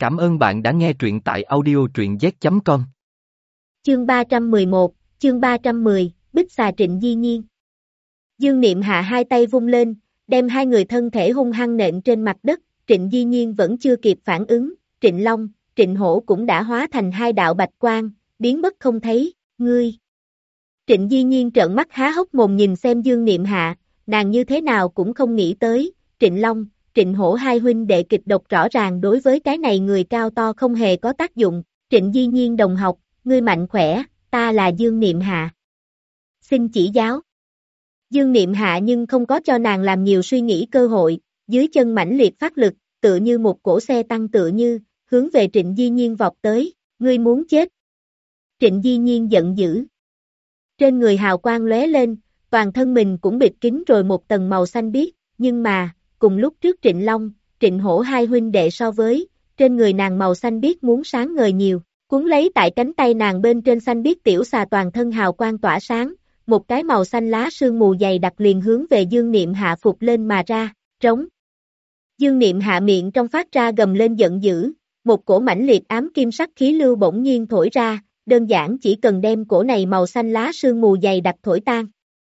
Cảm ơn bạn đã nghe truyện tại audio truyện z.com. Chương 311, chương 310, Bích Xà Trịnh Di Nhiên. Dương Niệm Hạ hai tay vung lên, đem hai người thân thể hung hăng nện trên mặt đất, Trịnh Di Nhiên vẫn chưa kịp phản ứng, Trịnh Long, Trịnh Hổ cũng đã hóa thành hai đạo bạch quang, biến mất không thấy, ngươi. Trịnh Di Nhiên trợn mắt há hốc mồm nhìn xem Dương Niệm Hạ, nàng như thế nào cũng không nghĩ tới, Trịnh Long, Trịnh Hổ hai huynh đệ kịch độc rõ ràng đối với cái này người cao to không hề có tác dụng, Trịnh Di Nhiên đồng học, ngươi mạnh khỏe, ta là Dương Niệm Hạ. Xin chỉ giáo. Dương Niệm Hạ nhưng không có cho nàng làm nhiều suy nghĩ cơ hội, dưới chân mãnh liệt phát lực, tựa như một cỗ xe tăng tựa như, hướng về Trịnh Di Nhiên vọt tới, ngươi muốn chết. Trịnh Di Nhiên giận dữ. Trên người hào quang lóe lên, toàn thân mình cũng bịt kín rồi một tầng màu xanh biếc, nhưng mà, cùng lúc trước Trịnh Long, Trịnh Hổ hai huynh đệ so với, trên người nàng màu xanh biếc muốn sáng ngời nhiều, cuốn lấy tại cánh tay nàng bên trên xanh biếc tiểu xà toàn thân hào quang tỏa sáng, một cái màu xanh lá sương mù dày đặc liền hướng về Dương Niệm Hạ phục lên mà ra, trống. Dương Niệm Hạ miệng trong phát ra gầm lên giận dữ, một cổ mãnh liệt ám kim sắc khí lưu bỗng nhiên thổi ra, đơn giản chỉ cần đem cổ này màu xanh lá sương mù dày đặc thổi tan.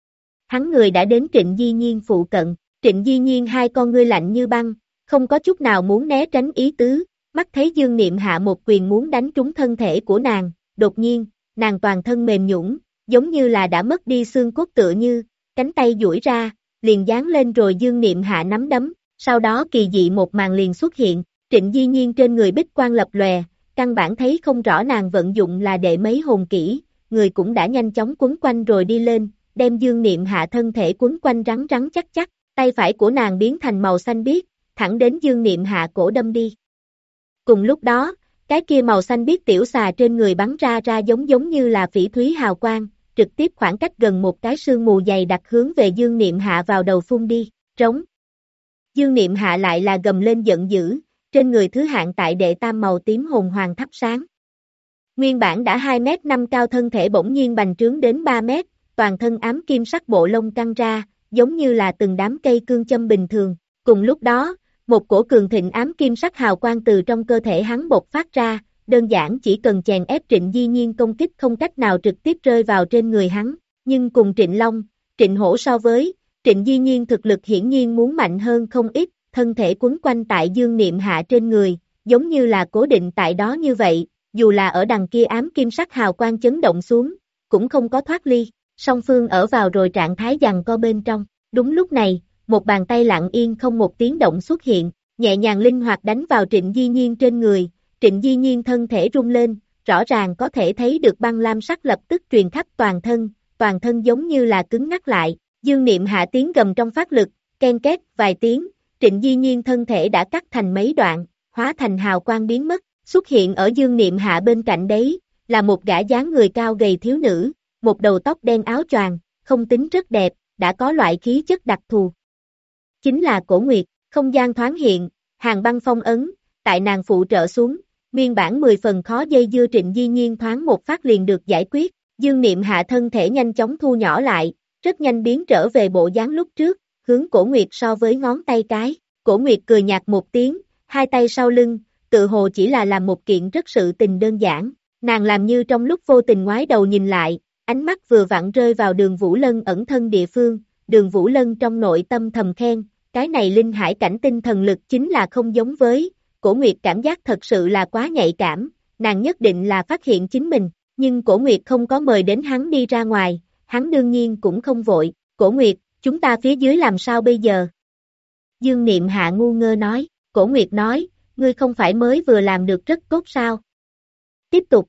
Hắn người đã đến Trịnh Di Nhiên phụ cận, Trịnh Di Nhiên hai con ngươi lạnh như băng, không có chút nào muốn né tránh ý tứ, mắt thấy Dương Niệm Hạ một quyền muốn đánh trúng thân thể của nàng, đột nhiên, nàng toàn thân mềm nhũn, giống như là đã mất đi xương cốt tựa như, cánh tay duỗi ra, liền giáng lên rồi Dương Niệm Hạ nắm đấm, sau đó kỳ dị một màn liền xuất hiện, Trịnh Di Nhiên trên người bích quang lập lòe, căn bản thấy không rõ nàng vận dụng là đệ mấy hồn kỹ, người cũng đã nhanh chóng quấn quanh rồi đi lên, đem Dương Niệm Hạ thân thể quấn quanh rắn rắn chắc chắc, tay phải của nàng biến thành màu xanh biếc, thẳng đến Dương Niệm Hạ cổ đâm đi. Cùng lúc đó, cái kia màu xanh biếc tiểu xà trên người bắn ra giống như là phỉ thúy hào quang, trực tiếp khoảng cách gần một cái sương mù dày đặc hướng về Dương Niệm Hạ vào đầu phun đi, trống. Dương Niệm Hạ lại là gầm lên giận dữ, trên người thứ hạng tại đệ tam màu tím hồn hoàng thắp sáng. Nguyên bản đã 2m5 cao thân thể bỗng nhiên bành trướng đến 3m, toàn thân ám kim sắc bộ lông căng ra, giống như là từng đám cây cương châm bình thường. Cùng lúc đó, một cổ cường thịnh ám kim sắc hào quang từ trong cơ thể hắn bộc phát ra, đơn giản chỉ cần chèn ép Trịnh Di Nhiên công kích không cách nào trực tiếp rơi vào trên người hắn, nhưng cùng Trịnh Long, Trịnh Hổ so với, Trịnh Di Nhiên thực lực hiển nhiên muốn mạnh hơn không ít, thân thể quấn quanh tại Dương Niệm Hạ trên người, giống như là cố định tại đó như vậy, dù là ở đằng kia ám kim sắc hào quang chấn động xuống, cũng không có thoát ly, song phương ở vào rồi trạng thái giằng co bên trong. Đúng lúc này, một bàn tay lặng yên không một tiếng động xuất hiện, nhẹ nhàng linh hoạt đánh vào Trịnh Di Nhiên trên người, Trịnh Di Nhiên thân thể rung lên, rõ ràng có thể thấy được băng lam sắc lập tức truyền khắp toàn thân giống như là cứng ngắc lại, Dương Niệm Hạ tiếng gầm trong phát lực, ken két vài tiếng, Trịnh Di Nhiên thân thể đã cắt thành mấy đoạn, hóa thành hào quang biến mất, xuất hiện ở Dương Niệm Hạ bên cạnh đấy, là một gã dáng người cao gầy thiếu nữ, một đầu tóc đen áo choàng, không tính rất đẹp, đã có loại khí chất đặc thù. Chính là Cổ Nguyệt, không gian thoáng hiện, hàng băng phong ấn, tại nàng phụ trợ xuống, nguyên bản 10 phần khó dây dưa Trịnh Di Nhiên thoáng một phát liền được giải quyết, Dương Niệm Hạ thân thể nhanh chóng thu nhỏ lại, rất nhanh biến trở về bộ dáng lúc trước, hướng Cổ Nguyệt so với ngón tay cái, Cổ Nguyệt cười nhạt một tiếng, hai tay sau lưng, tự hồ chỉ là làm một kiện rất sự tình đơn giản, nàng làm như trong lúc vô tình ngoái đầu nhìn lại, ánh mắt vừa vặn rơi vào Đường Vũ Lân ẩn thân địa phương, Đường Vũ Lân trong nội tâm thầm khen, cái này linh hải cảnh tinh thần lực chính là không giống với, Cổ Nguyệt cảm giác thật sự là quá nhạy cảm, nàng nhất định là phát hiện chính mình, nhưng Cổ Nguyệt không có mời đến hắn đi ra ngoài, hắn đương nhiên cũng không vội, Cổ Nguyệt, chúng ta phía dưới làm sao bây giờ? Dương Niệm Hạ ngu ngơ nói, Cổ Nguyệt nói, ngươi không phải mới vừa làm được rất tốt sao? Tiếp tục.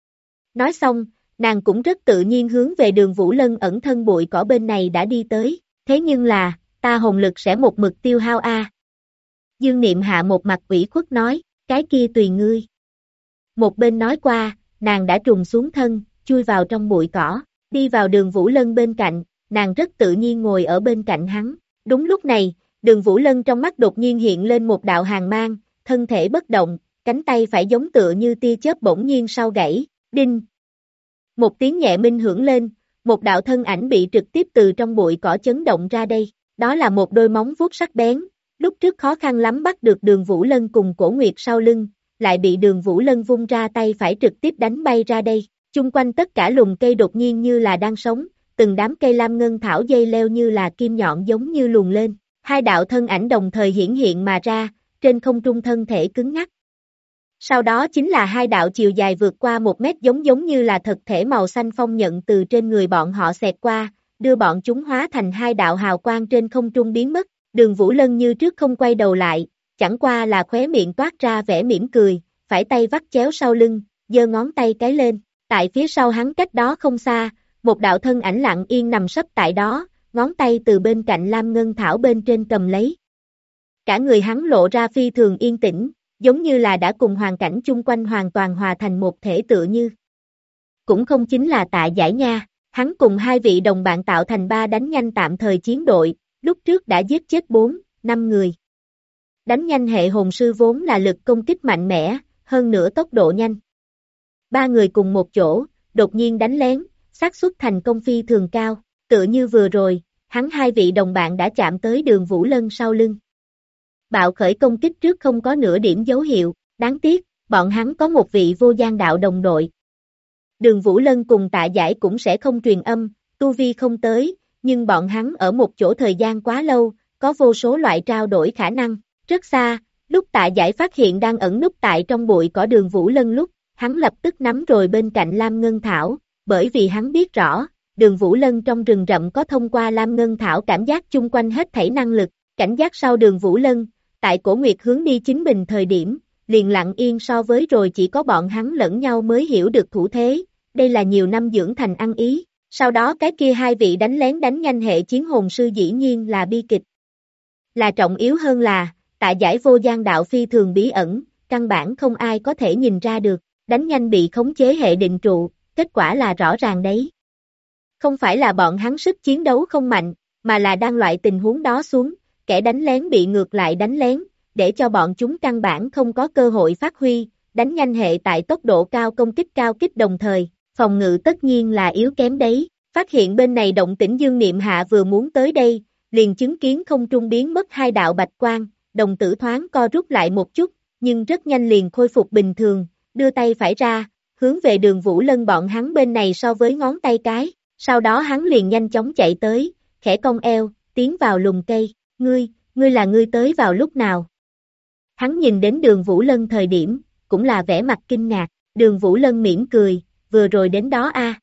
Nói xong, nàng cũng rất tự nhiên hướng về Đường Vũ Lân ẩn thân bụi cỏ bên này đã đi tới, thế nhưng là, ta hồn lực sẽ một mực tiêu hao a. Dương Niệm Hạ một mặt ủy khuất nói, cái kia tùy ngươi. Một bên nói qua, nàng đã trùng xuống thân, chui vào trong bụi cỏ, đi vào Đường Vũ Lân bên cạnh, nàng rất tự nhiên ngồi ở bên cạnh hắn. Đúng lúc này, Đường Vũ Lân trong mắt đột nhiên hiện lên một đạo hàn mang, thân thể bất động, cánh tay phải giống tựa như tia chớp bỗng nhiên sau gãy, đinh. Một tiếng nhẹ minh hưởng lên, một đạo thân ảnh bị trực tiếp từ trong bụi cỏ chấn động ra đây, đó là một đôi móng vuốt sắc bén, lúc trước khó khăn lắm bắt được Đường Vũ Lân cùng Cổ Nguyệt sau lưng, lại bị Đường Vũ Lân vung ra tay phải trực tiếp đánh bay ra đây. Chung quanh tất cả lùm cây đột nhiên như là đang sống, từng đám cây lam ngân thảo dây leo như là kim nhọn giống như luồn lên. Hai đạo thân ảnh đồng thời hiển hiện mà ra, trên không trung thân thể cứng ngắc. Sau đó chính là hai đạo chiều dài vượt qua 1 mét giống như là thực thể màu xanh phong nhận từ trên người bọn họ xẹt qua, đưa bọn chúng hóa thành hai đạo hào quang trên không trung biến mất. Đường Vũ Lân như trước không quay đầu lại, chẳng qua là khóe miệng toát ra vẻ mỉm cười, phải tay vắt chéo sau lưng, giơ ngón tay cái lên. Tại phía sau hắn cách đó không xa, một đạo thân ảnh lặng yên nằm sấp tại đó, ngón tay từ bên cạnh lam ngân thảo bên trên cầm lấy. Cả người hắn lộ ra phi thường yên tĩnh, giống như là đã cùng hoàn cảnh chung quanh hoàn toàn hòa thành một thể tựa như. Cũng không chính là Tạ Giải nha, hắn cùng hai vị đồng bạn tạo thành 3 đánh nhanh tạm thời chiến đội, lúc trước đã giết chết 4, 5 người. Đánh nhanh hệ hồn sư vốn là lực công kích mạnh mẽ, hơn nữa tốc độ nhanh. 3 người cùng một chỗ, đột nhiên đánh lén, xác suất thành công phi thường cao, tựa như vừa rồi, hắn hai vị đồng bạn đã chạm tới Đường Vũ Lân sau lưng. Bạo khởi công kích trước không có nửa điểm dấu hiệu, đáng tiếc, bọn hắn có một vị vô gian đạo đồng đội. Đường Vũ Lân cùng Tạ Giải cũng sẽ không truyền âm, tu vi không tới, nhưng bọn hắn ở một chỗ thời gian quá lâu, có vô số loại trao đổi khả năng, rất xa, lúc Tạ Giải phát hiện đang ẩn núp tại trong bụi cỏ Đường Vũ Lân lúc, hắn lập tức nắm rồi bên cạnh Lam Ngân Thảo, bởi vì hắn biết rõ, Đường Vũ Lân trong rừng rậm có thông qua Lam Ngân Thảo cảm giác chung quanh hết thảy năng lực, cảnh giác sau Đường Vũ Lân, tại Cổ Nguyệt hướng đi chính mình thời điểm, liền lặng yên so với rồi chỉ có bọn hắn lẫn nhau mới hiểu được thủ thế, đây là nhiều năm dưỡng thành ăn ý, sau đó cái kia hai vị đánh lén đánh nhanh hệ chiến hồn sư dĩ nhiên là bi kịch. Là trọng yếu hơn là, Tạ Giải vô gian đạo phi thường bí ẩn, căn bản không ai có thể nhìn ra được, đánh nhanh bị khống chế hệ định trụ, kết quả là rõ ràng đấy. Không phải là bọn hắn sức chiến đấu không mạnh, mà là đang loại tình huống đó xuống, kẻ đánh lén bị ngược lại đánh lén, để cho bọn chúng căn bản không có cơ hội phát huy, đánh nhanh hệ tại tốc độ cao công kích cao kích đồng thời, phòng ngự tất nhiên là yếu kém đấy. Phát hiện bên này động tĩnh Dương Niệm Hạ vừa muốn tới đây, liền chứng kiến không trung biến mất hai đạo bạch quang, đồng tử thoáng co rút lại một chút, nhưng rất nhanh liền khôi phục bình thường, đưa tay phải ra, hướng về Đường Vũ Lân bọn hắn bên này so với ngón tay cái, sau đó hắn liền nhanh chóng chạy tới, khẽ cong eo, tiến vào lùm cây, ngươi là ngươi tới vào lúc nào? Hắn nhìn đến Đường Vũ Lân thời điểm, cũng là vẻ mặt kinh ngạc, Đường Vũ Lân mỉm cười, vừa rồi đến đó a.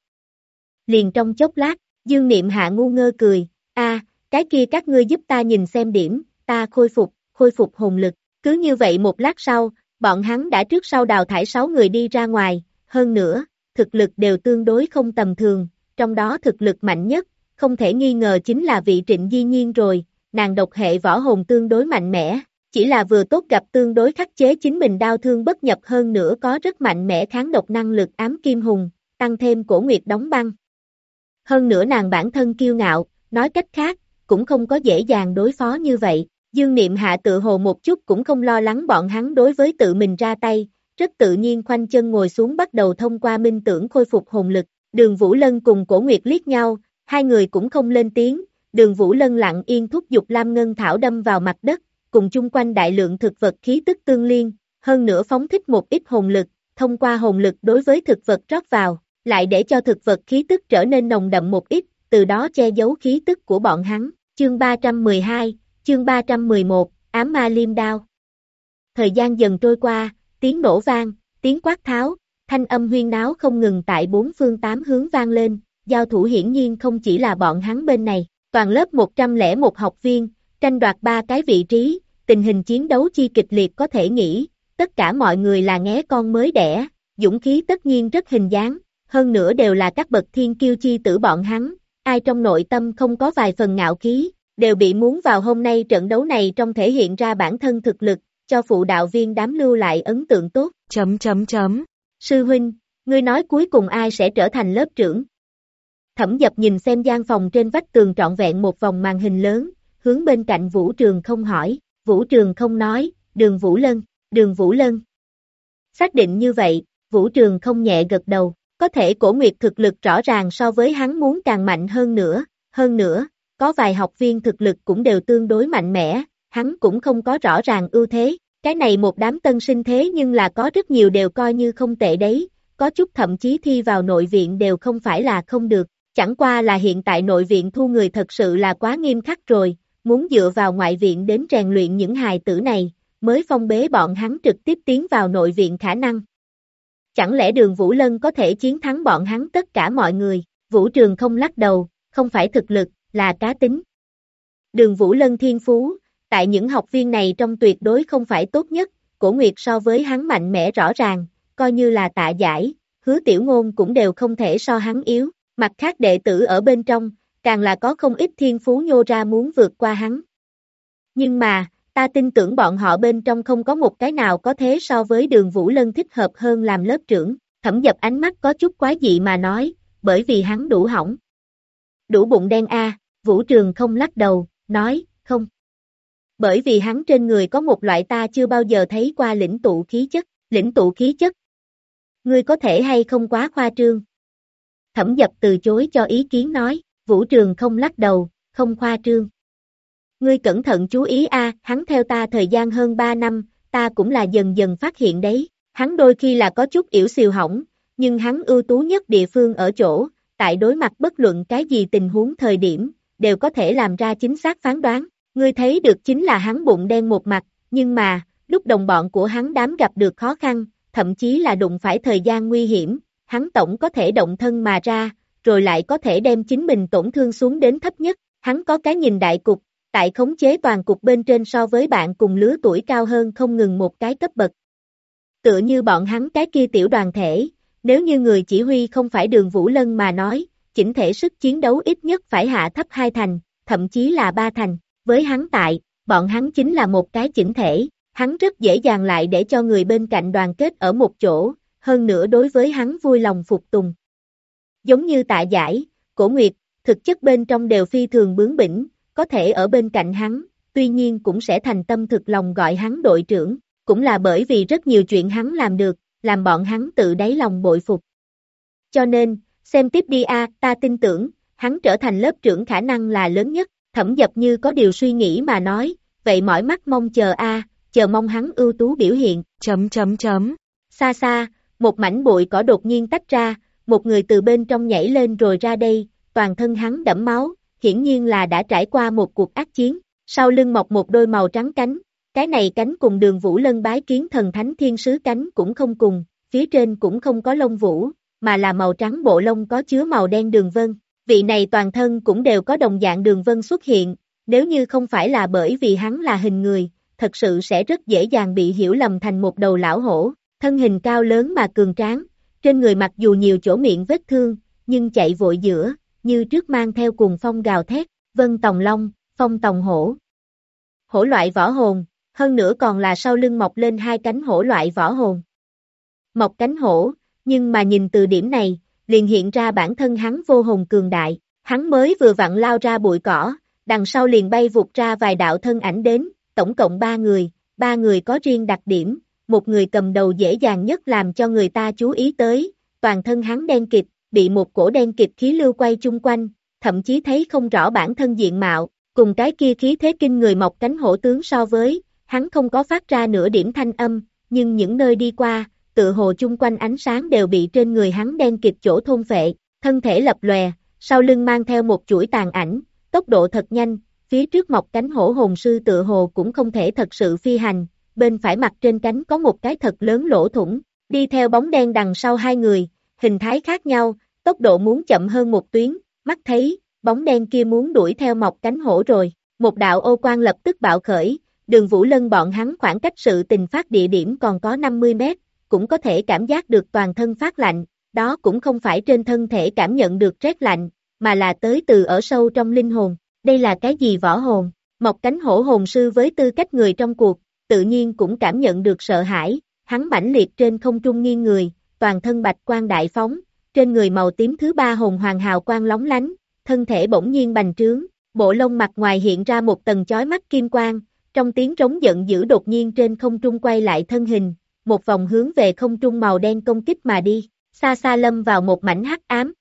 Liền trong chốc lát, Dương Niệm Hạ ngu ngơ cười, cái kia các ngươi giúp ta nhìn xem điểm, ta khôi phục hồn lực, cứ như vậy một lát sau, bọn hắn đã trước sau đào thải 6 người đi ra ngoài, hơn nữa, thực lực đều tương đối không tầm thường, trong đó thực lực mạnh nhất, không thể nghi ngờ chính là vị Trịnh Di Nhiên rồi, nàng độc hệ võ hồn tương đối mạnh mẽ, chỉ là vừa tốt gặp tương đối khắc chế chính mình đau thương bất nhập hơn nữa có rất mạnh mẽ kháng độc năng lực ám kim hùng, tăng thêm Cổ Nguyệt đóng băng. Hơn nữa nàng bản thân kiêu ngạo, nói cách khác, cũng không có dễ dàng đối phó như vậy. Dương Niệm Hạ tự hồ một chút cũng không lo lắng bọn hắn đối với tự mình ra tay, rất tự nhiên khoanh chân ngồi xuống bắt đầu thông qua minh tưởng khôi phục hồn lực. Đường Vũ Lân cùng Cổ Nguyệt liếc nhau, hai người cũng không lên tiếng, Đường Vũ Lân lặng yên thúc giục Lam Ngân Thảo đâm vào mặt đất, cùng chung quanh đại lượng thực vật khí tức tương liên, hơn nữa phóng thích một ít hồn lực, thông qua hồn lực đối với thực vật rót vào, lại để cho thực vật khí tức trở nên nồng đậm một ít, từ đó che giấu khí tức của bọn hắn. Chương 312, chương 311, ám ma liêm đao. Thời gian dần trôi qua, tiếng nổ vang, tiếng quát tháo, thanh âm huyên náo không ngừng tại 4 phương 8 hướng vang lên, giao thủ hiển nhiên không chỉ là bọn hắn bên này, toàn lớp 101 học viên, tranh đoạt 3 cái vị trí, tình hình chiến đấu chi kịch liệt có thể nghĩ, tất cả mọi người là nghé con mới đẻ, dũng khí tất nhiên rất hình dáng, hơn nữa đều là các bậc thiên kiêu chi tử bọn hắn, ai trong nội tâm không có vài phần ngạo khí, đều bị muốn vào hôm nay trận đấu này trong thể hiện ra bản thân thực lực, cho phụ đạo viên đám lưu lại ấn tượng tốt. Sư huynh, ngươi nói cuối cùng ai sẽ trở thành lớp trưởng? Thẩm Dập nhìn xem gian phòng trên vách tường trọn vẹn một vòng màn hình lớn, hướng bên cạnh Vũ Trường Không hỏi, Vũ Trường Không nói, Đường Vũ Lân. Xác định như vậy, Vũ Trường Không nhẹ gật đầu, có thể Cổ Nguyệt thực lực rõ ràng so với hắn muốn càng mạnh hơn nữa, có vài học viên thực lực cũng đều tương đối mạnh mẽ, hắn cũng không có rõ ràng ưu thế, Cái này một đám tân sinh thế nhưng là có rất nhiều đều coi như không tệ đấy, có chút thậm chí thi vào nội viện đều không phải là không được, chẳng qua là hiện tại nội viện thu người thật sự là quá nghiêm khắc rồi, muốn dựa vào ngoại viện đến rèn luyện những hài tử này, mới phong bế bọn hắn trực tiếp tiến vào nội viện khả năng. Chẳng lẽ Đường Vũ Lân có thể chiến thắng bọn hắn tất cả mọi người? Vũ Trường không lắc đầu, không phải thực lực, là cá tính. Đường Vũ Lân thiên phú, tại những học viên này trong tuyệt đối không phải tốt nhất, Cổ Nguyệt so với hắn mạnh mẽ rõ ràng, coi như là Tạ Giải, Hứa Tiểu Ngôn cũng đều không thể so hắn yếu, mặt khác đệ tử ở bên trong, càng là có không ít thiên phú nhô ra muốn vượt qua hắn. Nhưng mà, ta tin tưởng bọn họ bên trong không có một cái nào có thế so với Đường Vũ Lân thích hợp hơn làm lớp trưởng, Thẩm Dập ánh mắt có chút quái dị mà nói, bởi vì hắn đủ hỏng. Đủ bụng đen a, Vũ Trường không lắc đầu, nói, không. Bởi vì hắn trên người có một loại ta chưa bao giờ thấy qua lĩnh tụ khí chất. Ngươi có thể hay không quá khoa trương. Thẩm Dập từ chối cho ý kiến nói, Vũ Trường không lắc đầu, không khoa trương. Ngươi cẩn thận chú ý a, hắn theo ta thời gian hơn 3 năm, ta cũng là dần dần phát hiện đấy, hắn đôi khi là có chút yểu xìu hỏng, nhưng hắn ưu tú nhất địa phương ở chỗ, tại đối mặt bất luận cái gì tình huống thời điểm, đều có thể làm ra chính xác phán đoán, ngươi thấy được chính là hắn bụng đen một mặt, nhưng mà, lúc đồng bọn của hắn đám gặp được khó khăn, thậm chí là đụng phải thời gian nguy hiểm, hắn tổng có thể động thân mà ra, rồi lại có thể đem chính mình tổn thương xuống đến thấp nhất, hắn có cái nhìn đại cục, tại khống chế toàn cục bên trên so với bạn cùng lứa tuổi cao hơn không ngừng một cái cấp bậc. Tựa như bọn hắn cái kia tiểu đoàn thể, nếu như người chỉ huy không phải Đường Vũ Lân mà nói, chỉnh thể sức chiến đấu ít nhất phải hạ thấp 2 thành, thậm chí là 3 thành, với hắn tại, bọn hắn chính là một cái chỉnh thể, hắn rất dễ dàng lại để cho người bên cạnh đoàn kết ở một chỗ, hơn nữa đối với hắn vui lòng phục tùng. Giống như Tạ Giải, Cổ Nguyệt, thực chất bên trong đều phi thường bướng bỉnh, có thể ở bên cạnh hắn, tuy nhiên cũng sẽ thành tâm thực lòng gọi hắn đội trưởng, cũng là bởi vì rất nhiều chuyện hắn làm được, làm bọn hắn tự đáy lòng bội phục. Cho nên, xem tiếp đi a, ta tin tưởng, hắn trở thành lớp trưởng khả năng là lớn nhất, Thẩm Dập như có điều suy nghĩ mà nói, vậy mỏi mắt mong chờ a, chờ mong hắn ưu tú biểu hiện, ... Xa xa, một mảnh bụi cỏ đột nhiên tách ra, một người từ bên trong nhảy lên rồi ra đây, toàn thân hắn đẫm máu, hiển nhiên là đã trải qua một cuộc ác chiến, sau lưng mọc một đôi màu trắng cánh, cái này cánh cùng Đường Vũ Lân bái kiến thần thánh thiên sứ cánh cũng không cùng, phía trên cũng không có lông vũ, mà là màu trắng bộ lông có chứa màu đen đường vân, vị này toàn thân cũng đều có đồng dạng đường vân xuất hiện, nếu như không phải là bởi vì hắn là hình người, thật sự sẽ rất dễ dàng bị hiểu lầm thành một đầu lão hổ, thân hình cao lớn mà cường tráng, trên người mặc dù nhiều chỗ miệng vết thương, nhưng chạy vội giữa, như trước mang theo cuồng phong gào thét, vân tòng long, phong tòng hổ. Hổ loại võ hồn, hơn nữa còn là sau lưng mọc lên 2 cánh hổ loại võ hồn. Mọc cánh hổ, nhưng mà nhìn từ điểm này, liền hiện ra bản thân hắn vô hồn cường đại, hắn mới vừa vặn lao ra bụi cỏ, đằng sau liền bay vụt ra vài đạo thân ảnh đến, tổng cộng 3 người có riêng đặc điểm, một người cầm đầu dễ dàng nhất làm cho người ta chú ý tới, toàn thân hắn đen kịt, bị một cổ đen kịt khí lưu quay chung quanh, thậm chí thấy không rõ bản thân diện mạo, cùng cái kia khí thế kinh người mọc cánh hổ tướng so với, hắn không có phát ra nửa điểm thanh âm, nhưng những nơi đi qua, tựa hồ chung quanh ánh sáng đều bị trên người hắn đen kịt chỗ thôn phệ, thân thể lập lòe, sau lưng mang theo một chuỗi tàn ảnh, tốc độ thật nhanh, phía trước mọc cánh hổ hồn sư tựa hồ cũng không thể thật sự phi hành, bên phải mặt trên cánh có một cái thật lớn lỗ thủng, đi theo bóng đen đằng sau 2 người, hình thái khác nhau, tốc độ muốn chậm hơn một tuyến, mắt thấy, bóng đen kia muốn đuổi theo mọc cánh hổ rồi, một đạo ô quang lập tức bạo khởi, Đường Vũ Lân bọn hắn khoảng cách sự tình phát địa điểm còn có 50 mét, cũng có thể cảm giác được toàn thân phát lạnh, đó cũng không phải trên thân thể cảm nhận được rét lạnh, mà là tới từ ở sâu trong linh hồn, đây là cái gì võ hồn, mọc cánh hổ hồn sư với tư cách người trong cuộc, tự nhiên cũng cảm nhận được sợ hãi, hắn mãnh liệt trên không trung nghiêng người, toàn thân bạch quang đại phóng, trên người màu tím thứ 3 hồn hoàng hào quang lóng lánh, thân thể bỗng nhiên bành trướng, bộ lông mặt ngoài hiện ra một tầng chói mắt kim quang, trong tiếng trống giận dữ đột nhiên trên không trung quay lại thân hình, một vòng hướng về không trung màu đen công kích mà đi, xa xa lâm vào một mảnh hắc ám.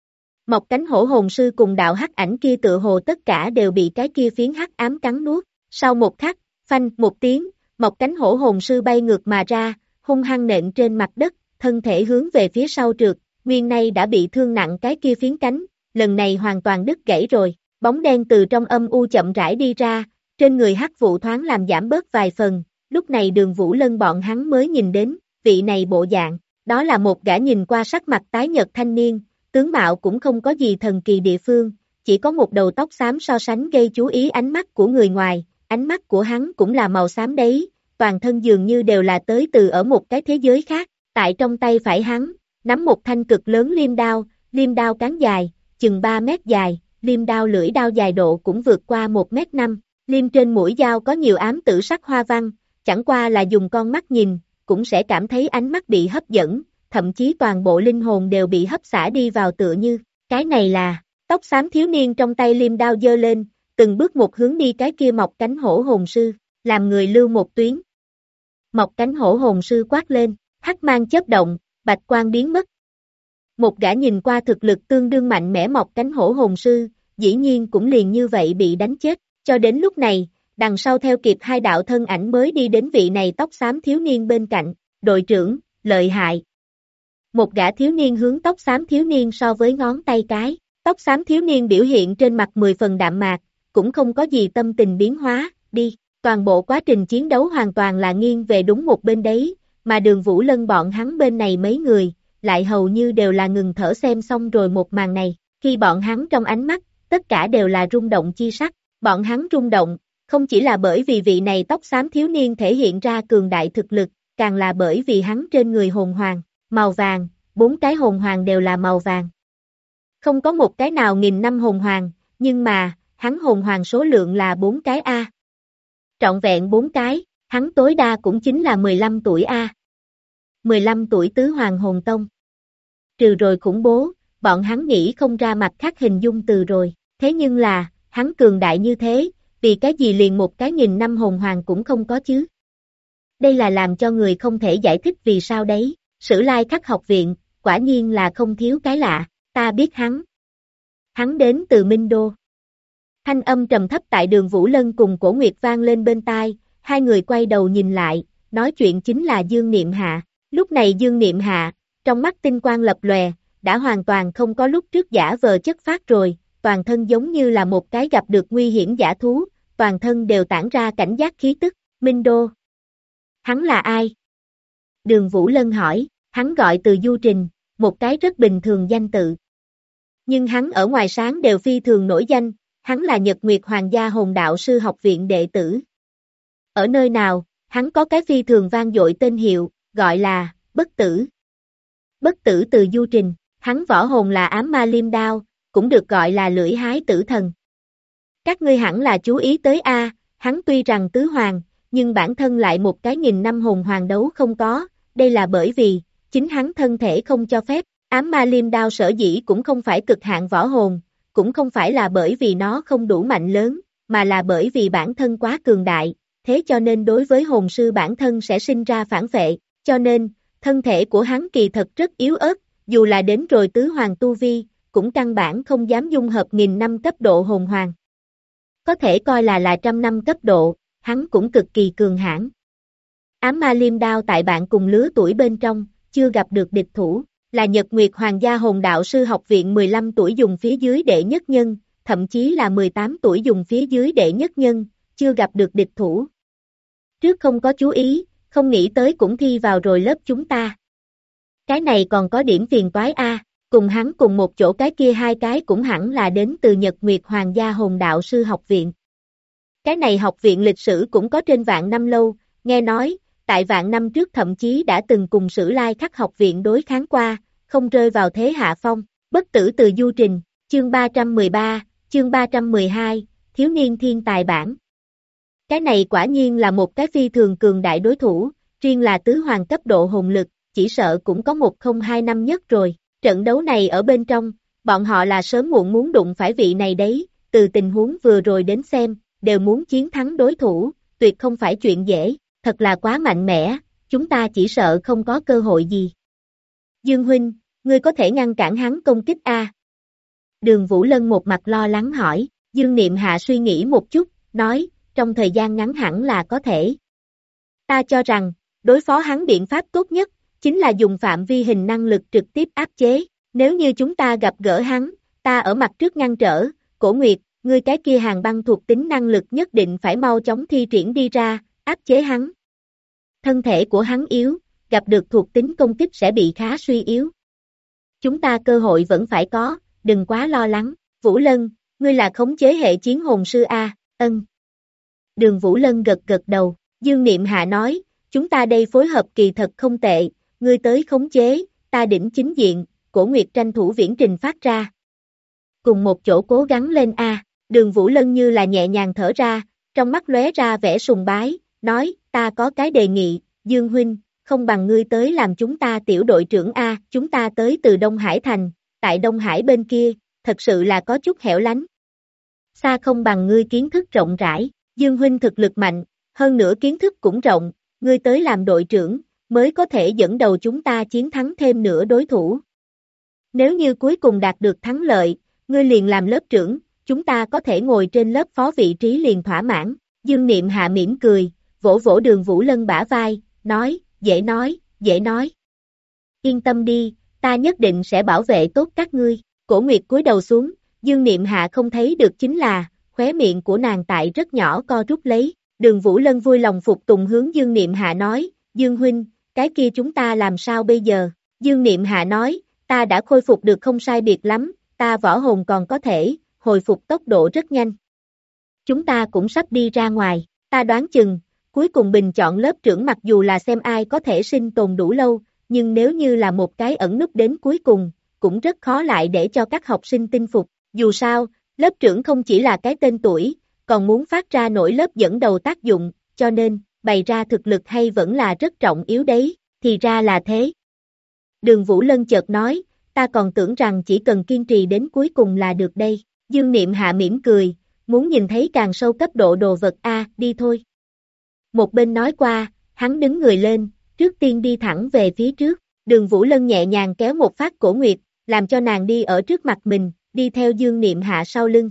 Mọc cánh hổ hồn sư cùng đạo hắc ảnh kia tựa hồ tất cả đều bị cái kia phiến hắc ám cắn nuốt, sau một khắc, phanh một tiếng, Mộc Cánh Hổ hồn sư bay ngược mà ra, hung hăng nện trên mặt đất, thân thể hướng về phía sau trượt, nguyên nay đã bị thương nặng cái kia phiến cánh, lần này hoàn toàn đứt gãy rồi, bóng đen từ trong âm u chậm rãi đi ra, trên người hắc vụ thoáng làm giảm bớt vài phần, lúc này Đường Vũ Lân bọn hắn mới nhìn đến, vị này bộ dạng, đó là một gã nhìn qua sắc mặt tái nhợt thanh niên, tướng mạo cũng không có gì thần kỳ địa phương, chỉ có một đầu tóc xám so sánh gây chú ý ánh mắt của người ngoài, ánh mắt của hắn cũng là màu xám đấy, toàn thân dường như đều là tới từ ở một cái thế giới khác, tại trong tay phải hắn, nắm một thanh cực lớn liêm đao cán dài, chừng 3 mét dài, liêm đao lưỡi đao dài độ cũng vượt qua 1m5, liêm trên mũi dao có nhiều ám tử sắc hoa văn, chẳng qua là dùng con mắt nhìn, cũng sẽ cảm thấy ánh mắt bị hấp dẫn, thậm chí toàn bộ linh hồn đều bị hấp xả đi vào tựa như, cái này là, tóc xám thiếu niên trong tay liêm đao giơ lên, từng bước một hướng đi cái kia Mộc Cánh Hổ hồn sư, làm người lưu một tuyến. Mộc Cánh Hổ hồn sư quát lên, hắc mang chớp động, bạch quang biến mất. Một gã nhìn qua thực lực tương đương mạnh mẽ Mộc Cánh Hổ hồn sư, dĩ nhiên cũng liền như vậy bị đánh chết, cho đến lúc này, đằng sau theo kịp hai đạo thân ảnh mới đi đến vị này tóc xám thiếu niên bên cạnh, đội trưởng, lợi hại. Một gã thiếu niên hướng tóc xám thiếu niên so với ngón tay cái, tóc xám thiếu niên biểu hiện trên mặt 10 phần đạm mạc, cũng không có gì tâm tình biến hóa, đi, toàn bộ quá trình chiến đấu hoàn toàn là nghiêng về đúng một bên đấy, mà Đường Vũ Lân bọn hắn bên này mấy người, lại hầu như đều là ngừng thở xem xong rồi một màn này, khi bọn hắn trong ánh mắt, tất cả đều là rung động chi sắc, bọn hắn rung động, không chỉ là bởi vì vị này tóc xám thiếu niên thể hiện ra cường đại thực lực, càng là bởi vì hắn trên người hồn hoàng, màu vàng, 4 cái hồn hoàng đều là màu vàng. Không có một cái nào 1000 năm hồn hoàng, nhưng mà, hắn hồn hoàng số lượng là 4 cái A. Trọn vẹn 4 cái, hắn tối đa cũng chính là 15 tuổi A. 15 tuổi tứ hoàng hồn tông. Trừ rồi khủng bố, bọn hắn nghĩ không ra mặt khác hình dung từ rồi, thế nhưng là, hắn cường đại như thế, vì cái gì liền một cái 1000 năm hồn hoàng cũng không có chứ. Đây là làm cho người không thể giải thích vì sao đấy, Sử Lai Khắc học viện, quả nhiên là không thiếu cái lạ, ta biết hắn. Hắn đến từ Minh Đô. Thanh âm trầm thấp tại Đường Vũ Lân cùng Cổ Nguyệt vang lên bên tai, hai người quay đầu nhìn lại, nói chuyện chính là Dương Niệm Hạ. Lúc này Dương Niệm Hạ, trong mắt tinh quang lập lòe, đã hoàn toàn không có lúc trước giả vờ chất phát rồi, toàn thân giống như là một cái gặp được nguy hiểm dã thú, toàn thân đều tản ra cảnh giác khí tức, Minh Đô. Hắn là ai? Đường Vũ Lân hỏi, hắn gọi từ Du Trình, một cái rất bình thường danh tự. Nhưng hắn ở ngoài sáng đều phi thường nổi danh, hắn là Nhật Nguyệt Hoàng gia Hồn Đạo Sư học viện đệ tử. Ở nơi nào, hắn có cái phi thường vang dội tên hiệu, gọi là, Bất Tử. Bất Tử từ Du Trình, hắn võ hồn là ám ma liêm đao, cũng được gọi là lưỡi hái tử thần. Các ngươi hẳn là chú ý tới A, hắn tuy rằng tứ hoàng, nhưng bản thân lại một cái 1000 năm hồn hoàng đấu không có, đây là bởi vì, chính hắn thân thể không cho phép, ám ma liêm đao sở dĩ cũng không phải cực hạn võ hồn, cũng không phải là bởi vì nó không đủ mạnh lớn, mà là bởi vì bản thân quá cường đại, thế cho nên đối với hồn sư bản thân sẽ sinh ra phản vệ, cho nên, thân thể của hắn kỳ thật rất yếu ớt, dù là đến rồi tứ hoàng tu vi, cũng căn bản không dám dung hợp 1000 năm cấp độ hồn hoàng. Có thể coi là 100 năm cấp độ, hắn cũng cực kỳ cường hãn. Ám ma liêm đao tại bạn cùng lứa tuổi bên trong, chưa gặp được địch thủ, là Nhật Nguyệt Hoàng gia Hồn Đạo Sư học viện 15 tuổi dùng phía dưới đệ nhất nhân, thậm chí là 18 tuổi dùng phía dưới đệ nhất nhân, chưa gặp được địch thủ. Trước không có chú ý, không nghĩ tới cũng thi vào rồi lớp chúng ta. Cái này còn có điểm phiền toái A, cùng hắn cùng một chỗ cái kia hai cái cũng hẳn là đến từ Nhật Nguyệt Hoàng gia Hồn Đạo Sư học viện. Cái này học viện lịch sử cũng có trên vạn năm lâu, nghe nói, tại vạn năm trước thậm chí đã từng cùng Sử Lai Khắc học viện đối kháng qua, không rơi vào thế hạ phong. Bất Tử từ Du Trình, chương 313, chương 312, thiếu niên thiên tài bản. Cái này quả nhiên là một cái phi thường cường đại đối thủ, riêng là tứ hoàng cấp độ hồn lực, chỉ sợ cũng có 102 năm nhất rồi. Trận đấu này ở bên trong, bọn họ là sớm muộn muốn đụng phải vị này đấy, từ tình huống vừa rồi đến xem, đều muốn chiến thắng đối thủ, tuyệt không phải chuyện dễ, thật là quá mạnh mẽ, chúng ta chỉ sợ không có cơ hội gì. Dương huynh, ngươi có thể ngăn cản hắn công kích A? Đường Vũ Lân một mặt lo lắng hỏi, Dương Niệm Hạ suy nghĩ một chút, nói, trong thời gian ngắn hẳn là có thể. Ta cho rằng, đối phó hắn biện pháp tốt nhất, chính là dùng phạm vi hình năng lực trực tiếp áp chế. Nếu như chúng ta gặp gỡ hắn, ta ở mặt trước ngăn trở, Cổ Nguyệt, ngươi cái kia hàng băng thuộc tính năng lực nhất định phải mau chóng thi triển đi ra, áp chế hắn. Thân thể của hắn yếu, gặp được thuộc tính công kích sẽ bị khá suy yếu. Chúng ta cơ hội vẫn phải có, đừng quá lo lắng. Vũ Lân, ngươi là khống chế hệ chiến hồn sư A, ân. Đường Vũ Lân gật gật đầu, Dương Niệm Hạ nói, chúng ta đây phối hợp kỳ thật không tệ, ngươi tới khống chế, ta đỉnh chính diện, Cổ Nguyệt tranh thủ viễn trình phát ra. Cùng một chỗ cố gắng lên A, Đường Vũ Lân như là nhẹ nhàng thở ra, trong mắt lóe ra vẻ sùng bái, nói, ta có cái đề nghị, Dương Huynh, không bằng ngươi tới làm chúng ta tiểu đội trưởng A, chúng ta tới từ Đông Hải Thành, tại Đông Hải bên kia, thật sự là có chút hẻo lánh. Xa không bằng ngươi kiến thức rộng rãi, Dương Huynh thực lực mạnh, hơn nữa kiến thức cũng rộng, ngươi tới làm đội trưởng, mới có thể dẫn đầu chúng ta chiến thắng thêm nữa đối thủ. Nếu như cuối cùng đạt được thắng lợi, ngươi liền làm lớp trưởng, chúng ta có thể ngồi trên lớp phó vị trí liền thỏa mãn. Dương Niệm Hạ mỉm cười, vỗ vỗ Đường Vũ Lân bả vai, nói, dễ nói, dễ nói. Yên tâm đi, ta nhất định sẽ bảo vệ tốt các ngươi. Cổ Nguyệt cúi đầu xuống, Dương Niệm Hạ không thấy được chính là, khóe miệng của nàng tại rất nhỏ co rút lấy. Đường Vũ Lân vui lòng phục tùng hướng Dương Niệm Hạ nói, Dương Huynh, cái kia chúng ta làm sao bây giờ? Dương Niệm Hạ nói, ta đã khôi phục được không sai biệt lắm, ta võ hồn còn có thể, hồi phục tốc độ rất nhanh. Chúng ta cũng sắp đi ra ngoài, ta đoán chừng, cuối cùng bình chọn lớp trưởng mặc dù là xem ai có thể sinh tồn đủ lâu, nhưng nếu như là một cái ẩn núp đến cuối cùng, cũng rất khó lại để cho các học sinh tin phục. Dù sao, lớp trưởng không chỉ là cái tên tuổi, còn muốn phát ra nổi lớp dẫn đầu tác dụng, cho nên, bày ra thực lực hay vẫn là rất trọng yếu đấy, thì ra là thế. Đường Vũ Lân chợt nói, ta còn tưởng rằng chỉ cần kiên trì đến cuối cùng là được đây. Dương Niệm Hạ mỉm cười, muốn nhìn thấy càng sâu cấp độ đồ vật A, đi thôi. Một bên nói qua, hắn đứng người lên, trước tiên đi thẳng về phía trước. Đường Vũ Lân nhẹ nhàng kéo một phát Cổ Nguyệt, làm cho nàng đi ở trước mặt mình, đi theo Dương Niệm Hạ sau lưng.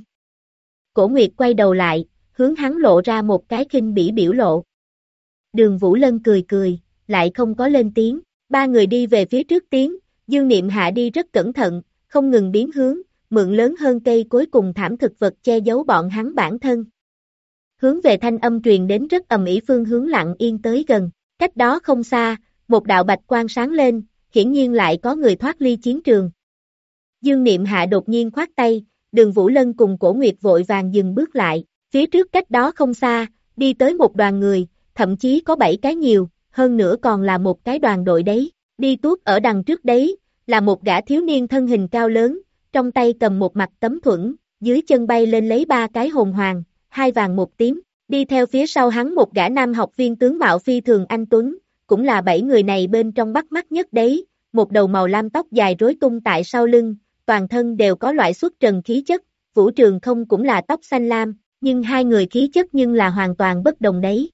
Cổ Nguyệt quay đầu lại, hướng hắn lộ ra một cái khinh bỉ biểu lộ. Đường Vũ Lân cười cười, lại không có lên tiếng. Ba người đi về phía trước tiến, Dương Niệm Hạ đi rất cẩn thận, không ngừng biến hướng, mượn lớn hơn cây cối cùng thảm thực vật che giấu bọn hắn bản thân. Hướng về thanh âm truyền đến rất ầm ĩ phương hướng lặng yên tới gần, cách đó không xa, một đạo bạch quang sáng lên, hiển nhiên lại có người thoát ly chiến trường. Dương Niệm Hạ đột nhiên khoát tay, Đường Vũ Lân cùng Cổ Nguyệt vội vàng dừng bước lại, phía trước cách đó không xa, đi tới một đoàn người, thậm chí có 7 cái nhiều, hơn nữa còn là một cái đoàn đội đấy, đi tuốt ở đằng trước đấy, là một gã thiếu niên thân hình cao lớn, trong tay cầm một mặt tấm thuẫn, dưới chân bay lên lấy 3 cái hồn hoàng, 2 vàng 1 tím, đi theo phía sau hắn một gã nam học viên tướng mạo phi thường anh tuấn, cũng là 7 người này bên trong bắt mắt nhất đấy, một đầu màu lam tóc dài rối tung tại sau lưng, toàn thân đều có loại xuất trần khí chất, Vũ Trường Không cũng là tóc xanh lam, nhưng hai người khí chất nhưng là hoàn toàn bất đồng đấy.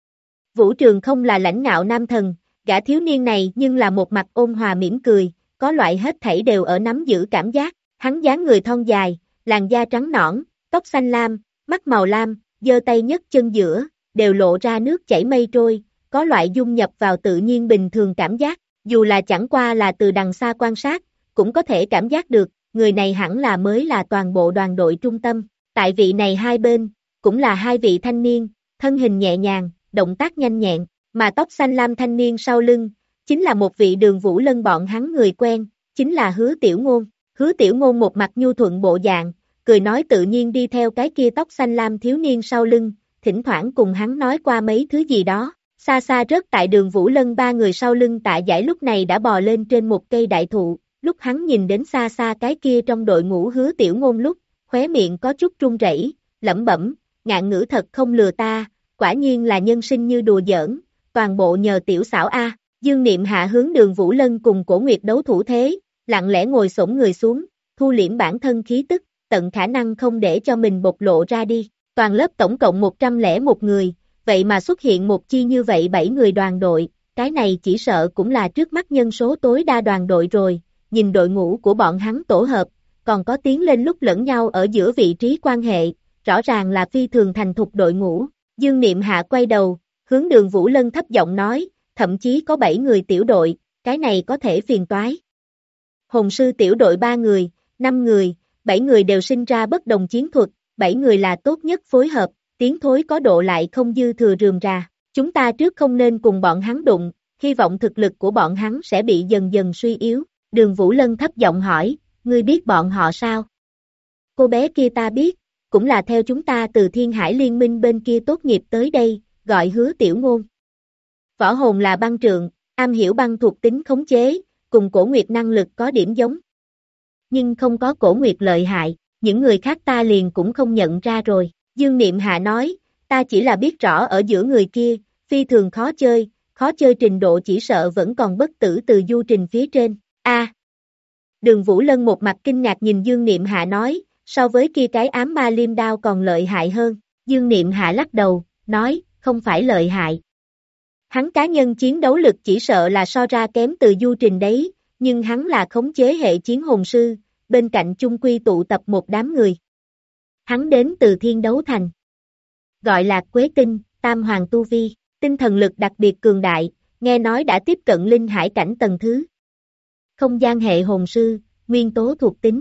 Vũ Trường Không là lãnh ngạo nam thần, gã thiếu niên này nhưng là một mặt ôn hòa mỉm cười, có loại hết thảy đều ở nắm giữ cảm giác, hắn dáng người thon dài, làn da trắng nõn, tóc xanh lam, mắt màu lam, giơ tay nhấc chân giữa, đều lộ ra nước chảy mây trôi, có loại dung nhập vào tự nhiên bình thường cảm giác, dù là chẳng qua là từ đằng xa quan sát, cũng có thể cảm giác được, người này hẳn là mới là toàn bộ đoàn đội trung tâm, tại vị này hai bên, cũng là hai vị thanh niên, thân hình nhẹ nhàng, động tác nhanh nhẹn, mà tóc xanh lam thanh niên sau lưng, chính là một vị Đường Vũ Lân bọn hắn người quen, chính là Hứa Tiểu Ngôn. Hứa Tiểu Ngôn một mặt nhu thuận bộ dạng, cười nói tự nhiên đi theo cái kia tóc xanh lam thiếu niên sau lưng, thỉnh thoảng cùng hắn nói qua mấy thứ gì đó. Xa xa rớt tại Đường Vũ Lân 3 người sau lưng Tạ Giải lúc này đã bò lên trên một cây đại thụ, lúc hắn nhìn đến xa xa cái kia trong đội ngũ Hứa Tiểu Ngôn lúc, khóe miệng có chút run rẩy, lẩm bẩm, ngạn ngữ thật không lừa ta, quả nhiên là nhân sinh như đùa giỡn, toàn bộ nhờ tiểu xảo A. Dương Niệm Hạ hướng Đường Vũ Lân cùng Cổ Nguyệt đấu thủ thế, lặng lẽ ngồi xổm người xuống, thu liễm bản thân khí tức, tận khả năng không để cho mình bộc lộ ra đi. Toàn lớp tổng cộng 101 người, vậy mà xuất hiện một chi như vậy 7 người đoàn đội, cái này chỉ sợ cũng là trước mắt nhân số tối đa đoàn đội rồi, nhìn đội ngũ của bọn hắn tổ hợp, còn có tiến lên lúc lẫn nhau ở giữa vị trí quan hệ, rõ ràng là phi thường thành thục đội ngũ. Dương Niệm Hạ quay đầu, hướng Đường Vũ Lân thấp giọng nói, thậm chí có 7 người tiểu đội, cái này có thể phiền toái. Hồn sư tiểu đội 3 người, 5 người, 7 người đều sinh ra bất đồng chiến thuật, 7 người là tốt nhất phối hợp, tiến thối có độ lại không dư thừa rườm rà. Chúng ta trước không nên cùng bọn hắn đụng, hy vọng thực lực của bọn hắn sẽ bị dần dần suy yếu. Đường Vũ Lân thấp giọng hỏi, ngươi biết bọn họ sao? Cô bé kia ta biết, cũng là theo chúng ta từ Thiên Hải Liên minh bên kia tốt nghiệp tới đây, gọi Hứa Tiểu Ngôn. Võ hồn là băng trượng, am hiểu băng thuộc tính khống chế, cùng Cổ Nguyệt năng lực có điểm giống. Nhưng không có Cổ Nguyệt lợi hại, những người khác ta liền cũng không nhận ra rồi. Dương Niệm Hạ nói, ta chỉ là biết rõ ở giữa người kia, phi thường khó chơi trình độ chỉ sợ vẫn còn bất tử từ du trình phía trên. A. Đường Vũ Lân một mặt kinh ngạc nhìn Dương Niệm Hạ nói, so với kia cái ám ma liêm đao còn lợi hại hơn. Dương Niệm Hạ lắc đầu, nói, không phải lợi hại. Hắn cá nhân chiến đấu lực chỉ sợ là so ra kém từ du trình đấy, nhưng hắn là khống chế hệ chiến hồn sư, bên cạnh chung quy tụ tập một đám người. Hắn đến từ Thiên Đấu Thành. Gọi là Quế Tinh, Tam Hoàng Tu Vi, tinh thần lực đặc biệt cường đại, nghe nói đã tiếp cận linh hải cảnh tầng thứ. Không gian hệ hồn sư, nguyên tố thuộc tính.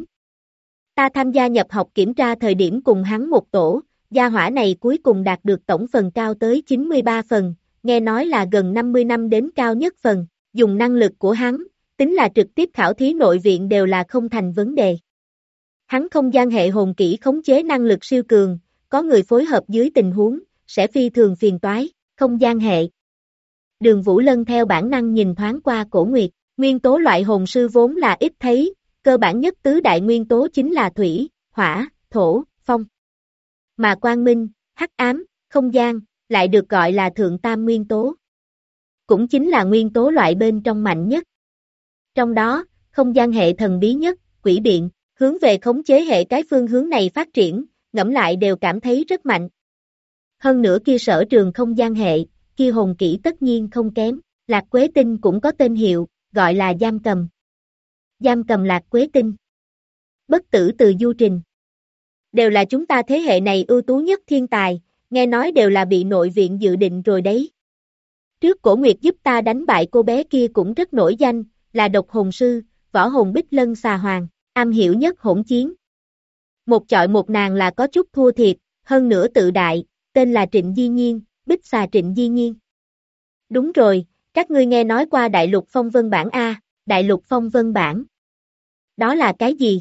Ta tham gia nhập học kiểm tra thời điểm cùng hắn một tổ, gia hỏa này cuối cùng đạt được tổng phần cao tới 93 phần, nghe nói là gần 50 năm đến cao nhất phần, dùng năng lực của hắn, tính là trực tiếp khảo thí nội viện đều là không thành vấn đề. Hắn không gian hệ hồn kỹ khống chế năng lực siêu cường, có người phối hợp dưới tình huống, sẽ phi thường phiền toái, không gian hệ. Đường Vũ Lân theo bản năng nhìn thoáng qua Cổ Nguyệt, nguyên tố loại hồn sư vốn là ít thấy, cơ bản nhất tứ đại nguyên tố chính là thủy, hỏa, thổ, phong. Mà quang minh, hắc ám, không gian, lại được gọi là thượng tam nguyên tố. Cũng chính là nguyên tố loại bên trong mạnh nhất. Trong đó, không gian hệ thần bí nhất, quỷ biện, hướng về khống chế hệ cái phương hướng này phát triển, ngẫm lại đều cảm thấy rất mạnh. Hơn nữa kia sở trường không gian hệ, kia hồn kỹ tất nhiên không kém, Lạc Quế Tinh cũng có tên hiệu, gọi là giam cầm. Giam cầm Lạc Quế Tinh. Bất tử từ du trình. Đều là chúng ta thế hệ này ưu tú nhất thiên tài, nghe nói đều là bị nội viện dự định rồi đấy. Trước Cổ Nguyệt giúp ta đánh bại cô bé kia cũng rất nổi danh, là độc hồn sư, võ hồn bích lân xà hoàng, am hiểu nhất hỗn chiến. Một chọi một nàng là có chút thua thiệt, hơn nữa tự đại, tên là Trịnh Di Nhiên, bích xà Trịnh Di Nhiên. Đúng rồi, các ngươi nghe nói qua Đại Lục Phong Vân Bản A, Đại Lục Phong Vân Bản. Đó là cái gì?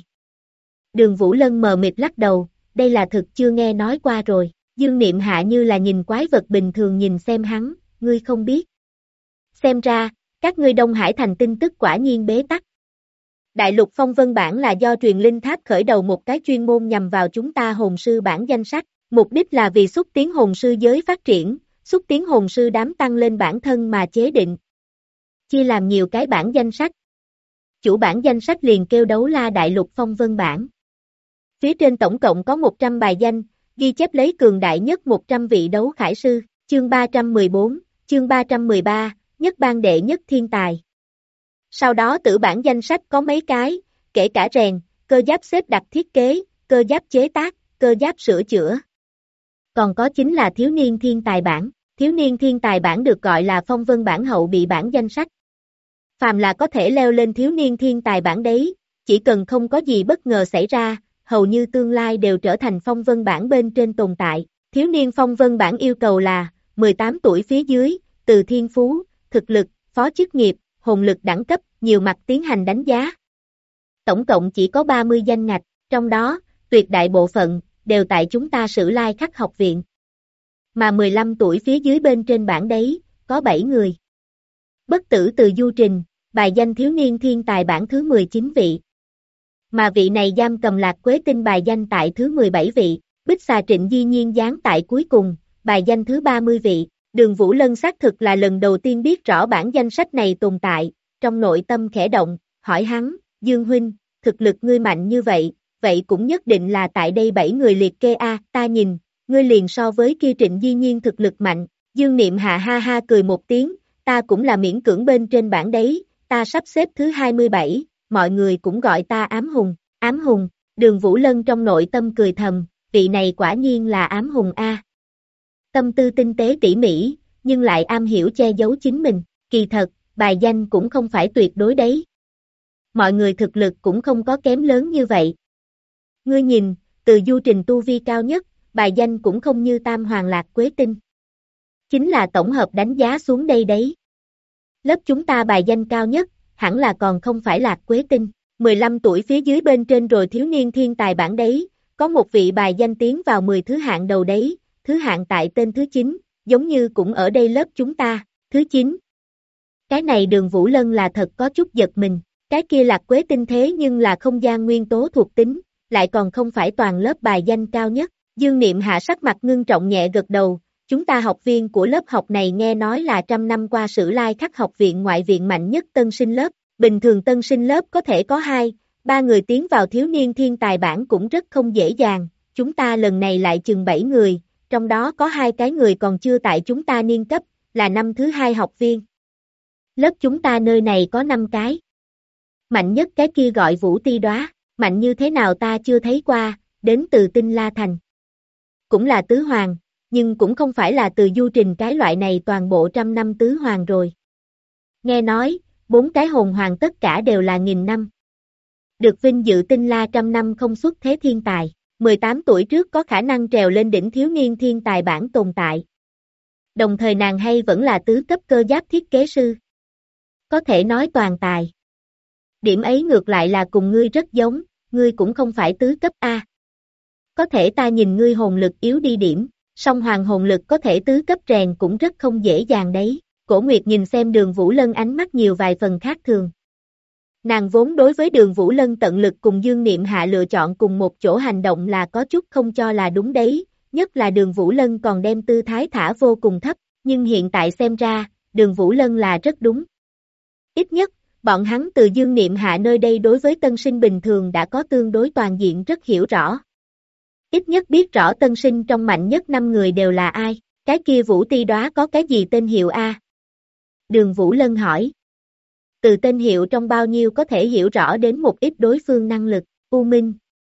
Đường Vũ Lân mờ mịt lắc đầu, đây là thực chưa nghe nói qua rồi. Dương Niệm Hạ như là nhìn quái vật bình thường nhìn xem hắn, ngươi không biết. Xem ra, các ngươi Đông Hải thành tin tức quả nhiên bế tắc. Đại Lục Phong Vân Bản là do truyền linh tháp khởi đầu một cái chuyên môn nhằm vào chúng ta hồn sư bản danh sách, mục đích là vì xúc tiến hồn sư giới phát triển, xúc tiến hồn sư đám tăng lên bản thân mà chế định. Chia làm nhiều cái bản danh sách. Chủ bản danh sách liền kêu Đấu La Đại Lục Phong Vân Bản. Phía trên tổng cộng có 100 bài danh, ghi chép lấy cường đại nhất 100 vị đấu khải sư, chương 314, chương 313, nhất bang đệ nhất thiên tài. Sau đó tử bản danh sách có mấy cái, kể cả rèn, cơ giáp xếp đặt thiết kế, cơ giáp chế tác, cơ giáp sửa chữa. Còn có chính là thiếu niên thiên tài bản. Thiếu niên thiên tài bản được gọi là phong vân bản hậu bị bản danh sách. Phàm là có thể leo lên thiếu niên thiên tài bản đấy, chỉ cần không có gì bất ngờ xảy ra, hầu như tương lai đều trở thành phong vân bản bên trên tồn tại. Thiếu niên phong vân bản yêu cầu là 18 tuổi phía dưới, từ thiên phú, thực lực, phó chức nghiệp, hồn lực đẳng cấp, nhiều mặt tiến hành đánh giá. Tổng cộng chỉ có 30 danh ngạch, trong đó, tuyệt đại bộ phận, đều tại chúng ta Sử Lai Khắc học viện. Mà 15 tuổi phía dưới bên trên bảng đấy, có 7 người. Bất tử từ du trình, bài danh thiếu niên thiên tài bảng thứ 19 vị. Mà vị này giam cầm Lạc Quế Tinh bài danh tại thứ 17 vị, bích xà Trịnh Di Nhiên dán tại cuối cùng, bài danh thứ 30 vị. Đường Vũ Lân xác thực là lần đầu tiên biết rõ bản danh sách này tồn tại, trong nội tâm khẽ động, hỏi hắn, Dương huynh, thực lực ngươi mạnh như vậy cũng nhất định là tại đây 7 người liệt kê a, ta nhìn, ngươi liền so với kia Trịnh Di Nhiên thực lực mạnh. Dương Niệm Hạ ha ha cười một tiếng, ta cũng là miễn cưỡng bên trên bảng đấy, ta sắp xếp thứ 27, mọi người cũng gọi ta ám hùng, Đường Vũ Lân trong nội tâm cười thầm, vị này quả nhiên là ám hùng a. Tâm tư tinh tế tỉ mỉ, nhưng lại am hiểu che giấu chính mình, kỳ thật, bài danh cũng không phải tuyệt đối đấy. Mọi người thực lực cũng không có kém lớn như vậy. Ngươi nhìn, từ Du Trình tu vi cao nhất, bài danh cũng không như Tam Hoàng Lạc Quế Tinh. Chính là tổng hợp đánh giá xuống đây đấy. Lớp chúng ta bài danh cao nhất, hẳn là còn không phải Lạc Quế Tinh, 15 tuổi phía dưới bên trên rồi thiếu niên thiên tài bảng đấy, có một vị bài danh tiến vào 10 thứ hạng đầu đấy, thứ hạng tại tên thứ 9, giống như cũng ở đây lớp chúng ta, thứ 9. Cái này Đường Vũ Lân là thật có chút giật mình, cái kia Lạc Quế Tinh thế nhưng là không gian nguyên tố thuộc tính, lại còn không phải toàn lớp bài danh cao nhất. Dương Niệm Hạ sắc mặt ngưng trọng nhẹ gật đầu, chúng ta học viên của lớp học này nghe nói là trăm năm qua Sử Lai Khắc học viện ngoại viện mạnh nhất tân sinh lớp, bình thường tân sinh lớp có thể có 2-3 người tiến vào thiếu niên thiên tài bảng cũng rất không dễ dàng, chúng ta lần này lại chừng 7 người, trong đó có 2 cái người còn chưa tại chúng ta niên cấp, là năm thứ 2 học viên. Lớp chúng ta nơi này có 5 cái. Mạnh nhất cái kia gọi Vũ Ti Đóa, mạnh như thế nào ta chưa thấy qua, đến từ Tinh La Thành. Cũng là tứ hoàng, nhưng cũng không phải là từ Du Trình cái loại này toàn bộ trăm năm tứ hoàng rồi. Nghe nói, 4 cái hồn hoàng tất cả đều là 1000 năm. Được vinh dự Tinh La trăm năm không xuất thế thiên tài, 18 tuổi trước có khả năng trèo lên đỉnh thiếu niên thiên tài bảng tồn tại. Đồng thời nàng hay vẫn là tứ cấp cơ giáp thiết kế sư. Có thể nói toàn tài. Điểm ấy ngược lại là cùng ngươi rất giống, ngươi cũng không phải tứ cấp A. Có thể ta nhìn ngươi hồn lực yếu đi điểm, song hoàng hồn lực có thể tứ cấp rèn cũng rất không dễ dàng đấy. Cổ Nguyệt nhìn xem Đường Vũ Lân ánh mắt nhiều vài phần khác thường. Nàng vốn đối với Đường Vũ Lân tận lực cùng Dương Niệm Hạ lựa chọn cùng một chỗ hành động là có chút không cho là đúng đấy, nhất là Đường Vũ Lân còn đem tư thái thả vô cùng thấp, nhưng hiện tại xem ra, Đường Vũ Lân là rất đúng. Ít nhất, bọn hắn từ Dương Niệm Hạ nơi đây đối với tân sinh bình thường đã có tương đối toàn diện rất hiểu rõ. Ít nhất biết rõ tân sinh trong mạnh nhất 5 người đều là ai, cái kia Vũ Ti Đóa có cái gì tên hiệu A? Đường Vũ Lân hỏi. Từ tên hiệu trong bao nhiêu có thể hiểu rõ đến một ít đối phương năng lực, U Minh.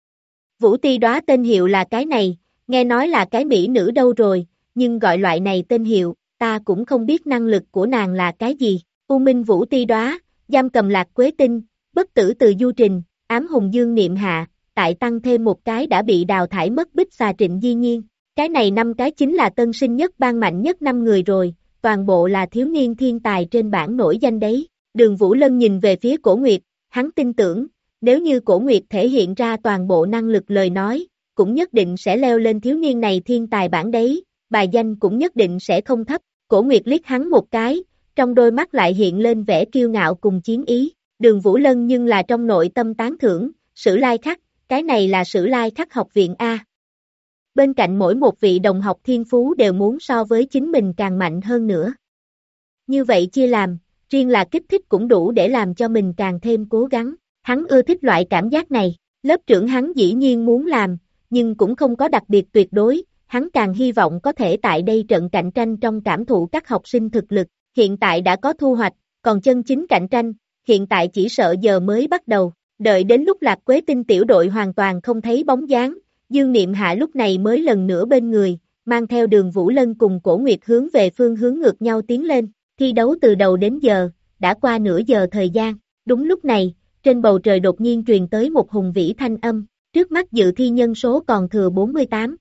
Vũ Ti Đóa tên hiệu là cái này, nghe nói là cái mỹ nữ đâu rồi, nhưng gọi loại này tên hiệu, ta cũng không biết năng lực của nàng là cái gì. U Minh Vũ Ti Đóa, giam cầm Lạc Quế Tinh, bất tử từ Du Trình, ám hùng Dương Niệm Hạ, tại tăng thêm một cái đã bị đào thải mất Bích Xà Trịnh Di Nhiên. Cái này 5 cái chính là tân sinh nhất ban mạnh nhất 5 người rồi, toàn bộ là thiếu niên thiên tài trên bảng nổi danh đấy. Đường Vũ Lân nhìn về phía Cổ Nguyệt, hắn tin tưởng, nếu như Cổ Nguyệt thể hiện ra toàn bộ năng lực lời nói, cũng nhất định sẽ leo lên thiếu niên này thiên tài bảng đấy, bài danh cũng nhất định sẽ không thấp. Cổ Nguyệt liếc hắn một cái, trong đôi mắt lại hiện lên vẻ kiêu ngạo cùng chiến ý. Đường Vũ Lân nhưng là trong nội tâm tán thưởng, Sử Lai Khắc, cái này là Sử Lai Khắc học viện A. Bên cạnh mỗi một vị đồng học thiên phú đều muốn so với chính mình càng mạnh hơn nữa. Như vậy chia làm, riêng là kích thích cũng đủ để làm cho mình càng thêm cố gắng. Hắn ưa thích loại cảm giác này, lớp trưởng hắn dĩ nhiên muốn làm, nhưng cũng không có đặc biệt tuyệt đối, hắn càng hy vọng có thể tại đây trận cạnh tranh trong cảm thụ các học sinh thực lực. Hiện tại đã có thu hoạch, còn chân chính cạnh tranh, hiện tại chỉ sợ giờ mới bắt đầu. Đợi đến lúc Lạc Quế Tinh tiểu đội hoàn toàn không thấy bóng dáng, Dương Niệm Hạ lúc này mới lần nữa bên người, mang theo Đường Vũ Lân cùng Cổ Nguyệt hướng về phương hướng ngược nhau tiến lên. Thi đấu từ đầu đến giờ, đã qua nửa giờ thời gian. Đúng lúc này, trên bầu trời đột nhiên truyền tới một hùng vĩ thanh âm, trước mắt dự thi nhân số còn thừa 48.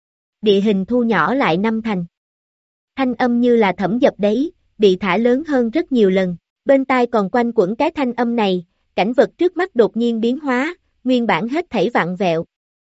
Địa hình thu nhỏ lại 5 thành. Thanh âm như là thẩm dập đấy, bị thả lớn hơn rất nhiều lần. Bên tai còn quanh quẩn cái thanh âm này, cảnh vật trước mắt đột nhiên biến hóa, nguyên bản hết thảy vặn vẹo.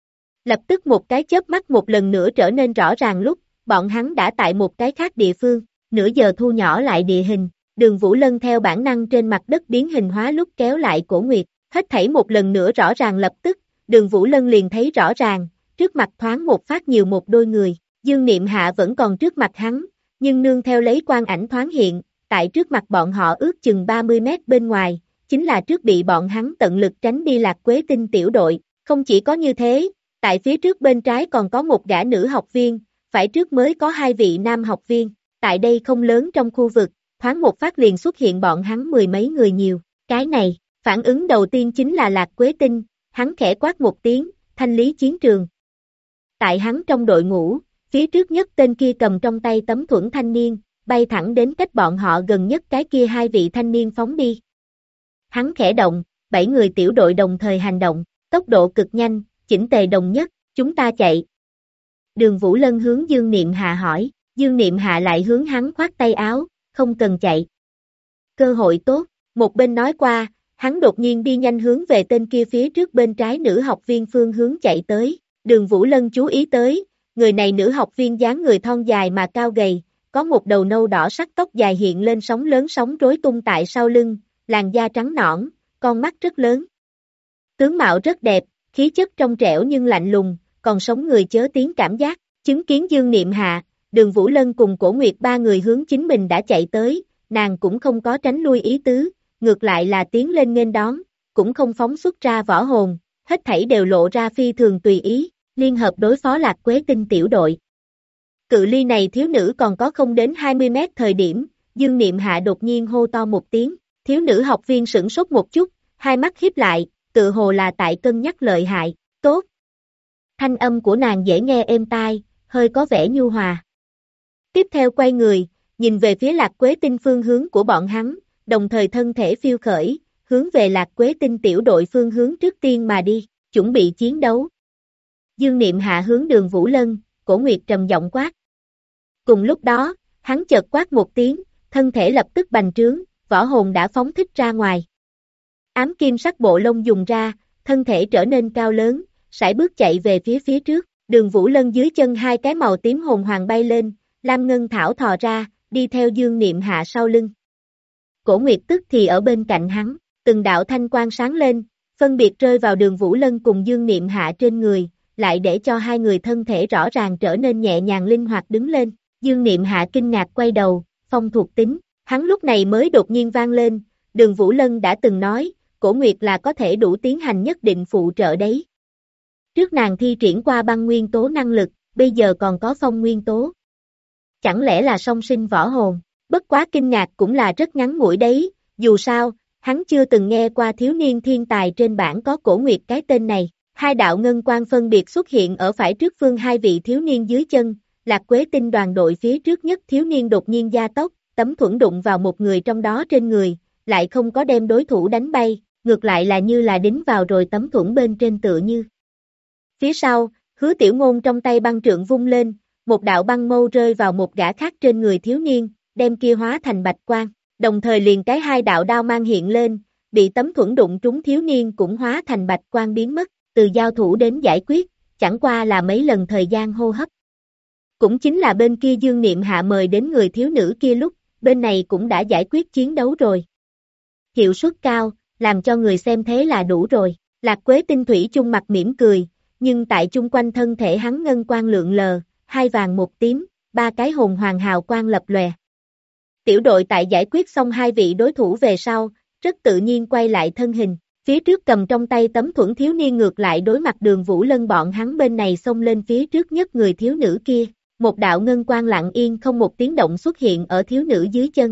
Lập tức một cái chớp mắt một lần nữa trở nên rõ ràng lúc, bọn hắn đã tại một cái khác địa phương, nửa giờ thu nhỏ lại địa hình, Đường Vũ Lân theo bản năng trên mặt đất biến hình hóa lúc kéo lại Cổ Nguyệt, hết thảy một lần nữa rõ ràng lập tức, Đường Vũ Lân liền thấy rõ ràng, trước mặt thoáng một phát nhiều một đôi người, Dương Niệm Hạ vẫn còn trước mặt hắn, nhưng nương theo lấy quang ảnh thoáng hiện, tại trước mặt bọn họ ước chừng 30 mét bên ngoài, chính là trước bị bọn hắn tận lực tránh đi Lạc Quế Tinh tiểu đội, không chỉ có như thế, tại phía trước bên trái còn có một gã nữ học viên, phải trước mới có 2 vị nam học viên, tại đây không lớn trong khu vực, thoáng một phát liền xuất hiện bọn hắn 10 mấy người nhiều, cái này, phản ứng đầu tiên chính là Lạc Quế Tinh, hắn khẽ quát một tiếng, thanh lý chiến trường. Tại hắn trong đội ngũ, phía trước nhất tên kia cầm trong tay tấm thuẫn thanh niên, bay thẳng đến cách bọn họ gần nhất cái kia hai vị thanh niên phóng đi. Hắn khẽ động, 7 người tiểu đội đồng thời hành động, tốc độ cực nhanh, chỉnh tề đồng nhất, chúng ta chạy. Đường Vũ Lân hướng Dương Niệm Hạ hỏi, Dương Niệm Hạ lại hướng hắn khoát tay áo, không cần chạy. Cơ hội tốt, một bên nói qua, hắn đột nhiên đi nhanh hướng về tên kia phía trước bên trái nữ học viên phương hướng chạy tới. Đường Vũ Lân chú ý tới, người này nữ học viên dáng người thon dài mà cao gầy, có một đầu nâu đỏ sắc tóc dài hiện lên sóng lớn sóng rối tung tại sau lưng, làn da trắng nõn, con mắt rất lớn. Tướng mạo rất đẹp, khí chất trong trẻo nhưng lạnh lùng, còn sống người chớ tiếng cảm giác. Chứng kiến Dương Niệm Hạ, Đường Vũ Lân cùng Cổ Nguyệt ba người hướng chính mình đã chạy tới, nàng cũng không có tránh lui ý tứ, ngược lại là tiến lên nghênh đón, cũng không phóng xuất ra võ hồn, hết thảy đều lộ ra phi thường tùy ý, liên hợp đối phó Lạc Quế Tinh tiểu đội. Cự ly này thiếu nữ còn có không đến 20 mét thời điểm, Dương Niệm Hạ đột nhiên hô to một tiếng, thiếu nữ học viên sửng sốt một chút, hai mắt híp lại, tự hồ là tại cân nhắc lợi hại, tốt. Thanh âm của nàng dễ nghe êm tai, hơi có vẻ nhu hòa. Tiếp theo quay người, nhìn về phía Lạc Quế Tinh phương hướng của bọn hắn, đồng thời thân thể phiêu khởi, hướng về Lạc Quế Tinh tiểu đội phương hướng trước tiên mà đi, chuẩn bị chiến đấu. Dương Niệm Hạ hướng Đường Vũ Lân, Cổ Nguyệt trầm giọng quát. Cùng lúc đó, hắn chợt quát một tiếng, thân thể lập tức bành trướng, võ hồn đã phóng thích ra ngoài. Ám kim sắc bộ lông dùng ra, thân thể trở nên cao lớn, sải bước chạy về phía trước, Đường Vũ Lân dưới chân hai cái màu tím hồn hoàng bay lên, Lam Ngân Thảo thò ra, đi theo Dương Niệm Hạ sau lưng. Cổ Nguyệt tức thì ở bên cạnh hắn, từng đạo thanh quang sáng lên, phân biệt rơi vào Đường Vũ Lân cùng Dương Niệm Hạ trên người, lại để cho hai người thân thể rõ ràng trở nên nhẹ nhàng linh hoạt đứng lên. Dương Niệm Hạ kinh ngạc quay đầu, phong thuộc tính, hắn lúc này mới đột nhiên vang lên, Đường Vũ Lân đã từng nói, Cổ Nguyệt là có thể đủ tiến hành nhất định phụ trợ đấy. Trước nàng thi triển qua băng nguyên tố năng lực, bây giờ còn có phong nguyên tố. Chẳng lẽ là song sinh võ hồn, bất quá kinh ngạc cũng là rất ngắn ngủi đấy, dù sao, hắn chưa từng nghe qua thiếu niên thiên tài trên bảng có Cổ Nguyệt cái tên này. Hai đạo ngân quang phân biệt xuất hiện ở phải trước phương hai vị thiếu niên dưới chân, Lạc Quế Tinh đoàn đội phía trước nhất thiếu niên đột nhiên gia tốc, tấm thuẫn đụng vào một người trong đó trên người, lại không có đem đối thủ đánh bay, ngược lại là như là đính vào rồi tấm thuẫn bên trên tựa như. Phía sau, Hứa Tiểu Ngôn trong tay băng trượng vung lên, một đạo băng mâu rơi vào một gã khác trên người thiếu niên, đem kia hóa thành bạch quang, đồng thời liền cái hai đạo đao mang hiện lên, bị tấm thuẫn đụng trúng thiếu niên cũng hóa thành bạch quang biến mất. Từ giao thủ đến giải quyết, chẳng qua là mấy lần thời gian hô hấp. Cũng chính là bên kia Dương Niệm Hạ mời đến người thiếu nữ kia lúc, bên này cũng đã giải quyết chiến đấu rồi. Hiệu suất cao, làm cho người xem thế là đủ rồi. Lạc Quế Tinh thủy chung mặt mỉm cười, nhưng tại chung quanh thân thể hắn ngân quang lượn lờ, hai vàng một tím, ba cái hồn hoàng hào quang lập lòe. Tiểu đội tại giải quyết xong hai vị đối thủ về sau, rất tự nhiên quay lại thân hình. Phía trước cầm trong tay tấm thuẫn thiếu niên ngược lại đối mặt Đường Vũ Lân bọn hắn bên này xông lên phía trước nhất người thiếu nữ kia, một đạo ngân quang lặng yên không một tiếng động xuất hiện ở thiếu nữ dưới chân.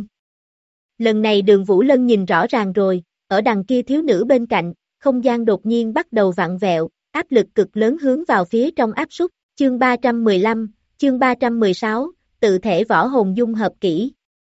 Lần này Đường Vũ Lân nhìn rõ ràng rồi, ở đằng kia thiếu nữ bên cạnh, không gian đột nhiên bắt đầu vặn vẹo, áp lực cực lớn hướng vào phía trong áp suất, chương 315, chương 316, tự thể võ hồn dung hợp kỹ.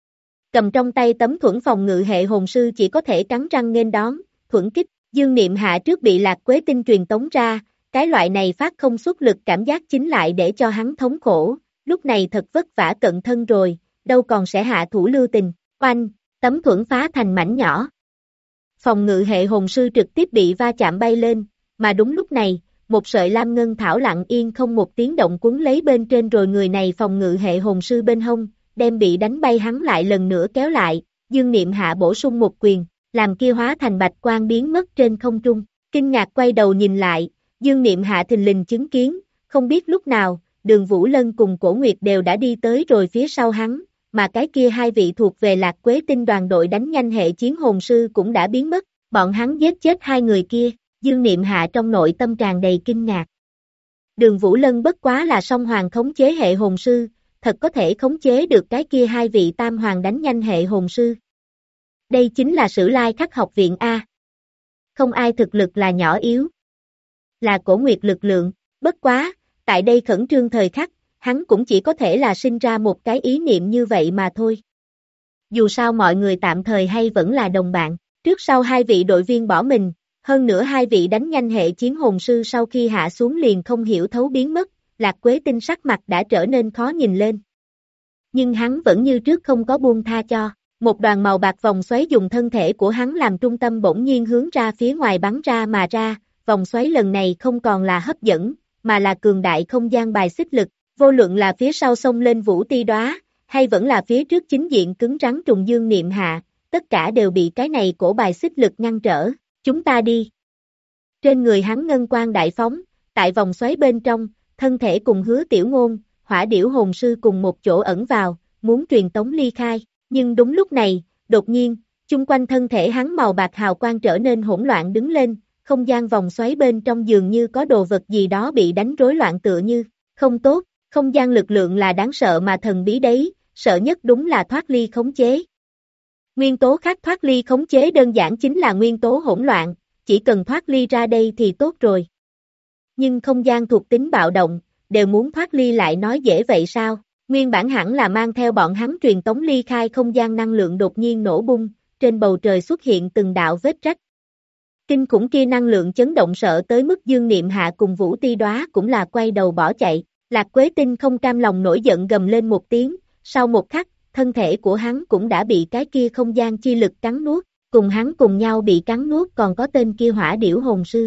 Cầm trong tay tấm thuẫn phòng ngự hệ hồn sư chỉ có thể cắn răng nghênh đón, thuẫn kích. Dương Niệm Hạ trước bị Lạc Quế Tinh truyền tống ra, cái loại này phát không xuất lực cảm giác chính lại để cho hắn thống khổ, lúc này thật vất vả cận thân rồi, đâu còn sẽ hạ thủ lưu tình, oanh, tấm thuẫn phá thành mảnh nhỏ. Phòng ngự hệ hồn sư trực tiếp bị va chạm bay lên, mà đúng lúc này, một sợi lam ngân thảo lặng yên không một tiếng động quấn lấy bên trên rồi người này phòng ngự hệ hồn sư bên hông, đem bị đánh bay hắn lại lần nữa kéo lại, Dương Niệm Hạ bổ sung một quyền. Làm kia hóa thành bạch quang biến mất trên không trung, kinh ngạc quay đầu nhìn lại, Dương Niệm Hạ thình lình chứng kiến, không biết lúc nào, Đường Vũ Lân cùng Cổ Nguyệt đều đã đi tới rồi phía sau hắn, mà cái kia hai vị thuộc về Lạc Quế Tinh đoàn đội đánh nhanh hệ chiến hồn sư cũng đã biến mất, bọn hắn giết chết hai người kia, Dương Niệm Hạ trong nội tâm tràn đầy kinh ngạc. Đường Vũ Lân bất quá là song hoàng khống chế hệ hồn sư, thật có thể khống chế được cái kia hai vị tam hoàng đánh nhanh hệ hồn sư. Đây chính là Sử Lai Khắc học viện A. Không ai thực lực là nhỏ yếu. Là Cổ Nguyệt lực lượng, bất quá, tại đây khẩn trương thời khắc, hắn cũng chỉ có thể là sinh ra một cái ý niệm như vậy mà thôi. Dù sao mọi người tạm thời hay vẫn là đồng bạn, trước sau hai vị đội viên bỏ mình, hơn nữa hai vị đánh nhanh hệ chiến hồn sư sau khi hạ xuống liền không hiểu thấu biến mất, Lạc Quế Tinh sắc mặt đã trở nên khó nhìn lên. Nhưng hắn vẫn như trước không có buông tha cho, một đoàn màu bạc vòng xoáy dùng thân thể của hắn làm trung tâm bỗng nhiên hướng ra phía ngoài bắn ra mà ra, vòng xoáy lần này không còn là hấp dẫn, mà là cường đại không gian bài xích lực, vô luận là phía sau xông lên Vũ Ti Đóa, hay vẫn là phía trước chính diện cứng rắn trùng dương niệm hạ, tất cả đều bị cái này cổ bài xích lực ngăn trở, chúng ta đi. Trên người hắn ngân quang đại phóng, tại vòng xoáy bên trong, thân thể cùng Hứa Tiểu Ngôn, Hỏa Điểu hồn sư cùng một chỗ ẩn vào, muốn truyền tống ly khai, nhưng đúng lúc này, đột nhiên, chung quanh thân thể hắn màu bạc hào quang trở nên hỗn loạn đứng lên, không gian vòng xoáy bên trong dường như có đồ vật gì đó bị đánh rối loạn tựa như, không tốt, không gian lực lượng là đáng sợ mà thần bí đấy, sợ nhất đúng là thoát ly khống chế. Nguyên tố khác thoát ly khống chế đơn giản chính là nguyên tố hỗn loạn, chỉ cần thoát ly ra đây thì tốt rồi. Nhưng không gian thuộc tính bạo động, đều muốn thoát ly lại nói dễ vậy sao? Nguyên bản hẳn là mang theo bọn hắn truyền tống ly khai không gian năng lượng đột nhiên nổ bung, trên bầu trời xuất hiện từng đạo vết rách. Kinh khủng kia năng lượng chấn động sợ tới mức Dương Niệm Hạ cùng Vũ Ti Đóa cũng là quay đầu bỏ chạy, Lạc Quế Tinh không cam lòng nổi giận gầm lên một tiếng, sau một khắc, thân thể của hắn cũng đã bị cái kia không gian chi lực cắn nuốt, cùng hắn cùng nhau bị cắn nuốt còn có tên kia Hỏa Điểu hồn sư.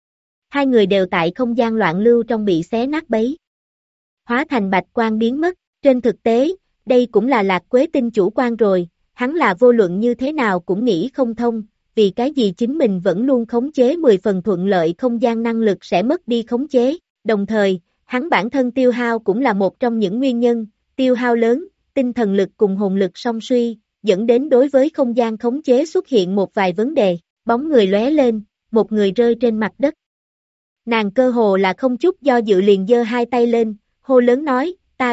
Hai người đều tại không gian loạn lưu trong bị xé nát bấy. Hóa thành bạch quang biến mất, trên thực tế, đây cũng là Lạc Quế Tinh chủ quan rồi, hắn là vô luận như thế nào cũng nghĩ không thông, vì cái gì chính mình vẫn luôn khống chế 10 phần thuận lợi không gian năng lực sẽ mất đi khống chế, đồng thời, hắn bản thân tiêu hao cũng là một trong những nguyên nhân, tiêu hao lớn, tinh thần lực cùng hồn lực song suy, dẫn đến đối với không gian khống chế xuất hiện một vài vấn đề, bóng người lóe lên, một người rơi trên mặt đất. Nàng cơ hồ là không chút do dự liền giơ hai tay lên, hô lớn nói, ta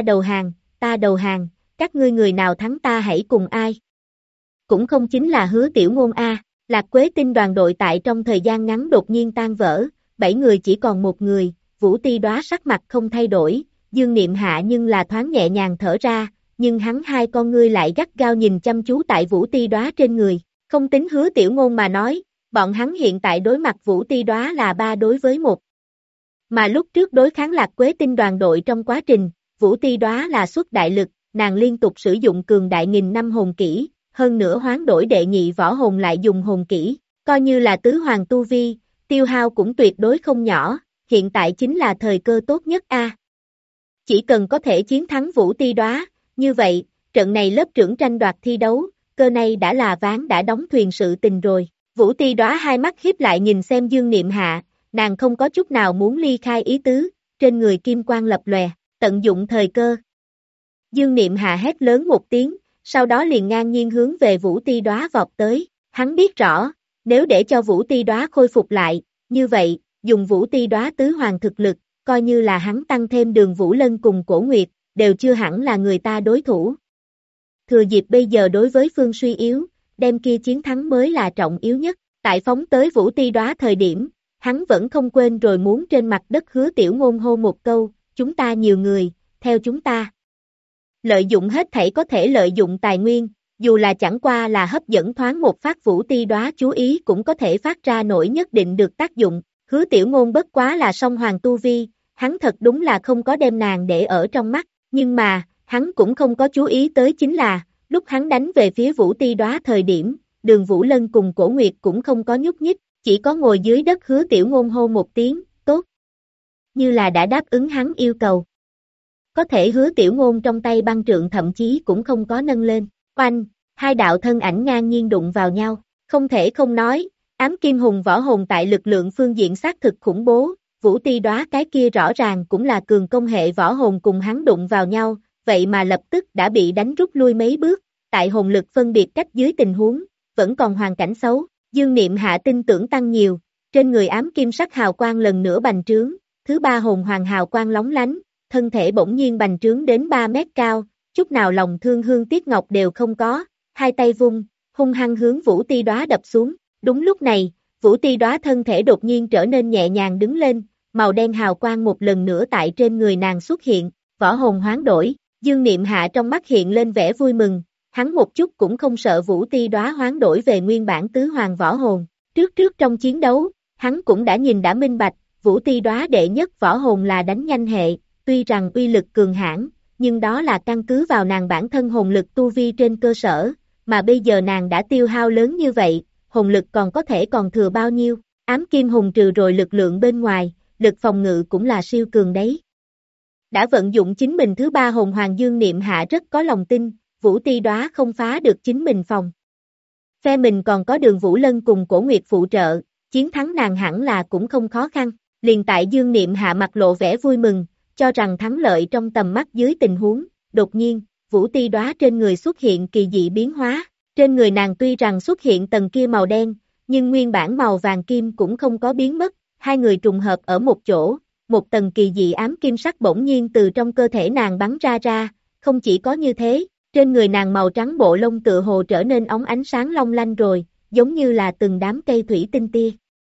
đầu hàng, các ngươi người nào thắng ta hãy cùng ai. Cũng không chính là Hứa Tiểu Ngôn a. Lạc Quế Tinh đoàn đội tại trong thời gian ngắn đột nhiên tan vỡ, 7 người chỉ còn một người, Vũ Ti Đóa sắc mặt không thay đổi, Dương Niệm Hạ nhưng là thoáng nhẹ nhàng thở ra, nhưng hắn hai con ngươi lại gắt gao nhìn chăm chú tại Vũ Ti Đóa trên người, không tính Hứa Tiểu Ngôn mà nói, bọn hắn hiện tại đối mặt Vũ Ti Đóa là 3 đối với 1. Mà lúc trước đối kháng Lạc Quế Tinh đoàn đội trong quá trình, Vũ Ti Đóa là xuất đại lực, nàng liên tục sử dụng cường đại nghìn năm hồn kỹ, hơn nữa hoán đổi đệ nhị võ hồn lại dùng hồn kỹ, coi như là tứ hoàng tu vi, tiêu hao cũng tuyệt đối không nhỏ, hiện tại chính là thời cơ tốt nhất a. Chỉ cần có thể chiến thắng Vũ Ti Đóa, như vậy, trận này lớp trưởng tranh đoạt thi đấu, cơ này đã là ván đã đóng thuyền sự tình rồi. Vũ Ti Đóa hai mắt híp lại nhìn xem Dương Niệm Hạ, nàng không có chút nào muốn ly khai ý tứ, trên người kim quang lập lòe, tận dụng thời cơ. Dương Niệm Hạ hét lớn một tiếng, sau đó liền ngang nhiên hướng về Vũ Ti Đóa vọt tới, hắn biết rõ, nếu để cho Vũ Ti Đóa khôi phục lại, như vậy, dùng Vũ Ti Đóa tứ hoàng thực lực, coi như là hắn tăng thêm Đường Vũ Lân cùng Cổ Nguyệt, đều chưa hẳn là người ta đối thủ. Thừa dịp bây giờ đối với phương suy yếu, đem kia chiến thắng mới là trọng yếu nhất, tại phóng tới Vũ Ti Đóa thời điểm, hắn vẫn không quên rồi muốn trên mặt đất Hứa Tiểu Ngôn hô một câu, chúng ta nhiều người, theo chúng ta. Lợi dụng hết thảy có thể lợi dụng tài nguyên, dù là chẳng qua là hấp dẫn thoáng một phát Vũ Ti Đóa chú ý cũng có thể phát ra nổi nhất định được tác dụng, Hứa Tiểu Ngôn bất quá là song hoàng tu vi, hắn thật đúng là không có đem nàng để ở trong mắt, nhưng mà, hắn cũng không có chú ý tới chính là, lúc hắn đánh về phía Vũ Ti Đóa thời điểm, Đường Vũ Lân cùng Cổ Nguyệt cũng không có nhúc nhích, chỉ có ngồi dưới đất Hứa Tiểu Ngôn hô một tiếng, tốt. Như là đã đáp ứng hắn yêu cầu. Có thể Hứa Tiểu Ngôn trong tay băng trượng thậm chí cũng không có nâng lên, oanh, hai đạo thân ảnh ngang nhiên đụng vào nhau, không thể không nói, ám kim hùng võ hồn tại lực lượng phương diện xác thực khủng bố, Vũ Ti Đóa cái kia rõ ràng cũng là cường công hệ võ hồn cùng hắn đụng vào nhau, vậy mà lập tức đã bị đánh rút lui mấy bước, tại hồn lực phân biệt cách dưới tình huống, vẫn còn hoàn cảnh xấu, Dương Niệm Hạ tin tưởng tăng nhiều, trên người ám kim sắc hào quang lần nữa bành trướng, thứ ba hồn hoàng hào quang lóng lánh, thân thể bỗng nhiên bành trướng đến 3 mét cao, chút nào lòng thương hương tiếc ngọc đều không có, hai tay vung, hung hăng hướng Vũ Ti Đóa đập xuống, đúng lúc này, Vũ Ti Đóa thân thể đột nhiên trở nên nhẹ nhàng đứng lên, màu đen hào quang một lần nữa tại trên người nàng xuất hiện, võ hồn hoán đổi, Dương Niệm Hạ trong mắt hiện lên vẻ vui mừng, hắn một chút cũng không sợ Vũ Ti Đóa hoán đổi về nguyên bản tứ hoàng võ hồn. Trước trong chiến đấu, hắn cũng đã nhìn đã minh bạch, Vũ Ti Đóa đệ nhất võ hồn là đánh nhanh hệ, tuy rằng uy lực cường hãn, nhưng đó là căn cứ vào nàng bản thân hồn lực tu vi trên cơ sở, mà bây giờ nàng đã tiêu hao lớn như vậy, hồn lực còn thừa bao nhiêu, ám kim hùng trừ rồi lực lượng bên ngoài, lực phòng ngự cũng là siêu cường đấy. Đã vận dụng chính mình thứ ba hồn hoàng Dương Niệm Hạ rất có lòng tin, Vũ Ti Đóa không phá được chính mình phòng. Phe mình còn có Đường Vũ Lân cùng Cổ Nguyệt phụ trợ, chiến thắng nàng hẳn là cũng không khó khăn, liền tại Dương Niệm Hạ mặt lộ vẻ vui mừng, cho rằng thắng lợi trong tầm mắt dưới tình huống, đột nhiên, Vũ Ti Đóa trên người xuất hiện kỳ dị biến hóa, trên người nàng tuy rằng xuất hiện tầng kia màu đen, nhưng nguyên bản màu vàng kim cũng không có biến mất, hai người trùng hợp ở một chỗ, một tầng kỳ dị ám kim sắc bỗng nhiên từ trong cơ thể nàng bắn ra, không chỉ có như thế, trên người nàng màu trắng bộ lông tựa hồ trở nên óng ánh sáng long lanh rồi, giống như là từng đám cây thủy tinh tia.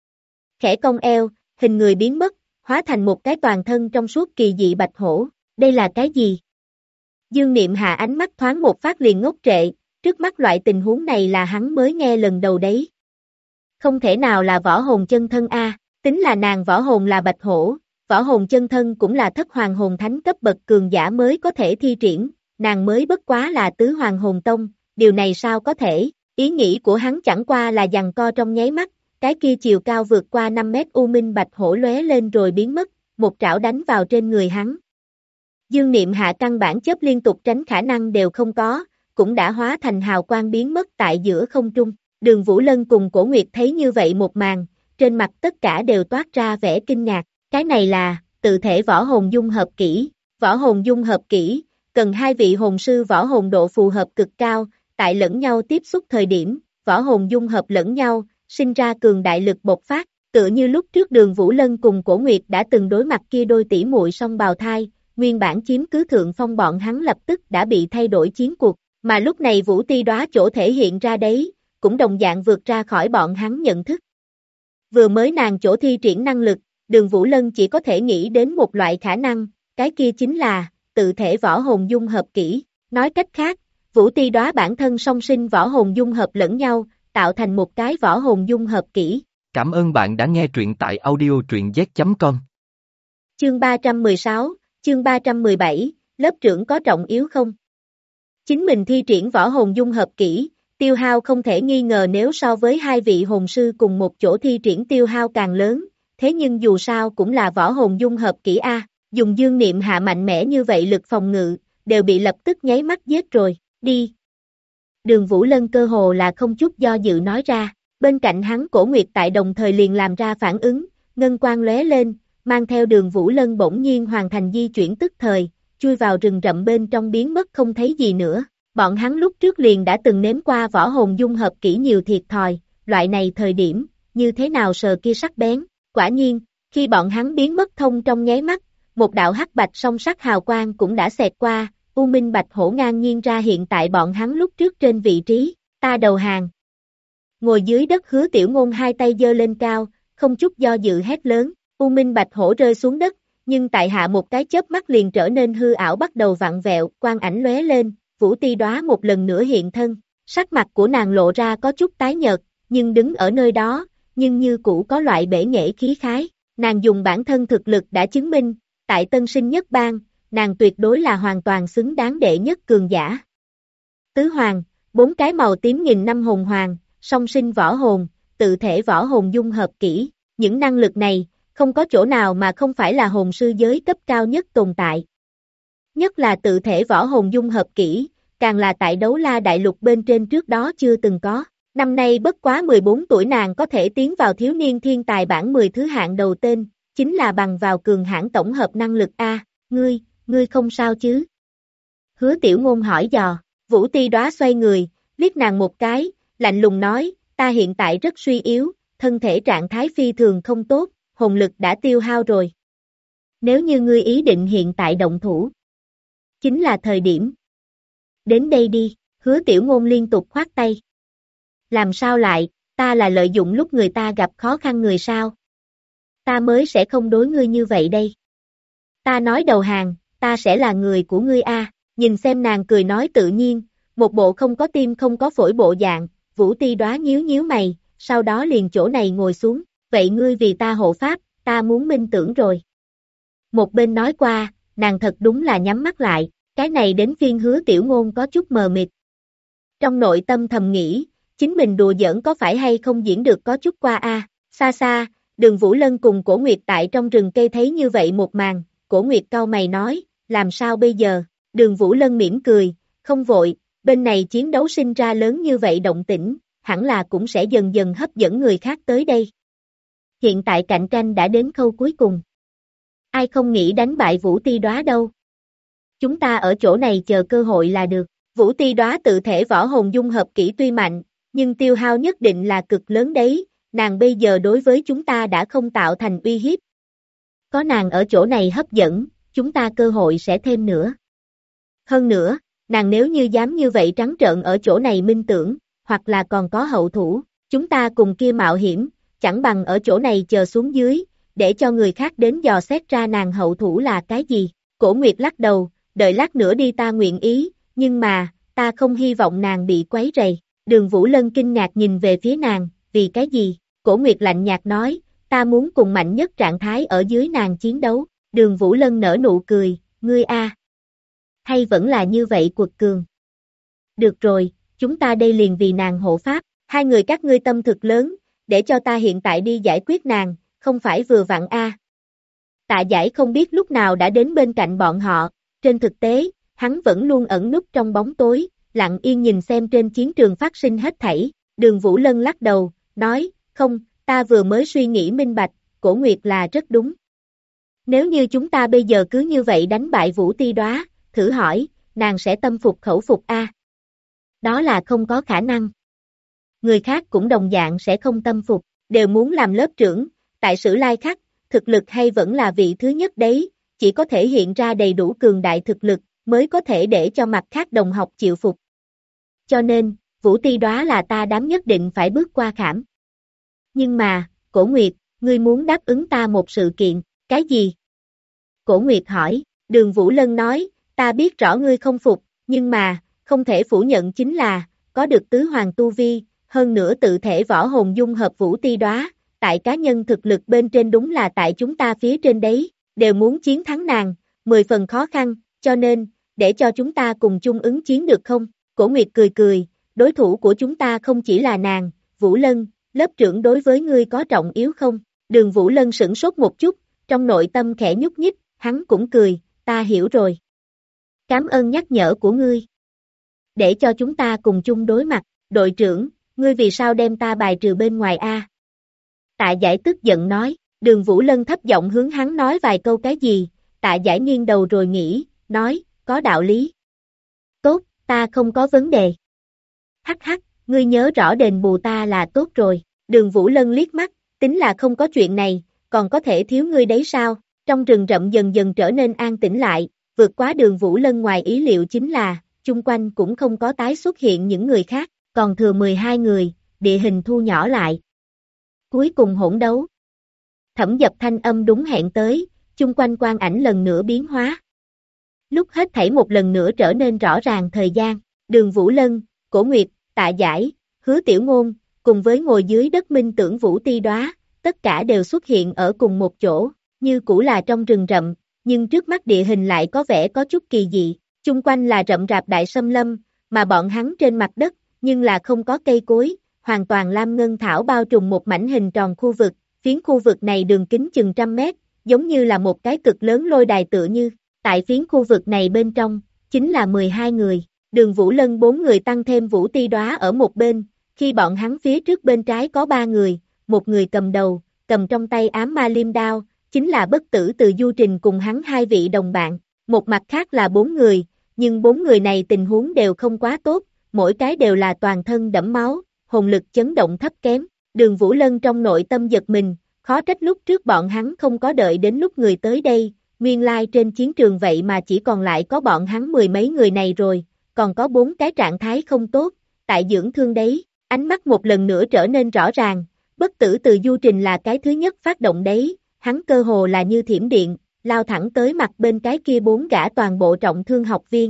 Khẽ cong eo, hình người biến mất, hóa thành một cái toàn thân trong suốt kỳ dị bạch hổ, đây là cái gì? Dương Niệm Hạ ánh mắt thoáng một phát liền ngốc trệ, trước mắt loại tình huống này là hắn mới nghe lần đầu đấy. Không thể nào là võ hồn chân thân a, tính là nàng võ hồn là bạch hổ, võ hồn chân thân cũng là thất hoàng hồn thánh cấp bậc cường giả mới có thể thi triển, nàng mới bất quá là tứ hoàng hồn tông, điều này sao có thể, ý nghĩ của hắn chẳng qua là giằng co trong nháy mắt, cái kia chiều cao vượt qua 5 mét u minh bạch hổ lóe lên rồi biến mất, một trảo đánh vào trên người hắn. Dương Niệm Hạ căn bản chớp liên tục tránh khả năng đều không có, cũng đã hóa thành hào quang biến mất tại giữa không trung. Đường Vũ Lân cùng Cổ Nguyệt thấy như vậy một màn, trên mặt tất cả đều toát ra vẻ kinh ngạc, cái này là tự thể võ hồn dung hợp kỹ, võ hồn dung hợp kỹ, cần hai vị hồn sư võ hồn độ phù hợp cực cao, tại lẫn nhau tiếp xúc thời điểm, võ hồn dung hợp lẫn nhau, sinh ra cường đại lực bộc phát, tựa như lúc trước Đường Vũ Lân cùng Cổ Nguyệt đã từng đối mặt kia đôi tỷ muội song bào thai, nguyên bản chiếm cứ thượng phong bọn hắn lập tức đã bị thay đổi chiến cuộc, mà lúc này Vũ Ti Đóa chỗ thể hiện ra đấy, cũng đồng dạng vượt ra khỏi bọn hắn nhận thức. Vừa mới nàng chỗ thi triển năng lực, Đường Vũ Lân chỉ có thể nghĩ đến một loại khả năng, cái kia chính là tự thể võ hồn dung hợp kỹ, nói cách khác, Vũ Ti Đóa bản thân song sinh võ hồn dung hợp lẫn nhau, tạo thành một cái võ hồn dung hợp kỹ. Cảm ơn bạn đã nghe truyện tại audio truyện z.com. Chương 316, chương 317, lớp trưởng có trọng yếu không? Chính mình thi triển võ hồn dung hợp kỹ, tiêu hao không thể nghi ngờ nếu so với hai vị hồn sư cùng một chỗ thi triển tiêu hao càng lớn, thế nhưng dù sao cũng là võ hồn dung hợp kỹ A, dùng Dương Niệm Hạ mạnh mẽ như vậy lực phòng ngự, đều bị lập tức nháy mắt giết rồi, đi. Đường Vũ Lân cơ hồ là không chút do dự nói ra, bên cạnh hắn Cổ Nguyệt tại đồng thời liền làm ra phản ứng, ngân quang lóe lên, mang theo Đường Vũ Lân bỗng nhiên hoàn thành di chuyển tức thời, chui vào rừng rậm bên trong biến mất không thấy gì nữa. Bọn hắn lúc trước liền đã từng nếm qua võ hồn dung hợp kỹ nhiều thiệt thòi, loại này thời điểm, như thế nào sờ kia sắc bén, quả nhiên, khi bọn hắn biến mất thông trong nháy mắt, một đạo hắc bạch song sắc hào quang cũng đã xẹt qua, U Minh Bạch Hổ ngang nhiên ra hiện tại bọn hắn lúc trước trên vị trí, ta đầu hàng. Ngồi dưới đất Hứa Tiểu Ngôn hai tay giơ lên cao, không chút do dự hét lớn, U Minh Bạch Hổ rơi xuống đất, nhưng tại hạ một cái chớp mắt liền trở nên hư ảo bắt đầu vặn vẹo, quang ảnh lóe lên. Vũ Ti Đóa một lần nữa hiện thân, sắc mặt của nàng lộ ra có chút tái nhợt, nhưng đứng ở nơi đó, nhưng như cũ có loại bể nghệ khí khái, nàng dùng bản thân thực lực đã chứng minh, tại Tân Sinh Nhất Bang, nàng tuyệt đối là hoàn toàn xứng đáng đệ nhất cường giả. Tứ Hoàng, 4 cái màu tím nghìn năm hồn hoàng, song sinh võ hồn, tự thể võ hồn dung hợp kỹ, những năng lực này, không có chỗ nào mà không phải là hồn sư giới cấp cao nhất tồn tại. Nhất là tự thể võ hồn dung hợp kỹ, càng là tại Đấu La Đại Lục bên trên trước đó chưa từng có. Năm nay bất quá 14 tuổi nàng có thể tiến vào thiếu niên thiên tài bảng 10 thứ hạng đầu tên, chính là bằng vào cường hãn tổng hợp năng lực A, ngươi không sao chứ? Hứa Tiểu Ngôn hỏi dò, Vũ Ti Đóa xoay người, liếc nàng một cái, lạnh lùng nói, ta hiện tại rất suy yếu, thân thể trạng thái phi thường không tốt, hồn lực đã tiêu hao rồi. Nếu như ngươi ý định hiện tại động thủ, chính là thời điểm. Đến đây đi, Hứa Tiểu Ngôn liên tục khoát tay. Làm sao lại, ta là lợi dụng lúc người ta gặp khó khăn người sao? Ta mới sẽ không đối ngươi như vậy đây. Ta nói đầu hàng, ta sẽ là người của ngươi a. Nhìn xem nàng cười nói tự nhiên, một bộ không có tim không có phổi bộ dạng, Vũ Ti Đóa nhíu nhíu mày, sau đó liền chỗ này ngồi xuống, vậy ngươi vì ta hộ pháp, ta muốn minh tưởng rồi. Một bên nói qua, nàng thật đúng là nhắm mắt lại, cái này đến phiên Hứa Tiểu Ngôn có chút mờ mịt. Trong nội tâm thầm nghĩ, chính mình đùa giỡn có phải hay không diễn được có chút qua a. Xa xa, Đường Vũ Lân cùng Cổ Nguyệt tại trong rừng cây thấy như vậy một màn, Cổ Nguyệt cau mày nói, làm sao bây giờ? Đường Vũ Lân mỉm cười, không vội, bên này chiến đấu sinh ra lớn như vậy động tĩnh, hẳn là cũng sẽ dần dần hấp dẫn người khác tới đây. Hiện tại cạnh tranh đã đến khâu cuối cùng. Ai không nghĩ đánh bại Vũ Ti Đóa đâu. Chúng ta ở chỗ này chờ cơ hội là được. Vũ Ti Đóa tự thể võ hồn dung hợp kỹ tuy mạnh, nhưng tiêu hao nhất định là cực lớn đấy, nàng bây giờ đối với chúng ta đã không tạo thành uy hiếp. Có nàng ở chỗ này hấp dẫn, chúng ta cơ hội sẽ thêm nữa. Hơn nữa, nàng nếu như dám như vậy trắng trợn ở chỗ này minh tưởng, hoặc là còn có hậu thủ, chúng ta cùng kia mạo hiểm, chẳng bằng ở chỗ này chờ xuống dưới, để cho người khác đến dò xét ra nàng hậu thủ là cái gì. Cổ Nguyệt lắc đầu, đợi lát nữa đi ta nguyện ý, nhưng mà, ta không hy vọng nàng bị quấy rầy. Đường Vũ Lân kinh ngạc nhìn về phía nàng, vì cái gì? Cổ Nguyệt lạnh nhạt nói, ta muốn cùng mạnh nhất trạng thái ở dưới nàng chiến đấu. Đường Vũ Lân nở nụ cười, ngươi a, hay vẫn là như vậy quật cường. Được rồi, chúng ta đây liền vì nàng hộ pháp, hai người các ngươi tâm thực lớn, để cho ta hiện tại đi giải quyết nàng, không phải vừa vặn a. Tạ Giải không biết lúc nào đã đến bên cạnh bọn họ, trên thực tế, hắn vẫn luôn ẩn núp trong bóng tối, lặng yên nhìn xem trên chiến trường phát sinh hết thảy. Đường Vũ Lân lắc đầu, nói, không, ta vừa mới suy nghĩ minh bạch, Cổ Nguyệt là rất đúng. Nếu như chúng ta bây giờ cứ như vậy đánh bại Vũ Ti Đóa, thử hỏi, nàng sẽ tâm phục khẩu phục a? Đó là không có khả năng. Người khác cũng đồng dạng sẽ không tâm phục, đều muốn làm lớp trưởng, tại Sử Lai Khắc, thực lực hay vẫn là vị thứ nhất đấy, chỉ có thể hiện ra đầy đủ cường đại thực lực, mới có thể để cho mặt khác đồng học chịu phục. Cho nên, Vũ Ti Đóa là ta đám nhất định phải bước qua khảm. Nhưng mà, Cổ Nguyệt, ngươi muốn đáp ứng ta một sự kiện, cái gì? Cổ Nguyệt hỏi, Đường Vũ Lân nói, ta biết rõ ngươi không phục, nhưng mà, không thể phủ nhận chính là, có được tứ hoàng tu vi, hơn nữa tự thể võ hồn dung hợp Vũ Ti Đóa, tại cá nhân thực lực bên trên đúng là tại chúng ta phía trên đấy, đều muốn chiến thắng nàng, 10 phần khó khăn, cho nên, để cho chúng ta cùng chung ứng chiến được không? Cổ Nguyệt cười cười, đối thủ của chúng ta không chỉ là nàng, Vũ Lân, lớp trưởng đối với ngươi có trọng yếu không? Đường Vũ Lân sửng sốt một chút, trong nội tâm khẽ nhúc nhích, hắn cũng cười, ta hiểu rồi. Cảm ơn nhắc nhở của ngươi. Để cho chúng ta cùng chung đối mặt, đội trưởng, ngươi vì sao đem ta bài trừ bên ngoài a? Tạ Giải tức giận nói, Đường Vũ Lân thấp giọng hướng hắn nói vài câu cái gì, Tạ Giải nghiêng đầu rồi nghĩ, nói, có đạo lý. Tốt, ta không có vấn đề. Hắc hắc, ngươi nhớ rõ đền bù ta là tốt rồi. Đường Vũ Lân liếc mắt, tính là không có chuyện này, còn có thể thiếu ngươi đấy sao? Trong rừng rậm dần dần trở nên an tĩnh lại, vượt quá Đường Vũ Lân ngoài ý liệu chính là, chung quanh cũng không có tái xuất hiện những người khác, còn thừa 12 người, địa hình thu nhỏ lại. Cuối cùng hỗn đấu. Thẩm Dập thanh âm đúng hẹn tới, chung quanh quang ảnh lần nữa biến hóa. Lúc hết thảy một lần nữa trở nên rõ ràng thời gian, Đường Vũ Lân, Cổ Nguyệt, Tạ Giải, Hứa Tiểu Ngôn, cùng với ngồi dưới đất minh tưởng Vũ Ti Đóa, tất cả đều xuất hiện ở cùng một chỗ, như cũ là trong rừng rậm, nhưng trước mắt địa hình lại có vẻ có chút kỳ dị, chung quanh là rậm rạp đại xâm lâm, mà bọn hắn trên mặt đất, nhưng là không có cây cối, hoàn toàn lam ngân thảo bao trùm một mảnh hình tròn khu vực, phiến khu vực này đường kính chừng 100 mét, giống như là một cái cực lớn lôi đài tựa như, tại phiến khu vực này bên trong, chính là 12 người, Đường Vũ Lân 4 người tăng thêm Vũ Ti Đóa ở một bên, khi bọn hắn phía trước bên trái có 3 người, một người cầm đầu, cầm trong tay ám ma liêm đao, chính là Bất Tử Từ Du Trình cùng hắn hai vị đồng bạn, một mặt khác là 4 người, nhưng 4 người này tình huống đều không quá tốt, mỗi cái đều là toàn thân đẫm máu, hồn lực chấn động thấp kém, Đường Vũ Lân trong nội tâm giật mình, khó trách lúc trước bọn hắn không có đợi đến lúc người tới đây, nguyên lai trên chiến trường vậy mà chỉ còn lại có bọn hắn 10 mấy người này rồi, còn có 4 cái trạng thái không tốt, tại dưỡng thương đấy, ánh mắt một lần nữa trở nên rõ ràng, Bất Tử Từ Du Trình là cái thứ nhất phát động đấy, hắn cơ hồ là như thiểm điện, lao thẳng tới mặt bên cái kia 4 gã toàn bộ trọng thương học viên.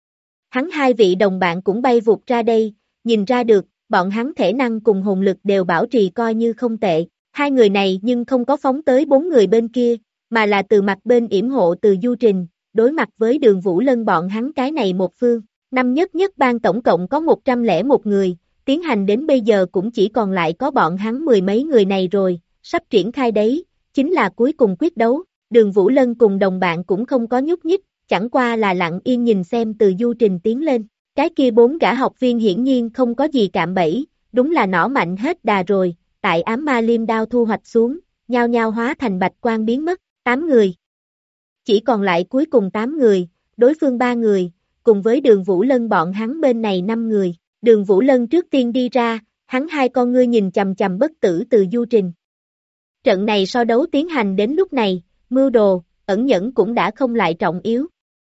Hắn 2 vị đồng bạn cũng bay vụt ra đây, nhìn ra được, bọn hắn thể năng cùng hồn lực đều bảo trì coi như không tệ. 2 người này nhưng không có phóng tới 4 người bên kia, mà là từ mặt bên yểm hộ từ Du Trình, đối mặt với Đường Vũ Lân bọn hắn cái này một phương. Năm nhất ban tổng cộng có 101 người, tiến hành đến bây giờ cũng chỉ còn lại có bọn hắn 10 mấy người này rồi, sắp triển khai đấy, chính là cuối cùng quyết đấu. Đường Vũ Lân cùng đồng bạn cũng không có nhúc nhích, chẳng qua là lặng yên nhìn xem từ Du Trình tiến lên. Cái kia 4 gã học viên hiển nhiên không có gì cạm bẫy, đúng là nỏ mạnh hết đà rồi, tại ám ma liêm đao thu hoạch xuống, nhao nhao hóa thành bạch quang biến mất, 8 người. Chỉ còn lại cuối cùng 8 người, đối phương 3 người, cùng với Đường Vũ Lân bọn hắn bên này 5 người. Đường Vũ Lân trước tiên đi ra, hắn 2 con ngươi nhìn chằm chằm bất tử từ Du Trình. Trận này so đấu tiến hành đến lúc này, mưu đồ, ẩn nhẫn cũng đã không lại trọng yếu.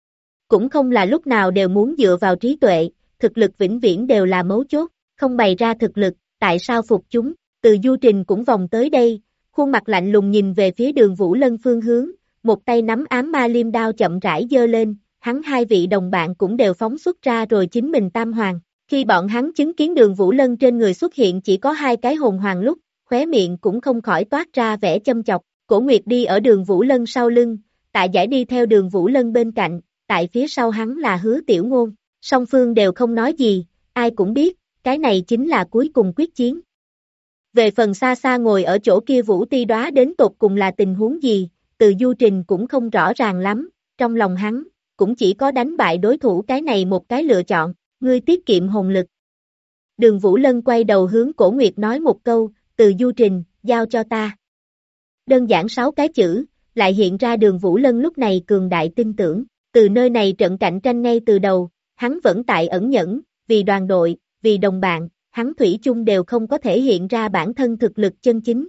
Cũng không là lúc nào đều muốn dựa vào trí tuệ, thực lực vĩnh viễn đều là mấu chốt, không bày ra thực lực, tại sao phục chúng. Từ Du Trình cũng vòng tới đây, khuôn mặt lạnh lùng nhìn về phía Đường Vũ Lân phương hướng, một tay nắm ám ma liêm đao chậm rãi giơ lên, hắn 2 vị đồng bạn cũng đều phóng xuất ra rồi chính mình tam hoàng. Khi bọn hắn chứng kiến Đường Vũ Lân trên người xuất hiện chỉ có 2 cái hồn hoàng lúc, khóe miệng cũng không khỏi toát ra vẻ châm chọc. Cổ Nguyệt đi ở Đường Vũ Lân sau lưng, Tạ Giải đi theo Đường Vũ Lân bên cạnh, tại phía sau hắn là Hứa Tiểu Ngôn. Song phương đều không nói gì, ai cũng biết, cái này chính là cuối cùng quyết chiến. Về phần xa xa ngồi ở chỗ kia Vũ Ti Đoá đến tột cùng là tình huống gì, từ Du Trình cũng không rõ ràng lắm, trong lòng hắn, cũng chỉ có đánh bại đối thủ cái này một cái lựa chọn, ngươi tiết kiệm hồn lực. Đường Vũ Lân quay đầu hướng Cổ Nguyệt nói một câu, từ Du Trình, giao cho ta. Đơn giản 6 cái chữ, lại hiện ra Đường Vũ Lân lúc này cường đại tin tưởng, từ nơi này trận cạnh tranh ngay từ đầu, hắn vẫn tại ẩn nhẫn, vì đoàn đội, vì đồng bạn, hắn thủy chung đều không có thể hiện ra bản thân thực lực chân chính.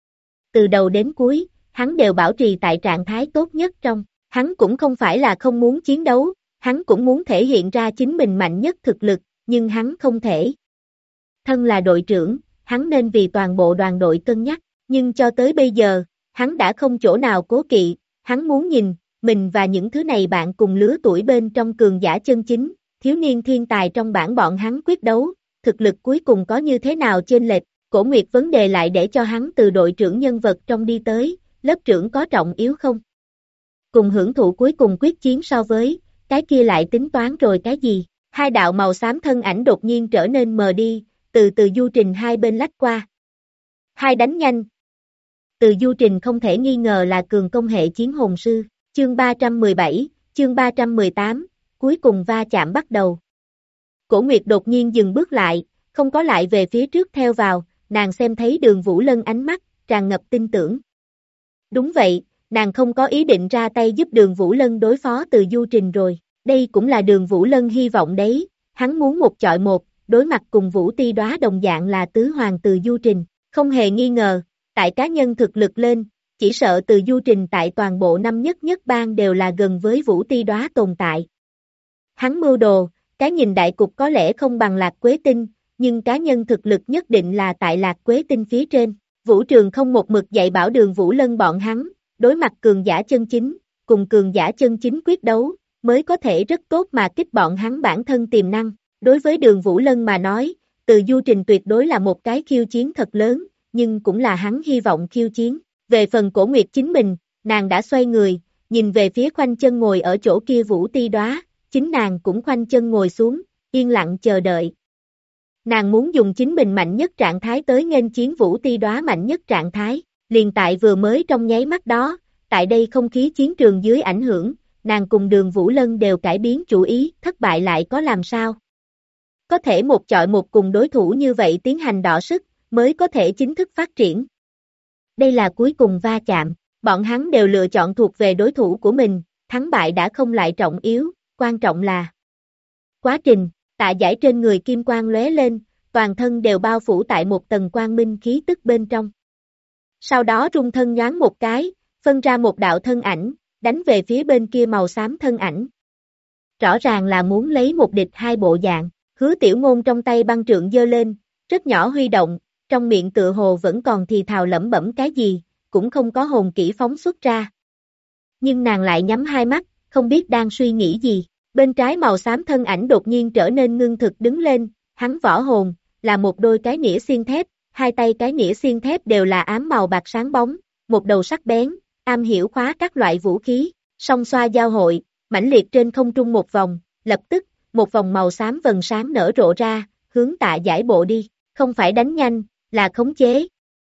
Từ đầu đến cuối, hắn đều bảo trì tại trạng thái tốt nhất trong, hắn cũng không phải là không muốn chiến đấu, hắn cũng muốn thể hiện ra chính mình mạnh nhất thực lực, nhưng hắn không thể. Thân là đội trưởng, hắn nên vì toàn bộ đoàn đội cân nhắc, nhưng cho tới bây giờ, hắn đã không chỗ nào cố kỵ, hắn muốn nhìn, mình và những thứ này bạn cùng lứa tuổi bên trong cường giả chân chính, thiếu niên thiên tài trong bảng bọn hắn quyết đấu, thực lực cuối cùng có như thế nào chênh lệch. Cổ Nguyệt vấn đề lại để cho hắn từ đội trưởng nhân vật trong đi tới, lớp trưởng có trọng yếu không? Cùng hưởng thụ cuối cùng quyết chiến so với, cái kia lại tính toán rồi cái gì? 2 đạo màu xám thân ảnh đột nhiên trở nên mờ đi, từ Du Trình 2 bên lách qua. 2 đánh nhanh. Từ Du Trình không thể nghi ngờ là cường công hệ chiến hồn sư. Chương 317, chương 318, cuối cùng va chạm bắt đầu. Cổ Nguyệt đột nhiên dừng bước lại, không có lại về phía trước theo vào, nàng xem thấy Đường Vũ Lân ánh mắt, tràn ngập tin tưởng. Đúng vậy, nàng không có ý định ra tay giúp Đường Vũ Lân đối phó từ Du Trình rồi, đây cũng là Đường Vũ Lân hy vọng đấy, hắn muốn một chọi một, đối mặt cùng Vũ Ti Đoá đồng dạng là tứ hoàng từ Du Trình, không hề nghi ngờ, tại cá nhân thực lực lên, chỉ sợ từ Du Trình tại toàn bộ năm nhất bang đều là gần với Vũ Ti Đoá tồn tại. Hắn mưu đồ, cái nhìn đại cục có lẽ không bằng Lạc Quế Tinh, nhưng cá nhân thực lực nhất định là tại Lạc Quế Tinh phía trên. Vũ Trường không một mực dạy bảo Đường Vũ Lân bọn hắn, đối mặt cường giả chân chính, cùng cường giả chân chính quyết đấu, mới có thể rất tốt mà kích bọn hắn bản thân tiềm năng. Đối với Đường Vũ Lân mà nói, từ Du Trình tuyệt đối là một cái khiêu chiến thật lớn, nhưng cũng là hắn hy vọng khiêu chiến. Về phần Cổ Nguyệt chính mình, nàng đã xoay người, nhìn về phía khoanh chân ngồi ở chỗ kia Vũ Ti Đoá, chính nàng cũng khoanh chân ngồi xuống, yên lặng chờ đợi. Nàng muốn dùng chính mình mạnh nhất trạng thái tới nghênh chiến Vũ Ti Đoá mạnh nhất trạng thái, liền tại vừa mới trong nháy mắt đó, tại đây không khí chiến trường dưới ảnh hưởng, nàng cùng Đường Vũ Lân đều cải biến chủ ý, thất bại lại có làm sao? Có thể một chọi một cùng đối thủ như vậy tiến hành đọ sức, mới có thể chính thức phát triển. Đây là cuối cùng va chạm, bọn hắn đều lựa chọn thuộc về đối thủ của mình, thắng bại đã không lại trọng yếu, quan trọng là quá trình. Tạ Giải trên người kim quang lóe lên, toàn thân đều bao phủ tại một tầng quang minh khí tức bên trong. Sau đó rung thân nhoáng một cái, phân ra một đạo thân ảnh, đánh về phía bên kia màu xám thân ảnh. Rõ ràng là muốn lấy một địch 2 bộ dạng, Hứa Tiểu Ngôn trong tay băng trượng giơ lên, rất nhỏ huy động, trong miệng tựa hồ vẫn còn thì thào lẩm bẩm cái gì, cũng không có hồn kỹ phóng xuất ra. nhưng nàng lại nhắm hai mắt, không biết đang suy nghĩ gì. Bên trái màu xám thân ảnh đột nhiên trở nên ngưng thực đứng lên, hắn võ hồn, là một đôi cái nĩa xiên thép, hai tay cái nĩa xiên thép đều là ám màu bạc sáng bóng, một đầu sắc bén, am hiểu khóa các loại vũ khí, song xoa giao hội, mãnh liệt trên không trung một vòng, lập tức, một vòng màu xám vầng sáng nở rộ ra, hướng Tạ Giải bộ đi, không phải đánh nhanh, là khống chế.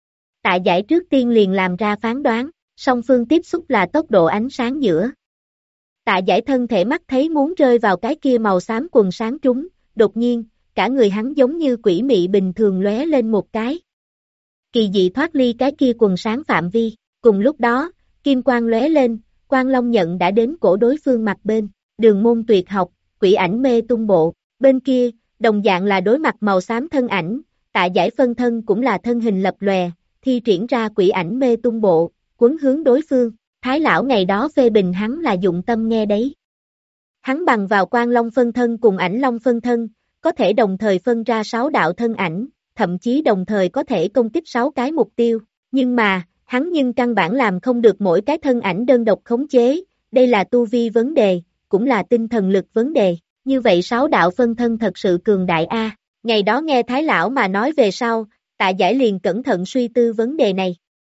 Tạ Giải trước tiên liền làm ra phán đoán, song phương tiếp xúc là tốc độ ánh sáng giữa. Tạ Giải thân thể mắt thấy muốn rơi vào cái kia màu xám quần sáng trúng, đột nhiên, cả người hắn giống như quỷ mị bình thường lóe lên một cái. Kỳ dị thoát ly cái kia quần sáng phạm vi, cùng lúc đó, kim quang lóe lên, Quang Long nhận đã đến cổ đối phương mặt bên, Đường Môn Tuyệt Học, Quỷ Ảnh Mê Tung Bộ, bên kia, đồng dạng là đối mặt màu xám thân ảnh, Tạ Giải phân thân cũng là thân hình lập lòe, thi triển ra Quỷ Ảnh Mê Tung Bộ, quấn hướng đối phương, Thái lão ngày đó phê bình hắn là dụng tâm nghe đấy. Hắn bằng vào Quang Long phân thân cùng Ảnh Long phân thân, có thể đồng thời phân ra 6 đạo thân ảnh, thậm chí đồng thời có thể công kích 6 cái mục tiêu, nhưng mà, hắn căn bản làm không được mỗi cái thân ảnh đơn độc khống chế, đây là tu vi vấn đề, cũng là tinh thần lực vấn đề, như vậy 6 đạo phân thân thật sự cường đại a. Ngày đó nghe Thái lão mà nói về sau, Tạ Giải liền cẩn thận suy tư vấn đề này.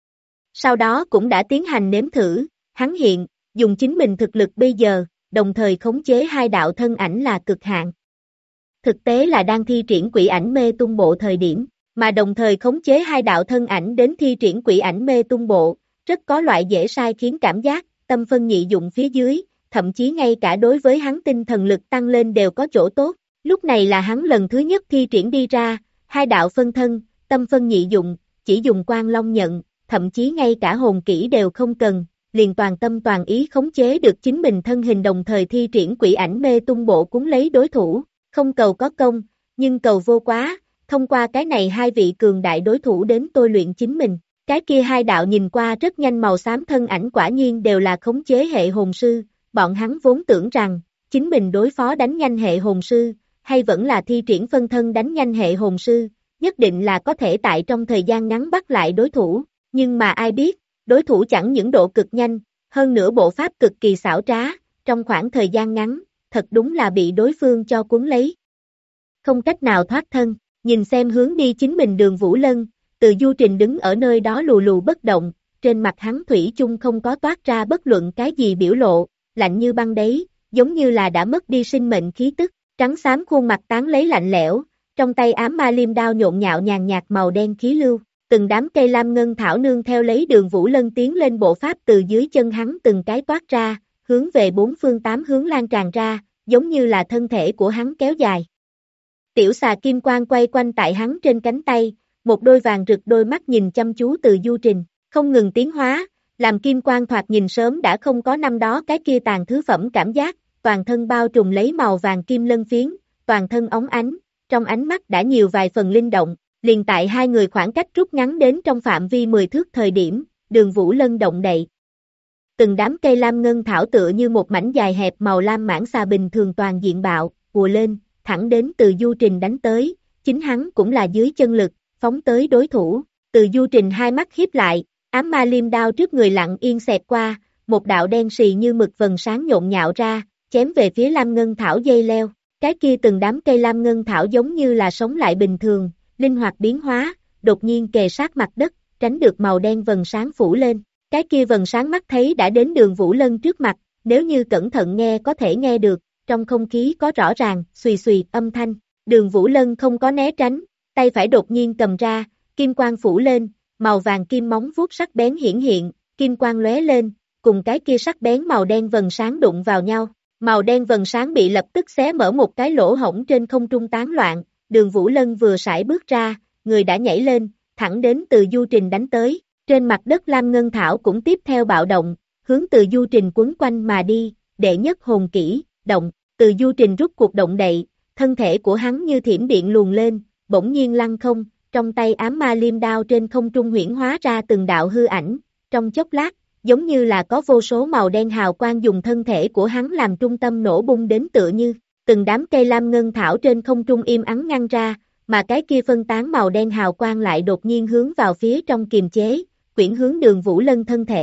Sau đó cũng đã tiến hành nếm thử, hắn hiện, dùng chính mình thực lực bây giờ, đồng thời khống chế 2 đạo thân ảnh là cực hạn. Thực tế là đang thi triển Quỷ Ảnh Mê Tung Bộ thời điểm, mà đồng thời khống chế 2 đạo thân ảnh đến thi triển Quỷ Ảnh Mê Tung Bộ, rất có loại dễ sai khiến cảm giác, tâm phân nhị dụng phía dưới, thậm chí ngay cả đối với hắn tinh thần lực tăng lên đều có chỗ tốt. Lúc này là hắn lần thứ nhất thi triển đi ra, 2 đạo phân thân, tâm phân nhị dụng, chỉ dùng Quang Long nhận, thậm chí ngay cả hồn kỹ đều không cần, liền toàn tâm toàn ý khống chế được chính mình thân hình đồng thời thi triển Quỷ Ảnh Mê Tung Bộ cúng lấy đối thủ, không cầu có công, nhưng cầu vô quá, thông qua cái này 2 vị cường đại đối thủ đến tôi luyện chính mình. Cái kia 2 đạo nhìn qua rất nhanh màu xám thân ảnh quả nhiên đều là khống chế hệ hồn sư, bọn hắn vốn tưởng rằng, chính mình đối phó đánh nhanh hệ hồn sư, hay vẫn là thi triển phân thân đánh nhanh hệ hồn sư, nhất định là có thể tại trong thời gian ngắn bắt lại đối thủ, nhưng mà ai biết, đối thủ chẳng những độ cực nhanh, hơn nữa bộ pháp cực kỳ xảo trá, trong khoảng thời gian ngắn, thật đúng là bị đối phương cho cuốn lấy. Không cách nào thoát thân, nhìn xem hướng đi chính mình Đường Vũ Lân, Từ Du Trình đứng ở nơi đó lù lù bất động, trên mặt hắn thủy chung không có toát ra bất luận cái gì biểu lộ, lạnh như băng đấy, giống như là đã mất đi sinh mệnh khí tức, trắng xám khuôn mặt tán lấy lạnh lẽo, trong tay ám ma liêm đao nhộn nhạo nhàn nhạt màu đen khí lưu, từng đám cây lam ngân thảo nương theo lấy Đường Vũ Lân tiến lên bộ pháp từ dưới chân hắn từng cái toát ra, hướng về 4 phương 8 hướng lan tràn ra, giống như là thân thể của hắn kéo dài. Tiểu xà kim quang quay quanh tại hắn trên cánh tay, một đôi vàng rực đôi mắt nhìn chăm chú Từ Du Trình, không ngừng tiến hóa, làm kim quang thoạt nhìn sớm đã không có năm đó cái kia tàn thứ phẩm cảm giác, toàn thân bao trùm lấy màu vàng kim lân phiến, toàn thân óng ánh, trong ánh mắt đã nhiều vài phần linh động, liền tại 2 người khoảng cách rút ngắn đến trong phạm vi 10 thước thời điểm, Đường Vũ Lân động đậy. Từng đám cây lam ngân thảo tựa như một mảnh dài hẹp màu lam mãng xà bình thường toàn diện bạo, ùa lên, thẳng đến Từ Du Trình đánh tới, chính hắn cũng là dưới chân lực, phóng tới đối thủ, Từ Du Trình hai mắt hiếp lại, ám ma liêm đao trước người lặng yên xẹt qua, một đạo đen xì như mực vầng sáng nhộn nhạo ra, chém về phía lam ngân thảo dây leo, cái kia từng đám cây lam ngân thảo giống như là sống lại bình thường, linh hoạt biến hóa, đột nhiên kề sát mặt đất, tránh được màu đen vầng sáng phủ lên, cái kia vầng sáng mắt thấy đã đến Đường Vũ Lân trước mặt, nếu như cẩn thận nghe có thể nghe được, trong không khí có rõ ràng, xùy xùy âm thanh, Đường Vũ Lân không có né tránh, tay phải đột nhiên cầm ra, kim quang phủ lên, màu vàng kim móng vuốt sắc bén hiển hiện, kim quang lóe lên, cùng cái kia sắc bén màu đen vầng sáng đụng vào nhau, màu đen vầng sáng bị lập tức xé mở một cái lỗ hổng trên không trung tán loạn, Đường Vũ Lân vừa sải bước ra, người đã nhảy lên, thẳng đến Từ Du Trình đánh tới, trên mặt đất lam ngân thảo cũng tiếp theo bạo động, hướng Từ Du Trình quấn quanh mà đi, đệ nhất hồn kỹ, động, Từ Du Trình rút cuộc động đậy, thân thể của hắn như thiểm điện luồn lên, bỗng nhiên lăng không, trong tay ám ma liêm đao trên không trung huyễn hóa ra từng đạo hư ảnh, trong chốc lát, giống như là có vô số màu đen hào quang dùng thân thể của hắn làm trung tâm nổ bung đến tựa như, từng đám cây lam ngân thảo trên không trung im ắng ngăn ra, mà cái kia phân tán màu đen hào quang lại đột nhiên hướng vào phía trong kiềm chế, quyển hướng Đường Vũ Lân thân thể,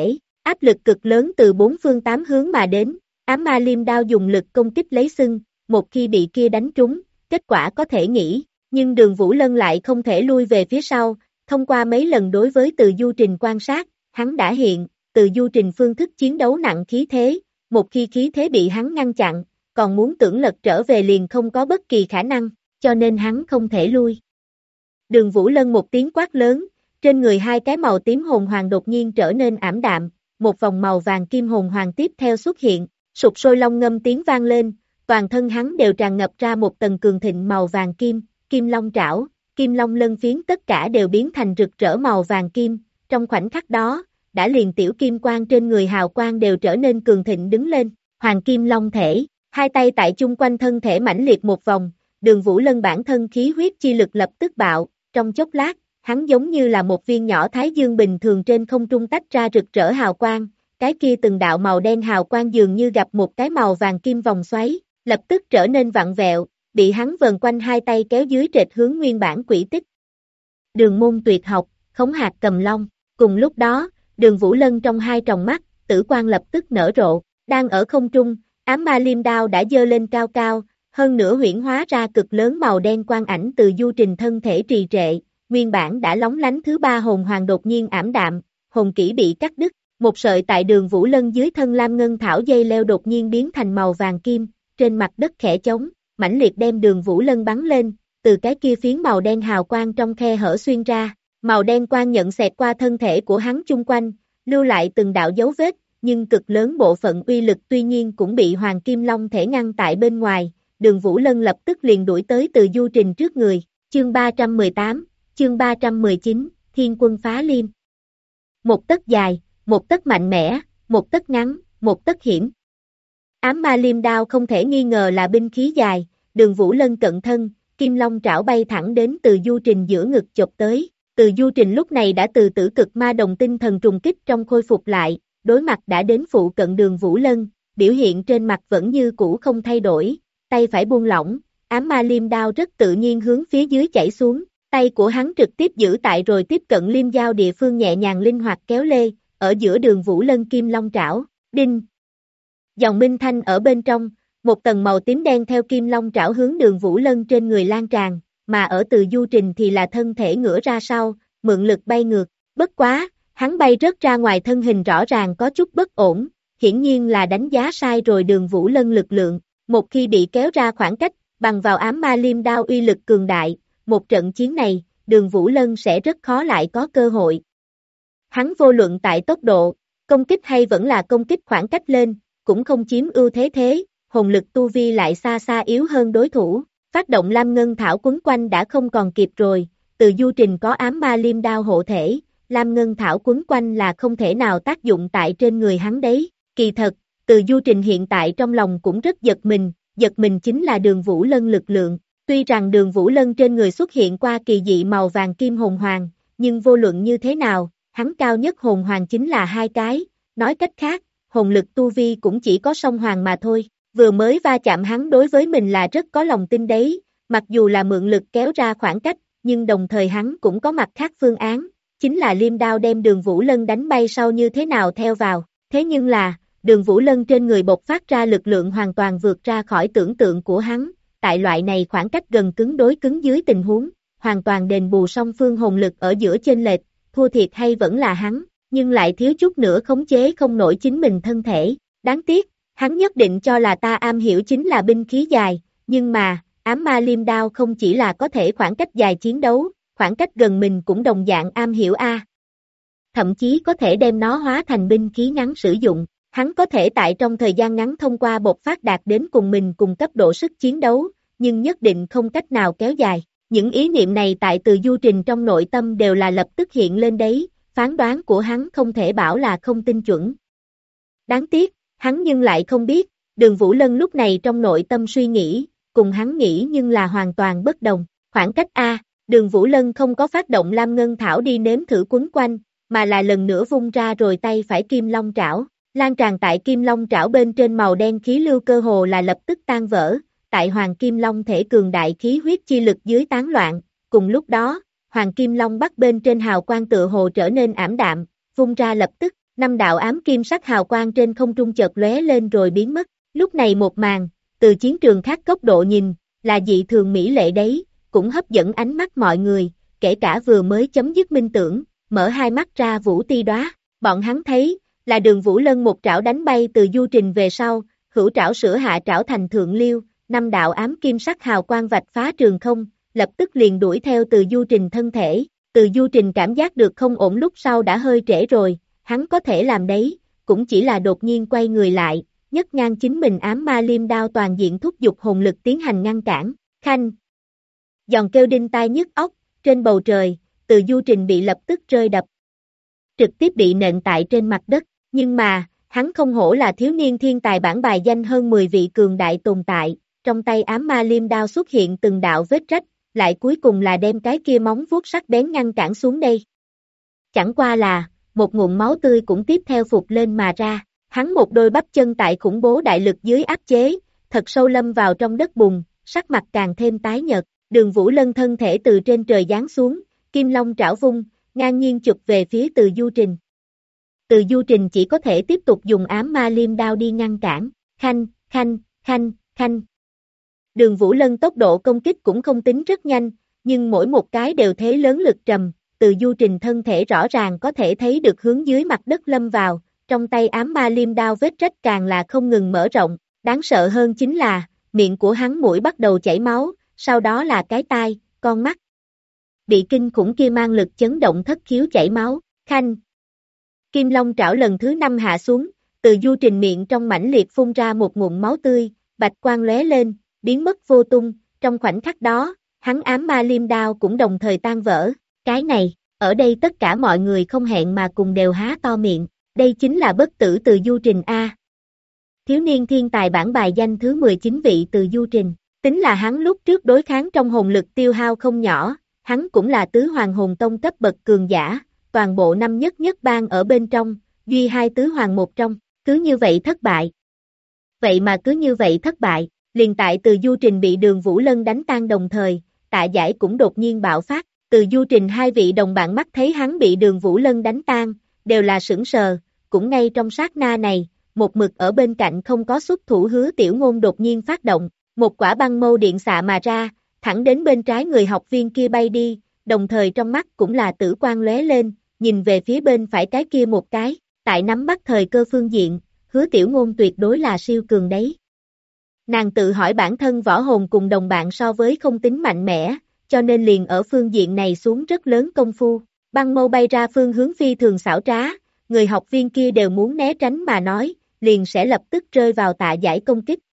áp lực cực lớn từ bốn phương tám hướng mà đến, ám ma liêm đao dùng lực công kích lấy sưng, một khi bị kia đánh trúng, kết quả có thể nghĩ, nhưng Đường Vũ Lân lại không thể lui về phía sau, thông qua mấy lần đối với Từ Du Trình quan sát, hắn đã hiện, Từ Du Trình phương thức chiến đấu nặng khí thế, một khi khí thế bị hắn ngăn chặn, còn muốn tưởng lật trở về liền không có bất kỳ khả năng, cho nên hắn không thể lui. Đường Vũ Lân một tiếng quát lớn, trên người hai cái màu tím hồn hoàng đột nhiên trở nên ảm đạm, một vòng màu vàng kim hồn hoàng tiếp theo xuất hiện, sục sôi long ngâm tiếng vang lên, toàn thân hắn đều tràn ngập ra một tầng cường thịnh màu vàng kim, kim long trảo, kim long lân phiến tất cả đều biến thành rực rỡ màu vàng kim, trong khoảnh khắc đó, đã liền tiểu kim quang trên người hào quang đều trở nên cường thịnh đứng lên, hoàng kim long thể, hai tay tại chung quanh thân thể mãnh liệt một vòng, Đường Vũ Lân bản thân khí huyết chi lực lập tức bạo, trong chốc lát, hắn giống như là một viên nhỏ thái dương bình thường trên không trung tách ra rực rỡ hào quang, cái kia từng đạo màu đen hào quang dường như gặp một cái màu vàng kim vòng xoáy, lập tức trở nên vặn vẹo, bị hắn vờn quanh hai tay kéo dưới trệt hướng nguyên bản quỹ tích. Đường môn tuyệt học, khống hạt cầm long, cùng lúc đó, Đường Vũ Lân trong hai tròng mắt, tử quang lập tức nở rộ, đang ở không trung, ám ma liêm đao đã dơ lên cao cao, hơn nữa huyễn hóa ra cực lớn màu đen quang ảnh từ Du Trình thân thể trì trệ, nguyên bản đã lóng lánh thứ ba hồn hoàng đột nhiên ảm đạm, hồn kỹ bị cắt đứt, một sợi tại Đường Vũ Lân dưới thân lam ngân thảo dây leo đột nhiên biến thành màu vàng kim, trên mặt đất khẽ trống, mãnh liệt đem Đường Vũ Lân bắn lên, từ cái kia phiến màu đen hào quang trong khe hở xuyên ra, màu đen quang nhận xẹt qua thân thể của hắn chung quanh, lưu lại từng đạo dấu vết, nhưng cực lớn bộ phận uy lực tuy nhiên cũng bị Hoàng Kim Long thể ngăn tại bên ngoài, Đường Vũ Lân lập tức liền đuổi tới Từ Du Trình trước người, chương 318, chương 319, Thiên Quân Phá Liêm. Một tấc dài, một tấc mạnh mẽ, một tấc ngắn, một tấc hiểm. Ám ma liêm đao không thể nghi ngờ là binh khí dài, Đường Vũ Lân cận thân, kim long trảo bay thẳng đến Từ Du Trình giữa ngực chộp tới. Từ Du Trình lúc này đã từ tử cực ma đồng tinh thần trùng kích trong khôi phục lại, đối mặt đã đến phụ cận Đường Vũ Lân, biểu hiện trên mặt vẫn như cũ không thay đổi, tay phải buông lỏng, ám ma liêm đao rất tự nhiên hướng phía dưới chảy xuống, tay của hắn trực tiếp giữ tại rồi tiếp cận liêm giao địa phương nhẹ nhàng linh hoạt kéo lê, ở giữa Đường Vũ Lân kim long trảo, đinh. Dòng minh thanh ở bên trong, một tầng màu tím đen theo kim long trảo hướng Đường Vũ Lân trên người lan tràn, mà ở Từ Du Trình thì là thân thể ngửa ra sau, mượn lực bay ngược, bất quá, hắn bay rớt ra ngoài thân hình rõ ràng có chút bất ổn, hiển nhiên là đánh giá sai rồi Đường Vũ Lân lực lượng, một khi bị kéo ra khoảng cách, bằng vào ám ma liêm đao uy lực cường đại, một trận chiến này, Đường Vũ Lân sẽ rất khó lại có cơ hội. Hắn vô luận tại tốc độ, công kích hay vẫn là công kích khoảng cách lên, cũng không chiếm ưu thế, hồn lực tu vi lại xa xa yếu hơn đối thủ, phát động lam ngân thảo quấn quanh đã không còn kịp rồi, Từ Du Trình có ám ma liêm đao hộ thể, lam ngân thảo quấn quanh là không thể nào tác dụng tại trên người hắn đấy, kỳ thật, Từ Du Trình hiện tại trong lòng cũng rất giật mình chính là Đường Vũ Lân lực lượng, tuy rằng Đường Vũ Lân trên người xuất hiện qua kỳ dị màu vàng kim hồn hoàng, nhưng vô luận như thế nào, hắn cao nhất hồn hoàng chính là hai cái, nói cách khác, hồn lực tu vi cũng chỉ có song hoàng mà thôi, vừa mới va chạm hắn đối với mình là rất có lòng tin đấy, mặc dù là mượn lực kéo ra khoảng cách, nhưng đồng thời hắn cũng có mặt khác phương án, chính là liêm đao đem Đường Vũ Lân đánh bay sau như thế nào theo vào, thế nhưng là, Đường Vũ Lân trên người bộc phát ra lực lượng hoàn toàn vượt ra khỏi tưởng tượng của hắn, tại loại này khoảng cách gần cứng đối cứng dưới tình huống, hoàn toàn đền bù song phương hồn lực ở giữa chênh lệch, thua thiệt hay vẫn là hắn, nhưng lại thiếu chút nữa khống chế không nổi chính mình thân thể, đáng tiếc, hắn nhất định cho là ta am hiểu chính là binh khí dài, nhưng mà, ám ma liêm đao không chỉ là có thể khoảng cách dài chiến đấu, khoảng cách gần mình cũng đồng dạng am hiểu a. Thậm chí có thể đem nó hóa thành binh khí ngắn sử dụng, hắn có thể tại trong thời gian ngắn thông qua bộc phát đạt đến cùng mình cùng cấp độ sức chiến đấu, nhưng nhất định không cách nào kéo dài. Những ý niệm này tại Từ Du Trình trong nội tâm đều là lập tức hiện lên đấy, phán đoán của hắn không thể bảo là không tin chuẩn. Đáng tiếc, hắn nhưng lại không biết, Đường Vũ Lân lúc này trong nội tâm suy nghĩ, cùng hắn nghĩ nhưng là hoàn toàn bất đồng. Khoảng cách A, Đường Vũ Lân không có phát động lam ngân thảo đi nếm thử quấn quanh, mà là lần nữa vung ra rồi tay phải kim long trảo. Lan tràn tại kim long trảo bên trên màu đen khí lưu cơ hồ là lập tức tan vỡ, tại Hoàng Kim Long thể cường đại khí huyết chi lực dưới tán loạn, cùng lúc đó, Hoàng Kim Long bắt bên trên hào quang tựa hồ trở nên ảm đạm, vung ra lập tức, năm đạo ám kim sắc hào quang trên không trung chợt lóe lên rồi biến mất. Lúc này một màn, từ chiến trường khác góc độ nhìn, là dị thường mỹ lệ đấy, cũng hấp dẫn ánh mắt mọi người, kể cả vừa mới chấm dứt minh tưởng, mở hai mắt ra Vũ Ti Đóa. Bọn hắn thấy, là Đường Vũ Lân một trảo đánh bay từ Du Trình về sau, hữu trảo sửa hạ trảo thành thượng liêu, năm đạo ám kim sắc hào quang vạch phá trường không, lập tức liền đuổi theo từ Du Trình thân thể. Từ Du Trình cảm giác được không ổn lúc sau đã hơi trễ rồi, hắn có thể làm đấy, cũng chỉ là đột nhiên quay người lại, nhấc ngang chính mình ám ma liêm đao toàn diện thúc giục hồn lực tiến hành ngăn cản. Khanh! Giòn kêu đinh tai nhức óc, trên bầu trời, từ Du Trình bị lập tức rơi đập. Trực tiếp bị nện tại trên mặt đất, nhưng mà, hắn không hổ là thiếu niên thiên tài bảng bài danh hơn 10 vị cường đại tồn tại, trong tay ám ma liêm đao xuất hiện từng đạo vết rách, lại cuối cùng là đem cái kia móng vuốt sắc bén ngăn cản xuống đây. Chẳng qua là, một ngụm máu tươi cũng tiếp theo phụt lên mà ra, hắn một đôi bắp chân tại khủng bố đại lực dưới áp chế, thật sâu lâm vào trong đất bùn, sắc mặt càng thêm tái nhợt. Đường Vũ Lân thân thể từ trên trời giáng xuống, kim long trảo vung, ngang nhiên chụp về phía từ Du Trình. Từ Du Trình chỉ có thể tiếp tục dùng ám ma liêm đao đi ngăn cản, khanh, khanh, khanh, khanh. Đường Vũ Lân tốc độ công kích cũng không tính rất nhanh, nhưng mỗi một cái đều thế lớn lực trầm, từ Du Trình thân thể rõ ràng có thể thấy được hướng dưới mặt đất lâm vào, trong tay ám ma liêm đao vết rách càng là không ngừng mở rộng, đáng sợ hơn chính là, miệng của hắn mũi bắt đầu chảy máu, sau đó là cái tai, con mắt. Bị kinh khủng kia mang lực chấn động thất khiếu chảy máu, khanh. Kim Long trảo lần thứ 5 hạ xuống, từ Du Trình miệng trong mãnh liệt phun ra một ngụm máu tươi, bạch quang lóe lên, biến mất vô tung, trong khoảnh khắc đó, hắn ám ma liêm đao cũng đồng thời tan vỡ, cái này, ở đây tất cả mọi người không hẹn mà cùng đều há to miệng, đây chính là bất tử từ Du Trình A. Thiếu niên thiên tài bảng bài danh thứ 19 vị từ Du Trình, tính là hắn lúc trước đối kháng trong hồn lực tiêu hao không nhỏ, hắn cũng là tứ hoàng hồn tông cấp bậc cường giả, toàn bộ năm nhất nhất bang ở bên trong, duy hai tứ hoàng một trong, cứ như vậy thất bại. Vậy mà cứ như vậy thất bại, liền tại từ Du Trình bị Đường Vũ Lân đánh tan đồng thời, Tạ Giải cũng đột nhiên bạo phát, từ Du Trình hai vị đồng bạn mắt thấy hắn bị Đường Vũ Lân đánh tan, đều là sững sờ, cũng ngay trong sát na này, một mực ở bên cạnh không có xuất thủ Hứa Tiểu Ngôn đột nhiên phát động, một quả băng mâu điện xạ mà ra, thẳng đến bên trái người học viên kia bay đi, đồng thời trong mắt cũng là tử quang lóe lên, nhìn về phía bên phải cái kia một cái, tại nắm bắt thời cơ phương diện, Hứa Tiểu Ngôn tuyệt đối là siêu cường đấy. Nàng tự hỏi bản thân võ hồn cùng đồng bạn so với không tính mạnh mẽ, cho nên liền ở phương diện này xuống rất lớn công phu, băng mâu bay ra phương hướng phi thường xảo trá, người học viên kia đều muốn né tránh mà nói, liền sẽ lập tức rơi vào Tạ Giải công kích.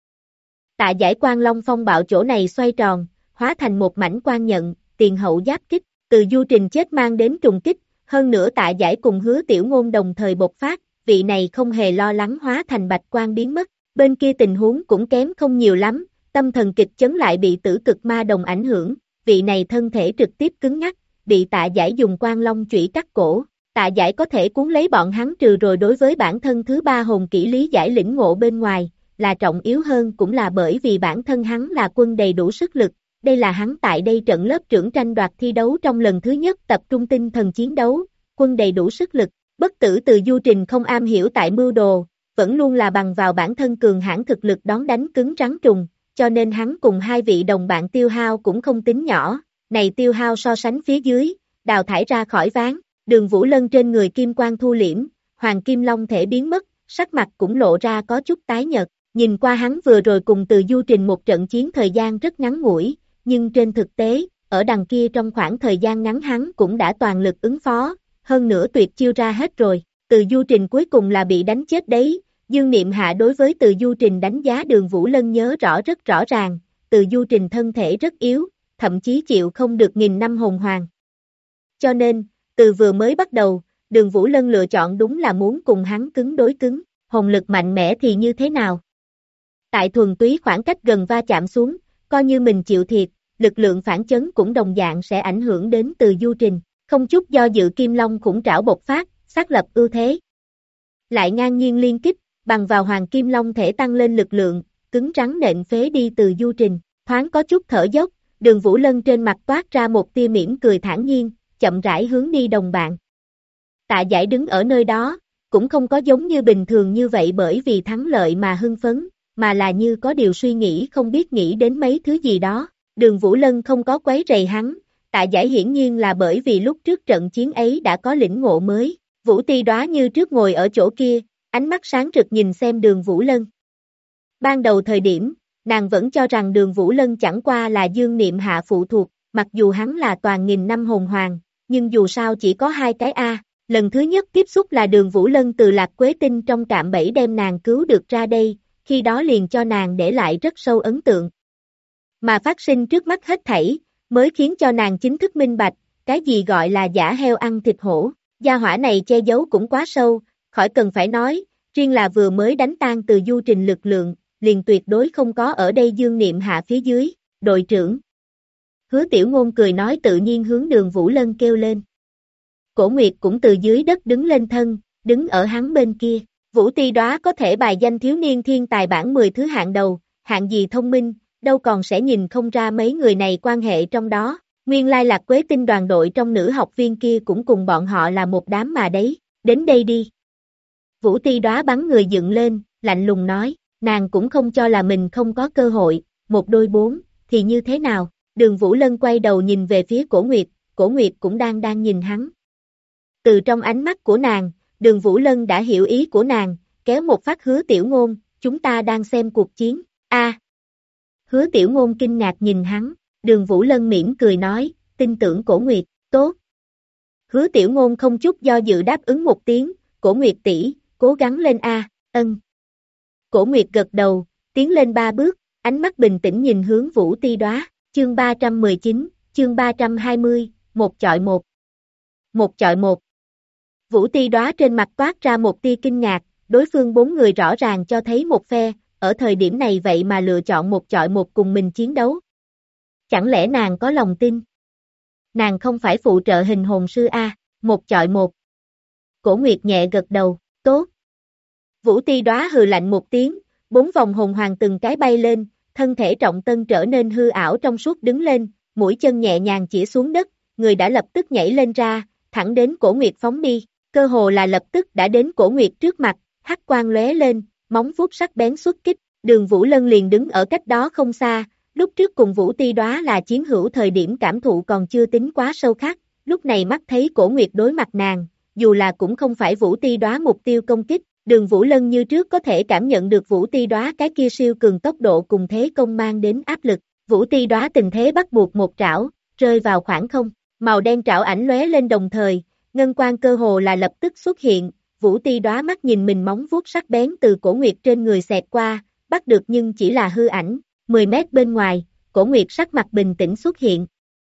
Tạ Giải Quang Long phong bạo chỗ này xoay tròn, hóa thành một mảnh quang nhận, tiền hậu giáp kích, từ Du Trình chết mang đến trùng kích, hơn nữa Tạ Giải cùng Hứa Tiểu Ngôn đồng thời bộc phát, vị này không hề lo lắng hóa thành bạch quang biến mất, bên kia tình huống cũng kém không nhiều lắm, tâm thần kịch chấn lại bị tử cực ma đồng ảnh hưởng, vị này thân thể trực tiếp cứng ngắc, bị Tạ Giải dùng Quang Long chủy cắt cổ. Tạ Giải có thể cuốn lấy bọn hắn trừ rồi đối với bản thân thứ ba hồn kỹ lý giải lĩnh ngộ bên ngoài, là trọng yếu hơn cũng là bởi vì bản thân hắn là quân đầy đủ sức lực, đây là hắn tại đây trận lớp trưởng tranh đoạt thi đấu trong lần thứ nhất tập trung tinh thần chiến đấu, quân đầy đủ sức lực, bất tử từ Du Trình không am hiểu tại mưu đồ, vẫn luôn là bằng vào bản thân cường hãn thực lực đón đánh cứng rắn trùng, cho nên hắn cùng hai vị đồng bạn tiêu hao cũng không tính nhỏ, này tiêu hao so sánh phía dưới, đào thải ra khỏi ván. Đường Vũ Lân trên người kim quang thu liễm, hoàng kim long thể biến mất, sắc mặt cũng lộ ra có chút tái nhợt, nhìn qua hắn vừa rồi cùng từ Du Trình một trận chiến thời gian rất ngắn ngủi, nhưng trên thực tế, ở đằng kia trong khoảng thời gian ngắn hắn cũng đã toàn lực ứng phó, hơn nữa tuyệt chiêu ra hết rồi, từ Du Trình cuối cùng là bị đánh chết đấy, Dương Niệm Hạ đối với từ Du Trình đánh giá Đường Vũ Lân nhớ rất rõ ràng, từ Du Trình thân thể rất yếu, thậm chí chịu không được 1000 năm hồn hoàng. Cho nên, từ vừa mới bắt đầu, Đường Vũ Lân lựa chọn đúng là muốn cùng hắn cứng đối cứng, hồn lực mạnh mẽ thì như thế nào? Tại thuần túy khoảng cách gần va chạm xuống, coi như mình chịu thiệt, lực lượng phản chấn cũng đồng dạng sẽ ảnh hưởng đến từ Du Trình, không chút do dự Kim Long khủng trảo bộc phát, xác lập ưu thế. Lại ngang nhiên liên kích, bằng vào Hoàng Kim Long thể tăng lên lực lượng, cứng rắn nện phế đi từ Du Trình, thoáng có chút thở dốc, Đường Vũ Lân trên mặt toát ra một tia mỉm cười thản nhiên, chậm rãi hướng đi đồng bạn. Tạ Giải đứng ở nơi đó, cũng không có giống như bình thường như vậy bởi vì thắng lợi mà hưng phấn, mà là như có điều suy nghĩ không biết nghĩ đến mấy thứ gì đó. Đường Vũ Lân không có quấy rầy hắn, Tạ Giải hiển nhiên là bởi vì lúc trước trận chiến ấy đã có lĩnh ngộ mới. Vũ Ti Đóa như trước ngồi ở chỗ kia, ánh mắt sáng rực nhìn xem Đường Vũ Lân. Ban đầu thời điểm, nàng vẫn cho rằng Đường Vũ Lân chẳng qua là Dương Niệm hạ phụ thuộc, mặc dù hắn là toàn nghìn năm hồn hoàng, nhưng dù sao chỉ có 2 cái A. Lần thứ nhất tiếp xúc là Đường Vũ Lân từ Lạc Quế Tinh trong cạm bẫy đem nàng cứu được ra đây, khi đó liền cho nàng để lại rất sâu ấn tượng. Mà phát sinh trước mắt hết thảy, mới khiến cho nàng chính thức minh bạch, cái gì gọi là giả heo ăn thịt hổ. Gia hỏa này che giấu cũng quá sâu, khỏi cần phải nói, riêng là vừa mới đánh tan từ du trình lực lượng, liền tuyệt đối không có ở đây Dương Niệm hạ phía dưới. Đội trưởng. Hứa Tiểu Ngôn cười nói tự nhiên hướng Đường Vũ Lân kêu lên. Cổ Nguyệt cũng từ dưới đất đứng lên thân, đứng ở hắn bên kia. Vũ Ti Đóa có thể bài danh thiếu niên thiên tài bảng 10 thứ hạng đầu, hạng gì thông minh, đâu còn sẽ nhìn không ra mấy người này quan hệ trong đó. Nguyên lai Lạc Quế Tinh đoàn đội trong nữ học viên kia cũng cùng bọn họ là một đám mà đấy, đến đây đi. Vũ Ti Đóa bắn người dựng lên, lạnh lùng nói, nàng cũng không cho là mình không có cơ hội, 1 đôi 4, thì như thế nào? Đường Vũ Lân quay đầu nhìn về phía Cổ Nguyệt cũng đang nhìn hắn. Từ trong ánh mắt của nàng, Đường Vũ Lân đã hiểu ý của nàng, kéo một phát Hứa Tiểu Ngôn, chúng ta đang xem cuộc chiến. Hứa Tiểu Ngôn kinh ngạc nhìn hắn, Đường Vũ Lân mỉm cười nói, tin tưởng Cổ Nguyệt, tốt. Hứa Tiểu Ngôn không chút do dự đáp ứng một tiếng, Cổ Nguyệt tỷ, cố gắng lên a, ân. Cổ Nguyệt gật đầu, tiến lên 3 bước, ánh mắt bình tĩnh nhìn hướng Vũ Ti Đóa, chương 319, chương 320, 1 chọi 1. 1 chọi 1. Vũ Ti Đóa trên mặt toát ra một tia kinh ngạc, đối phương 4 người rõ ràng cho thấy một phe, ở thời điểm này vậy mà lựa chọn 1 chọi 1 cùng mình chiến đấu. Chẳng lẽ nàng có lòng tin? Nàng không phải phụ trợ hình hồn sư a, 1 chọi 1. Cổ Nguyệt nhẹ gật đầu, tốt. Vũ Ti Đóa hừ lạnh một tiếng, 4 vòng hồn hoàng từng cái bay lên, thân thể trọng tân trở nên hư ảo trong suốt đứng lên, mũi chân nhẹ nhàng chỉ xuống đất, người đã lập tức nhảy lên ra, thẳng đến Cổ Nguyệt phóng đi, cơ hồ là lập tức đã đến Cổ Nguyệt trước mặt, hắc quang lóe lên, móng vuốt sắc bén xuất kích, Đường Vũ Lân liền đứng ở cách đó không xa, lúc trước cùng Vũ Ti Đóa là chiến hữu thời điểm cảm thụ còn chưa tính quá sâu khắc, lúc này mắt thấy Cổ Nguyệt đối mặt nàng, dù là cũng không phải Vũ Ti Đóa mục tiêu công kích, Đường Vũ Lân như trước có thể cảm nhận được Vũ Ti Đóa cái kia siêu cường tốc độ cùng thế công mang đến áp lực, Vũ Ti Đóa tình thế bắt buộc một trảo, rơi vào khoảng không, màu đen trảo ảnh lóe lên đồng thời, ngân quang cơ hồ là lập tức xuất hiện, Vũ Ti Đóa mắt nhìn mình móng vuốt sắc bén từ Cổ Nguyệt trên người xẹt qua, bắt được nhưng chỉ là hư ảnh, 10 mét bên ngoài, Cổ Nguyệt sắc mặt bình tĩnh xuất hiện.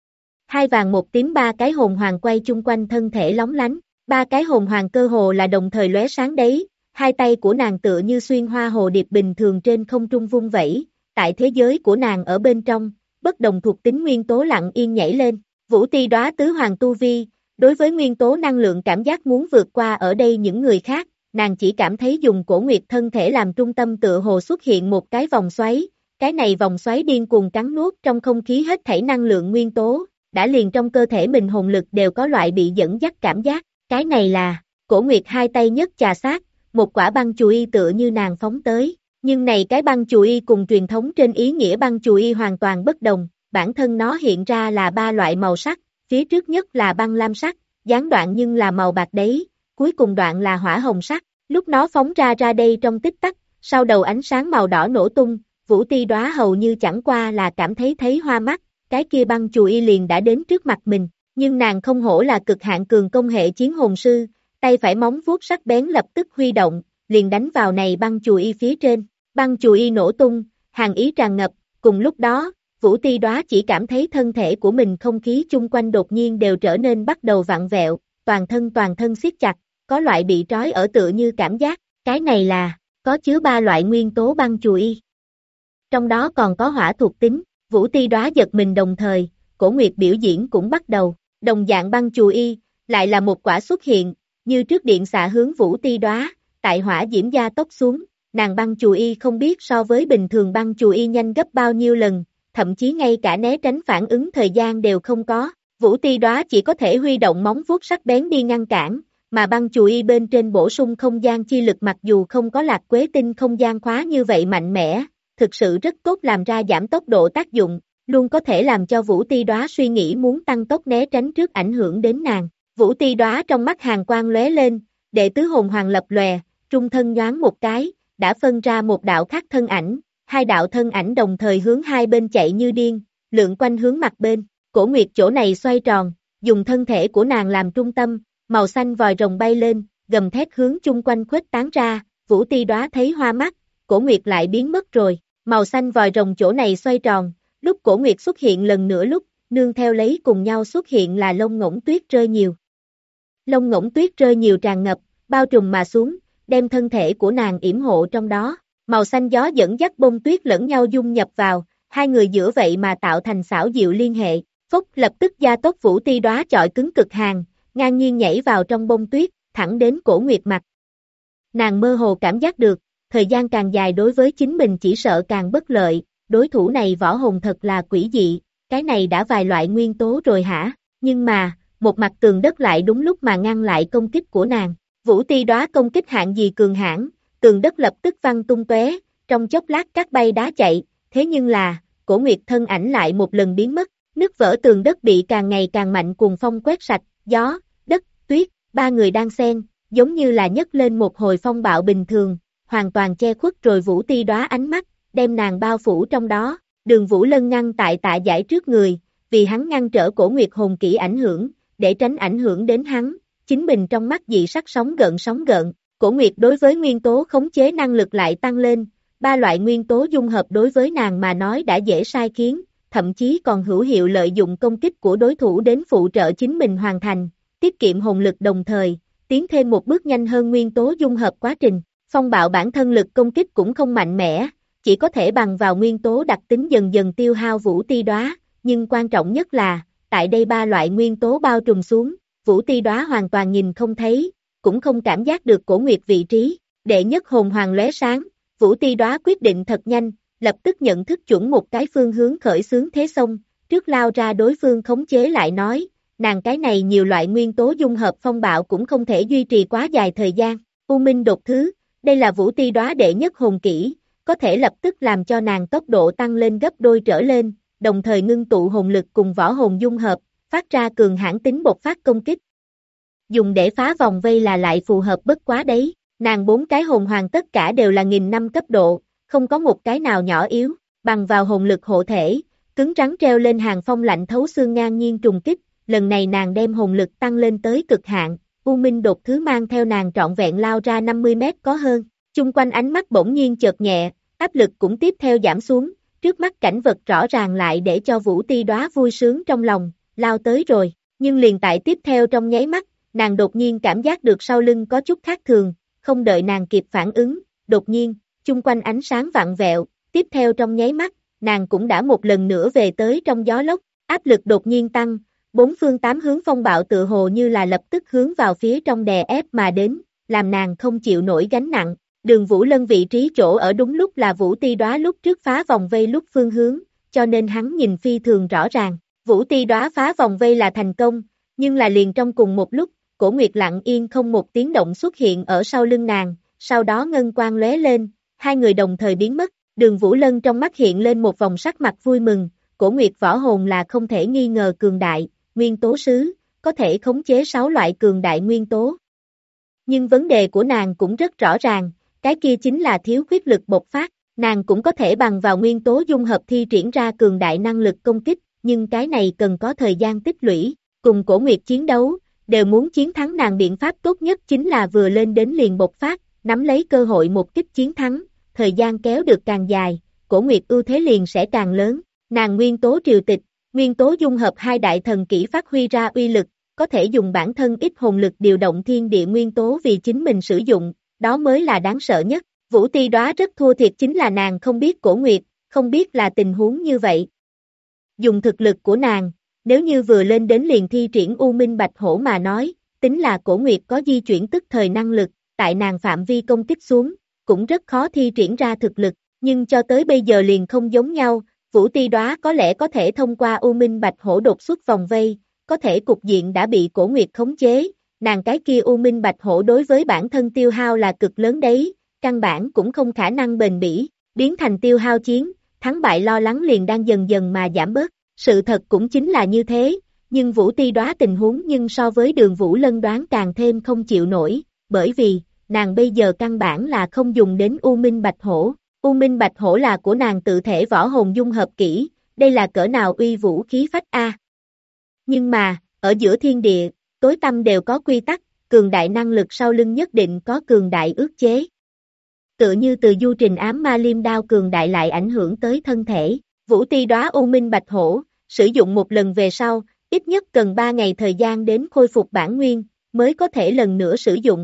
2 vàng 1 tím 3 cái hồn hoàng quay chung quanh thân thể lóng lánh, 3 cái hồn hoàng cơ hồ là đồng thời lóe sáng đấy, 2 tay của nàng tựa như xuyên hoa hồ điệp bình thường trên không trung vung vẩy, tại thế giới của nàng ở bên trong, bất đồng thuộc tính nguyên tố lặng yên nhảy lên, Vũ Ti Đóa tứ hoàng tu vi, đối với nguyên tố năng lượng cảm giác muốn vượt qua ở đây những người khác, nàng chỉ cảm thấy dùng Cổ Nguyệt thân thể làm trung tâm tựa hồ xuất hiện một cái vòng xoáy, cái này vòng xoáy điên cuồng cắn nuốt trong không khí hết thảy năng lượng nguyên tố, đã liền trong cơ thể mình hồn lực đều có loại bị dẫn dắt cảm giác, cái này là, Cổ Nguyệt 2 tay nhất chà sát, một quả băng chùy y tựa như nàng phóng tới, nhưng này cái băng chùy y cùng truyền thống trên ý nghĩa băng chùy y hoàn toàn bất đồng, bản thân nó hiện ra là 3 loại màu sắc, phía trước nhất là băng lam sắc, gián đoạn nhưng là màu bạc đấy, cuối cùng đoạn là hỏa hồng sắc, lúc nó phóng ra đây trong tích tắc, sau đầu ánh sáng màu đỏ nổ tung, Vũ Ti Đóa hầu như chẳng qua là cảm thấy hoa mắt, cái kia băng chùy y liền đã đến trước mặt mình, nhưng nàng không hổ là cực hạn cường công hệ chiến hồn sư, tay phải móng vuốt sắc bén lập tức huy động, liền đánh vào này băng chùy y phía trên, băng chùy y nổ tung, hàn ý tràn ngập, cùng lúc đó, Vũ Ti Đóa chỉ cảm thấy thân thể của mình không khí chung quanh đột nhiên đều trở nên bắt đầu vặn vẹo, toàn thân siết chặt, có loại bị trói ở tựa như cảm giác, cái này là, có chứa 3 loại nguyên tố băng chùy y. Trong đó còn có hỏa thuộc tính, Vũ Ti Đóa giật mình đồng thời, Cổ Nguyệt biểu diễn cũng bắt đầu, đồng dạng băng chùy y, lại là một quả xuất hiện, như trước điện xạ hướng Vũ Ti Đóa, tại hỏa diễm gia tốc xuống, nàng băng chùy y không biết so với bình thường băng chùy y nhanh gấp bao nhiêu lần, thậm chí ngay cả né tránh phản ứng thời gian đều không có, Vũ Ti Đóa chỉ có thể huy động móng vuốt sắc bén đi ngăn cản, mà băng chùy y bên trên bổ sung không gian chi lực mặc dù không có Lạc Quế Tinh không gian khóa như vậy mạnh mẽ, thực sự rất tốt làm ra giảm tốc độ tác dụng, luôn có thể làm cho Vũ Ti Đóa suy nghĩ muốn tăng tốc né tránh trước ảnh hưởng đến nàng. Vũ Ti Đóa trong mắt hàn quang lóe lên, đệ tứ hồn hoàng lập lòe, trung thân nhoáng một cái, đã phân ra một đạo khác thân ảnh, hai đạo thân ảnh đồng thời hướng hai bên chạy như điên, lượn quanh hướng mặt bên. Cổ Nguyệt chỗ này xoay tròn, dùng thân thể của nàng làm trung tâm, màu xanh vòi rồng bay lên, gầm thét hướng chung quanh khuếch tán ra, Vũ Ti Đóa thấy hoa mắt, Cổ Nguyệt lại biến mất rồi, màu xanh vòi rồng chỗ này xoay tròn, lúc Cổ Nguyệt xuất hiện lần nữa lúc, nương theo lấy cùng nhau xuất hiện là lông ngỗng tuyết rơi nhiều. Lông ngỗng tuyết rơi nhiều tràn ngập, bao trùm mà xuống, đem thân thể của nàng yểm hộ trong đó, màu xanh gió dẫn dắt bông tuyết lẫn nhau dung nhập vào, hai người giữa vậy mà tạo thành xảo diệu liên hệ, phốc lập tức gia tốc Vũ Ti Đóa chọi cứng cực hàng, ngang nhiên nhảy vào trong bông tuyết, thẳng đến Cổ Nguyệt mặt. Nàng mơ hồ cảm giác được, thời gian càng dài đối với chính mình chỉ sợ càng bất lợi, đối thủ này võ hồn thật là quỷ dị, cái này đã vài loại nguyên tố rồi hả, nhưng mà, một mặt tường đất lại đúng lúc mà ngăn lại công kích của nàng. Vũ Ti Đóa công kích hạng gì cường hãn, tường đất lập tức văng tung tóe, trong chốc lát cát bay đá chạy, thế nhưng là, Cổ Nguyệt thân ảnh lại một lần biến mất, nứt vỡ tường đất bị càng ngày càng mạnh cuồng phong quét sạch, gió, đất, tuyết, ba người đang xen, giống như là nhấc lên một hồi phong bạo bình thường, hoàn toàn che khuất rồi Vũ Ti Đóa ánh mắt, đem nàng bao phủ trong đó, Đường Vũ Lân ngăn tại Tạ Giải trước người, vì hắn ngăn trở Cổ Nguyệt hồn kỹ ảnh hưởng, để tránh ảnh hưởng đến hắn, chính mình trong mắt dị sắc sóng gợn, Cổ Nguyệt đối với nguyên tố khống chế năng lực lại tăng lên, ba loại nguyên tố dung hợp đối với nàng mà nói đã dễ sai khiến, thậm chí còn hữu hiệu lợi dụng công kích của đối thủ đến phụ trợ chính mình hoàn thành, tiết kiệm hồn lực đồng thời, tiến thêm một bước nhanh hơn nguyên tố dung hợp quá trình. Phong bạo bản thân lực công kích cũng không mạnh mẽ, chỉ có thể bằng vào nguyên tố đặc tính dần dần tiêu hao Vũ Ti Đóa, nhưng quan trọng nhất là, tại đây ba loại nguyên tố bao trùm xuống, Vũ Ti Đóa hoàn toàn nhìn không thấy, cũng không cảm giác được Cổ Nguyệt vị trí, đệ nhất hồn hoàng lóe sáng, Vũ Ti Đóa quyết định thật nhanh, lập tức nhận thức chuẩn một cái phương hướng khởi xướng thế xông, trước lao ra đối phương khống chế lại nói, nàng cái này nhiều loại nguyên tố dung hợp phong bạo cũng không thể duy trì quá dài thời gian, U Minh đột thứ, đây là Vũ Ti Đóa đệ nhất hồn kỹ, có thể lập tức làm cho nàng tốc độ tăng lên gấp đôi trở lên, đồng thời ngưng tụ hồn lực cùng võ hồn dung hợp, phát ra cường hãn tính bộc phát công kích. Dùng để phá vòng vây là lại phù hợp bất quá đấy, nàng 4 cái hồn hoàng tất cả đều là 1000 năm cấp độ, không có một cái nào nhỏ yếu, bằng vào hồn lực hộ thể, cứng rắn treo lên hàng phong lạnh thấu xương ngang nhiên trùng kích, lần này nàng đem hồn lực tăng lên tới cực hạn, U Minh đột thứ mang theo nàng trọn vẹn lao ra 50 mét có hơn, chung quanh ánh mắt bỗng nhiên chợt nhẹ, áp lực cũng tiếp theo giảm xuống, trước mắt cảnh vật rõ ràng lại để cho Vũ Ti Đóa vui sướng trong lòng, lao tới rồi, nhưng liền tại tiếp theo trong nháy mắt, nàng đột nhiên cảm giác được sau lưng có chút khác thường, không đợi nàng kịp phản ứng, đột nhiên, chung quanh ánh sáng vặn vẹo, tiếp theo trong nháy mắt, nàng cũng đã một lần nữa về tới trong gió lốc, áp lực đột nhiên tăng, bốn phương tám hướng phong bạo tựa hồ như là lập tức hướng vào phía trong đè ép mà đến, làm nàng không chịu nổi gánh nặng. Đường Vũ Lân vị trí chỗ ở đúng lúc là Vũ Ti Đóa lúc trước phá vòng vây lúc phương hướng, cho nên hắn nhìn phi thường rõ ràng. Vũ Ti Đóa phá vòng vây là thành công, nhưng là liền trong cùng một lúc, Cổ Nguyệt lặng yên không một tiếng động xuất hiện ở sau lưng nàng, sau đó ngân quang lóe lên, hai người đồng thời biến mất. Đường Vũ Lân trong mắt hiện lên một vòng sắc mặt vui mừng, Cổ Nguyệt võ hồn là không thể nghi ngờ cường đại, nguyên tố sứ, có thể khống chế 6 loại cường đại nguyên tố. Nhưng vấn đề của nàng cũng rất rõ ràng, cái kia chính là thiếu khuyết lực bộc phát, nàng cũng có thể bằng vào nguyên tố dung hợp thi triển ra cường đại năng lực công kích, nhưng cái này cần có thời gian tích lũy, cùng Cổ Nguyệt chiến đấu, đều muốn chiến thắng nàng biện pháp tốt nhất chính là vừa lên đến liền bộc phát, nắm lấy cơ hội một kích chiến thắng, thời gian kéo được càng dài, Cổ Nguyệt ưu thế liền sẽ càng lớn, nàng nguyên tố triều tịch, nguyên tố dung hợp hai đại thần kỹ phát huy ra uy lực, có thể dùng bản thân ít hồn lực điều động thiên địa nguyên tố vì chính mình sử dụng, đó mới là đáng sợ nhất. Vũ Ti Đóa rất thua thiệt chính là nàng không biết Cổ Nguyệt, không biết là tình huống như vậy. Dùng thực lực của nàng, nếu như vừa lên đến liền thi triển U Minh Bạch Hổ mà nói, tính là Cổ Nguyệt có di chuyển tức thời năng lực, tại nàng phạm vi công kích xuống, cũng rất khó thi triển ra thực lực, nhưng cho tới bây giờ liền không giống nhau, Vũ Ti Đóa có lẽ có thể thông qua U Minh Bạch Hổ đột xuất vòng vây, có thể cục diện đã bị Cổ Nguyệt khống chế, nàng cái kia U Minh Bạch Hổ đối với bản thân tiêu hao là cực lớn đấy, căn bản cũng không khả năng bền bỉ, biến thành tiêu hao chiến, thắng bại lo lắng liền đang dần dần mà giảm bớt, sự thật cũng chính là như thế, nhưng Vũ Ti Đóa tình huống nhưng so với Đường Vũ Lân đoán càng thêm không chịu nổi, bởi vì, nàng bây giờ căn bản là không dùng đến U Minh Bạch Hổ, U Minh Bạch Hổ là của nàng tự thể võ hồn dung hợp kỹ, đây là cỡ nào uy vũ khí phách a. Nhưng mà, ở giữa thiên địa, tối tăm đều có quy tắc, cường đại năng lực sau lưng nhất định có cường đại ước chế. Tựa như từ du trình ám ma liêm đao cường đại lại ảnh hưởng tới thân thể, Vũ Ti Đóa U Minh Bạch Hổ, sử dụng một lần về sau, ít nhất cần 3 ngày thời gian đến khôi phục bản nguyên, mới có thể lần nữa sử dụng.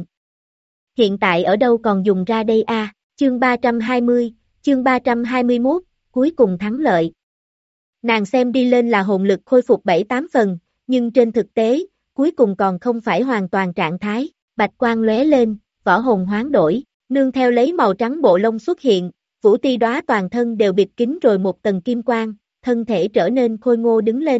Hiện tại ở đâu còn dùng ra đây a? Chương 320, chương 321, cuối cùng thắng lợi. Nàng xem đi lên là hồn lực khôi phục 7-8 phần, nhưng trên thực tế, cuối cùng còn không phải hoàn toàn trạng thái, bạch quang lóe lên, võ hồn hoán đổi, nương theo lấy màu trắng bộ lông xuất hiện, Vũ Ti Đóa toàn thân đều bịt kín rồi một tầng kim quang, thân thể trở nên khôi ngô đứng lên.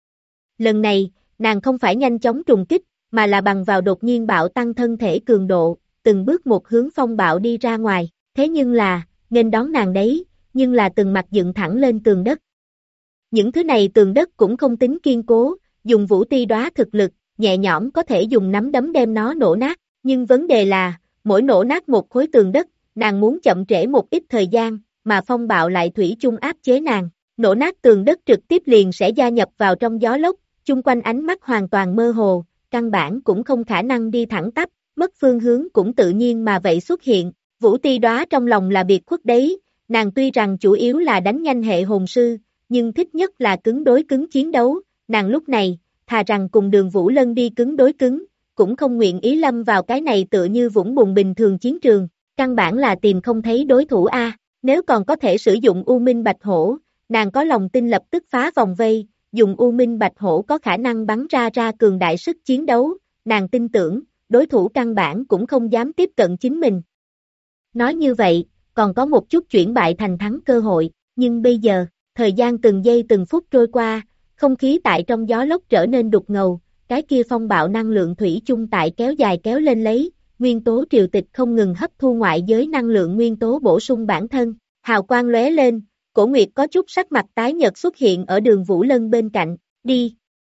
Lần này, nàng không phải nhanh chóng trùng kích, mà là bằng vào đột nhiên bạo tăng thân thể cường độ, từng bước một hướng phong bạo đi ra ngoài, thế nhưng là, nghênh đón nàng đấy, nhưng là từng mặt dựng thẳng lên tường đất. Những thứ này tường đất cũng không tính kiên cố, dùng Vũ Ti Đóa thực lực, nhẹ nhõm có thể dùng nắm đấm đem nó nổ nát, nhưng vấn đề là, mỗi nổ nát một khối tường đất, nàng muốn chậm trễ một ít thời gian, mà phong bạo lại thủy chung áp chế nàng, nổ nát tường đất trực tiếp liền sẽ gia nhập vào trong gió lốc, chung quanh ánh mắt hoàn toàn mơ hồ, căn bản cũng không khả năng đi thẳng tắp, mất phương hướng cũng tự nhiên mà vậy xuất hiện, Vũ Ti Đóa trong lòng là biệt khuất đấy, nàng tuy rằng chủ yếu là đánh nhanh hệ hồn sư, nhưng thích nhất là cứng đối cứng chiến đấu, nàng lúc này, thà rằng cùng Đường Vũ Lân đi cứng đối cứng, cũng không nguyện ý lâm vào cái này tựa như vũng bùn bình thường chiến trường, căn bản là tìm không thấy đối thủ a. Nếu còn có thể sử dụng U Minh Bạch Hổ, nàng có lòng tin lập tức phá vòng vây, dùng U Minh Bạch Hổ có khả năng bắn ra cường đại sức chiến đấu, nàng tin tưởng, đối thủ căn bản cũng không dám tiếp cận chính mình. Nói như vậy, còn có một chút chuyển bại thành thắng cơ hội, nhưng bây giờ, thời gian từng giây từng phút trôi qua, không khí tại trong gió lốc trở nên đục ngầu, cái kia phong bạo năng lượng thủy chung tại kéo dài kéo lên lấy, nguyên tố triều tịch không ngừng hấp thu ngoại giới năng lượng nguyên tố bổ sung bản thân, hào quang lóe lên, Cổ Nguyệt có chút sắc mặt tái nhợt xuất hiện ở Đường Vũ Lân bên cạnh, đi.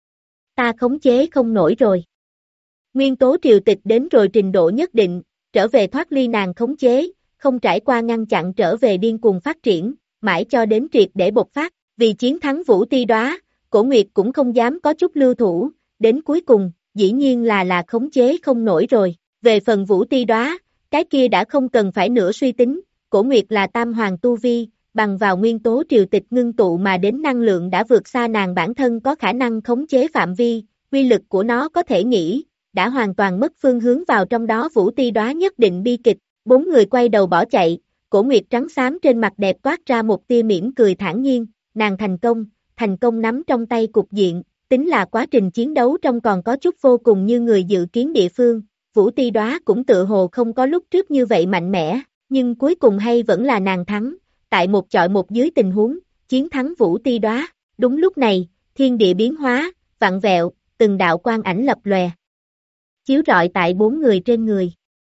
Ta khống chế không nổi rồi. Nguyên tố triều tịch đến rồi trình độ nhất định, trở về thoát ly nàng khống chế, không trải qua ngăn chặn trở về điên cuồng phát triển, mãi cho đến triệt để bộc phát, vì chiến thắng Vũ Ti Đóa, Cổ Nguyệt cũng không dám có chút lưu thủ, đến cuối cùng, dĩ nhiên là khống chế không nổi rồi, về phần Vũ Ti Đóa, cái kia đã không cần phải nữa suy tính, Cổ Nguyệt là tam hoàng tu vi, bằng vào nguyên tố triều tịch ngưng tụ mà đến năng lượng đã vượt xa nàng bản thân có khả năng khống chế phạm vi, quy lực của nó có thể nghĩ, đã hoàn toàn mất phương hướng vào trong đó Vũ Ti Đóa nhất định bi kịch, 4 người quay đầu bỏ chạy, Cổ Nguyệt trắng xám trên mặt đẹp toát ra một tia mỉm cười thản nhiên, nàng thành công nắm trong tay cục diện, tính là quá trình chiến đấu trong còn có chút vô cùng như người dự kiến địa phương, Vũ Ti Đóa cũng tự hồ không có lúc trước như vậy mạnh mẽ, nhưng cuối cùng hay vẫn là nàng thắng, tại một chọi một dưới tình huống, chiến thắng Vũ Ti Đóa, đúng lúc này, thiên địa biến hóa, vặn vẹo, từng đạo quang ảnh lập lòe, chiếu rọi tại 4 người trên người.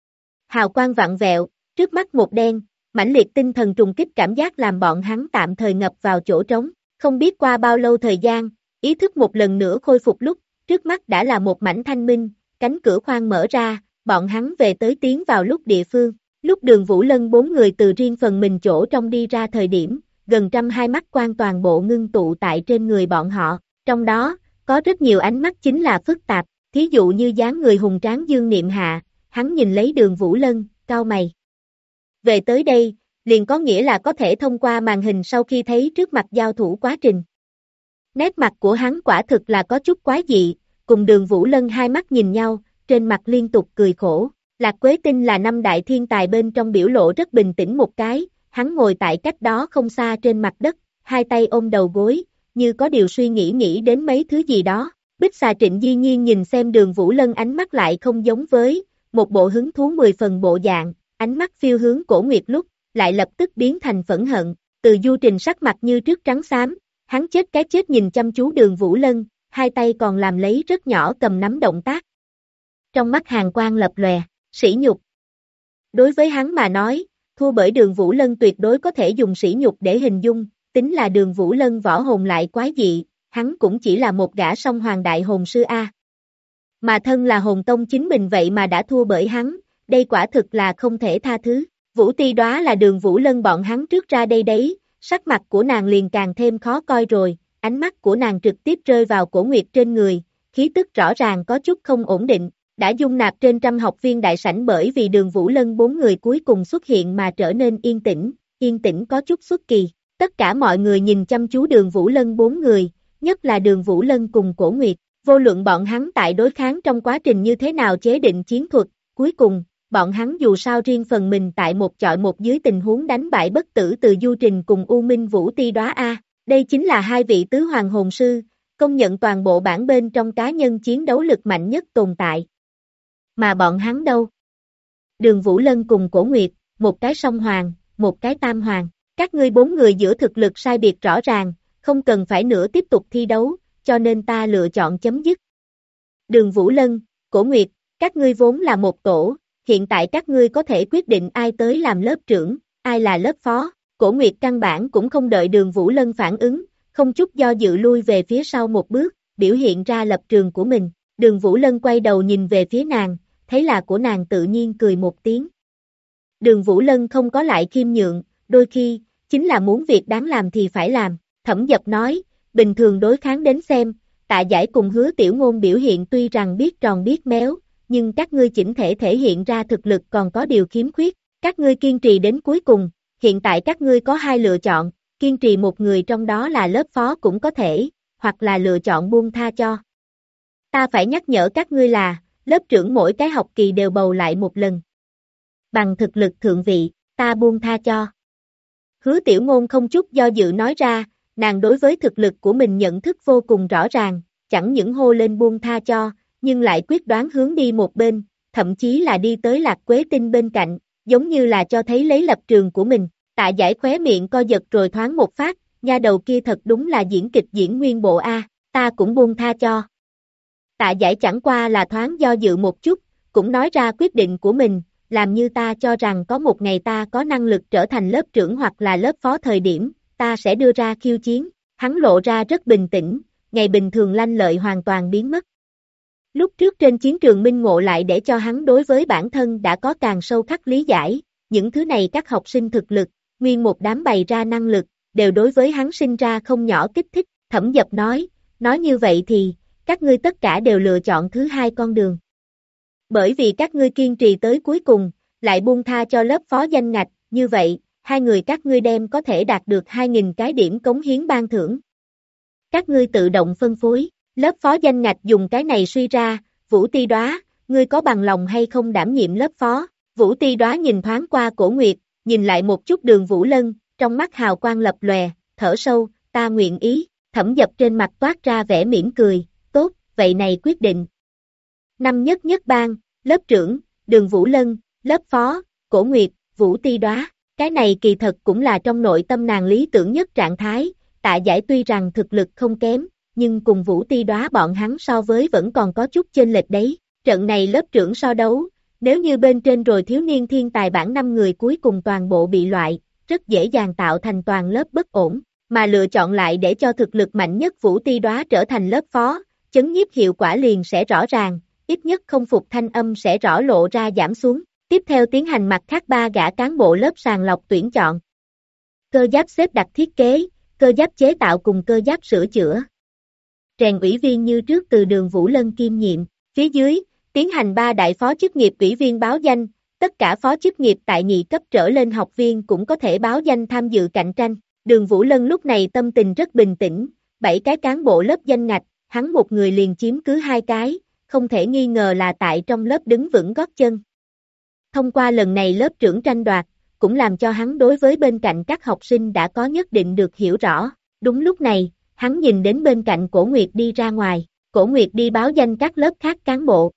Hào quang vặn vẹo, trước mắt một đen, mãnh liệt tinh thần trùng kích cảm giác làm bọn hắn tạm thời ngập vào chỗ trống, không biết qua bao lâu thời gian, ý thức một lần nữa khôi phục lúc, trước mắt đã là một mảnh thanh minh, cánh cửa khoang mở ra, bọn hắn về tới tiến vào lúc địa phương, lúc Đường Vũ Lân 4 người từ riêng phần mình chỗ trong đi ra thời điểm, gần trăm hai mắt quan toàn bộ ngưng tụ tại trên người bọn họ, trong đó, có rất nhiều ánh mắt chính là phức tạp, thí dụ như dáng người hùng tráng Dương Niệm Hạ, hắn nhìn lấy Đường Vũ Lân, cau mày. Về tới đây, liền có nghĩa là có thể thông qua màn hình sau khi thấy trước mặt giao thủ quá trình. Nét mặt của hắn quả thực là có chút quái dị, cùng Đường Vũ Lân hai mắt nhìn nhau, trên mặt liên tục cười khổ. Lạc Quế Tinh là 5 đại thiên tài bên trong biểu lộ rất bình tĩnh một cái, hắn ngồi tại cách đó không xa trên mặt đất, hai tay ôm đầu gối, như có điều suy nghĩ đến mấy thứ gì đó. Bích Xà Trịnh Di Nhiên nhìn xem Đường Vũ Lân ánh mắt lại không giống với một bộ hứng thú 10 phần bộ dạng, ánh mắt phiêu hướng Cổ Nguyệt lúc, lại lập tức biến thành phẫn hận, từ Du Trình sắc mặt như trước trắng xám, hắn chết cái chết nhìn chăm chú Đường Vũ Lân, hai tay còn làm lấy rất nhỏ cầm nắm động tác. trong mắt hàn quang lập lòe, sỉ nhục. Đối với hắn mà nói, thua bởi Đường Vũ Lân tuyệt đối có thể dùng sỉ nhục để hình dung, tính là Đường Vũ Lân võ hồn lại quái dị, hắn cũng chỉ là một gã song hoàng đại hồn sư A. Mà thân là hồn tông chính mình vậy mà đã thua bởi hắn, đây quả thực là không thể tha thứ. Vũ Ti Đóa là Đường Vũ Lân bọn hắn trước ra đây đấy, sắc mặt của nàng liền càng thêm khó coi rồi, ánh mắt của nàng trực tiếp rơi vào Cổ Nguyệt trên người, khí tức rõ ràng có chút không ổn định, đã dung nạp trên trăm học viên đại sảnh bởi vì Đường Vũ Lân 4 người cuối cùng xuất hiện mà trở nên yên tĩnh có chút xuất kỳ. Tất cả mọi người nhìn chăm chú Đường Vũ Lân 4 người, nhất là Đường Vũ Lân cùng Cổ Nguyệt, vô luận bọn hắn tại đối kháng trong quá trình như thế nào chế định chiến thuật, cuối cùng, bọn hắn dù sao riêng phần mình tại một chọi một dưới tình huống đánh bại bất tử Từ Du Trình cùng U Minh Vũ Ti Đóa A, đây chính là hai vị tứ hoàng hồn sư, công nhận toàn bộ bản bên trong cá nhân chiến đấu lực mạnh nhất tồn tại. Mà bọn hắn đâu? Đường Vũ Lân cùng Cổ Nguyệt, một cái song hoàng, một cái tam hoàng, các ngươi 4 người giữa thực lực sai biệt rõ ràng, không cần phải nữa tiếp tục thi đấu, cho nên ta lựa chọn chấm dứt. Đường Vũ Lân, Cổ Nguyệt, các ngươi vốn là một tổ, hiện tại các ngươi có thể quyết định ai tới làm lớp trưởng, ai là lớp phó. Cổ Nguyệt căn bản cũng không đợi Đường Vũ Lân phản ứng, không chút do dự lui về phía sau một bước, biểu hiện ra lập trường của mình. Đường Vũ Lân quay đầu nhìn về phía nàng, thấy là của nàng tự nhiên cười một tiếng. Đường Vũ Lân không có lại khiêm nhượng, đôi khi, chính là muốn việc đáng làm thì phải làm. Thẩm Dập nói, bình thường đối kháng đến xem, Tạ Giải cùng Hứa Tiểu Ngôn biểu hiện tuy rằng biết tròn biết méo, nhưng các ngươi chỉnh thể thể hiện ra thực lực còn có điều khiếm khuyết, các ngươi kiên trì đến cuối cùng, hiện tại các ngươi có hai lựa chọn, kiên trì một người trong đó là lớp phó cũng có thể, hoặc là lựa chọn buông tha cho. Ta phải nhắc nhở các ngươi là, lớp trưởng mỗi cái học kỳ đều bầu lại một lần. Bằng thực lực thượng vị, ta buông tha cho. Hứa Tiểu Ngôn không chút do dự nói ra, nàng đối với thực lực của mình nhận thức vô cùng rõ ràng, chẳng những hô lên buông tha cho, nhưng lại quyết đoán hướng đi một bên, thậm chí là đi tới Lạc Quế Tinh bên cạnh, giống như là cho thấy lấy lập trường của mình. Tạ Giải khóe miệng co giật rồi thoáng một phát, nha đầu kia thật đúng là diễn kịch diễn nguyên bộ a, ta cũng buông tha cho. Tạ Giải chẳng qua là thoáng do dự một chút, cũng nói ra quyết định của mình, làm như ta cho rằng có một ngày ta có năng lực trở thành lớp trưởng hoặc là lớp phó thời điểm, ta sẽ đưa ra khiêu chiến. Hắn lộ ra rất bình tĩnh, ngày bình thường lanh lợi hoàn toàn biến mất. Lúc trước trên chiến trường minh ngộ lại để cho hắn đối với bản thân đã có càng sâu khắc lý giải, những thứ này các học sinh thực lực, nguyên một đám bày ra năng lực, đều đối với hắn sinh ra không nhỏ kích thích. Thẩm Dập nói như vậy thì, các ngươi tất cả đều lựa chọn thứ hai con đường. Bởi vì các ngươi kiên trì tới cuối cùng, lại buông tha cho lớp phó danh ngạch, như vậy, hai người các ngươi đem có thể đạt được 2.000 cái điểm cống hiến ban thưởng. Các ngươi tự động phân phối, lớp phó danh ngạch dùng cái này suy ra, Vũ Ti Đóa, ngươi có bằng lòng hay không đảm nhiệm lớp phó? Vũ Ti Đóa nhìn thoáng qua Cổ Nguyệt, nhìn lại một chút Đường Vũ Lân, trong mắt hào quang lập lòe, thở sâu, ta nguyện ý. Thẩm Dập trên mặt toát ra vẻ mỉm cười, tốt, vậy này quyết định. Năm nhất nhất ban, lớp trưởng, Đường Vũ Lân, lớp phó, Cổ Nguyệt, Vũ Ti Đóa, cái này kỳ thật cũng là trong nội tâm nàng lý tưởng nhất trạng thái. Tạ Giải tuy rằng thực lực không kém, nhưng cùng Vũ Ti Đóa bọn hắn so với vẫn còn có chút chênh lệch đấy. Trận này lớp trưởng so đấu, nếu như bên trên rồi thiếu niên thiên tài bản 5 người cuối cùng toàn bộ bị loại, rất dễ dàng tạo thành toàn lớp bất ổn, mà lựa chọn lại để cho thực lực mạnh nhất Vũ Ti Đóa trở thành lớp phó, chấn nhiếp hiệu quả liền sẽ rõ ràng, ít nhất không phục thanh âm sẽ rõ lộ ra giảm xuống. Tiếp theo tiến hành mặt khác 3 gã cán bộ lớp sàng lọc tuyển chọn. Cơ giáp xếp đặt thiết kế, cơ giáp chế tạo cùng cơ giáp sửa chữa. Rèn ủy viên như trước từ Đường Vũ Lân kiêm nhiệm, phía dưới, tiến hành 3 đại phó chức nghiệp ủy viên báo danh, tất cả phó chức nghiệp tại nhị cấp trở lên học viên cũng có thể báo danh tham dự cạnh tranh. Đường Vũ Lân lúc này tâm tình rất bình tĩnh, 7 cái cán bộ lớp danh ngạch, hắn một người liền chiếm cứ 2 cái, không thể nghi ngờ là tại trong lớp đứng vững gót chân. Thông qua lần này lớp trưởng tranh đoạt, cũng làm cho hắn đối với bên cạnh các học sinh đã có nhất định được hiểu rõ. Đúng lúc này, hắn nhìn đến bên cạnh Cổ Nguyệt đi ra ngoài, Cổ Nguyệt đi báo danh các lớp khác cán bộ.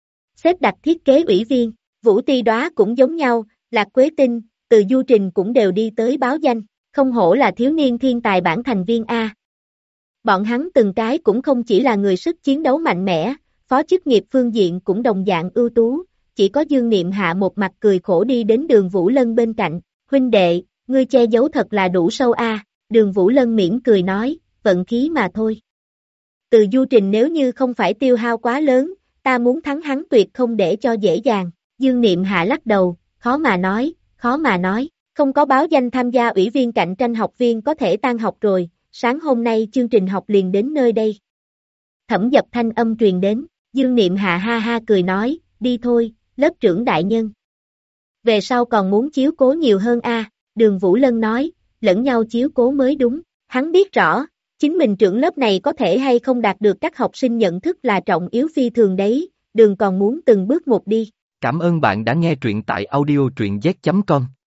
Xếp đặt thiết kế ủy viên, Vũ Ti Đóa cũng giống nhau, Lạc Quế Tinh, Từ Du Trình cũng đều đi tới báo danh, không hổ là thiếu niên thiên tài bản thành viên A. Bọn hắn từng cái cũng không chỉ là người sức chiến đấu mạnh mẽ, phó chức nghiệp phương diện cũng đồng dạng ưu tú, chỉ có Dương Niệm Hạ một mặt cười khổ đi đến Đường Vũ Lân bên cạnh, huynh đệ, ngươi che giấu thật là đủ sâu a. Đường Vũ Lân mỉm cười nói, vận khí mà thôi. Từ Du Trình nếu như không phải tiêu hao quá lớn, ta muốn thắng hắn tuyệt không để cho dễ dàng. Dương Niệm Hạ lắc đầu, khó mà nói, không có báo danh tham gia ủy viên cạnh tranh học viên có thể tan học rồi, sáng hôm nay chương trình học liền đến nơi đây. Thẩm Dập thanh âm truyền đến, Dương Niệm Hạ ha ha cười nói, đi thôi, lớp trưởng đại nhân. Về sau còn muốn chiếu cố nhiều hơn a. Đường Vũ Lân nói, lẫn nhau chiếu cố mới đúng, hắn biết rõ, chính mình trưởng lớp này có thể hay không đạt được các học sinh nhận thức là trọng yếu phi thường đấy, đường còn muốn từng bước một đi. Cảm ơn bạn đã nghe truyện tại audio truyện z.com.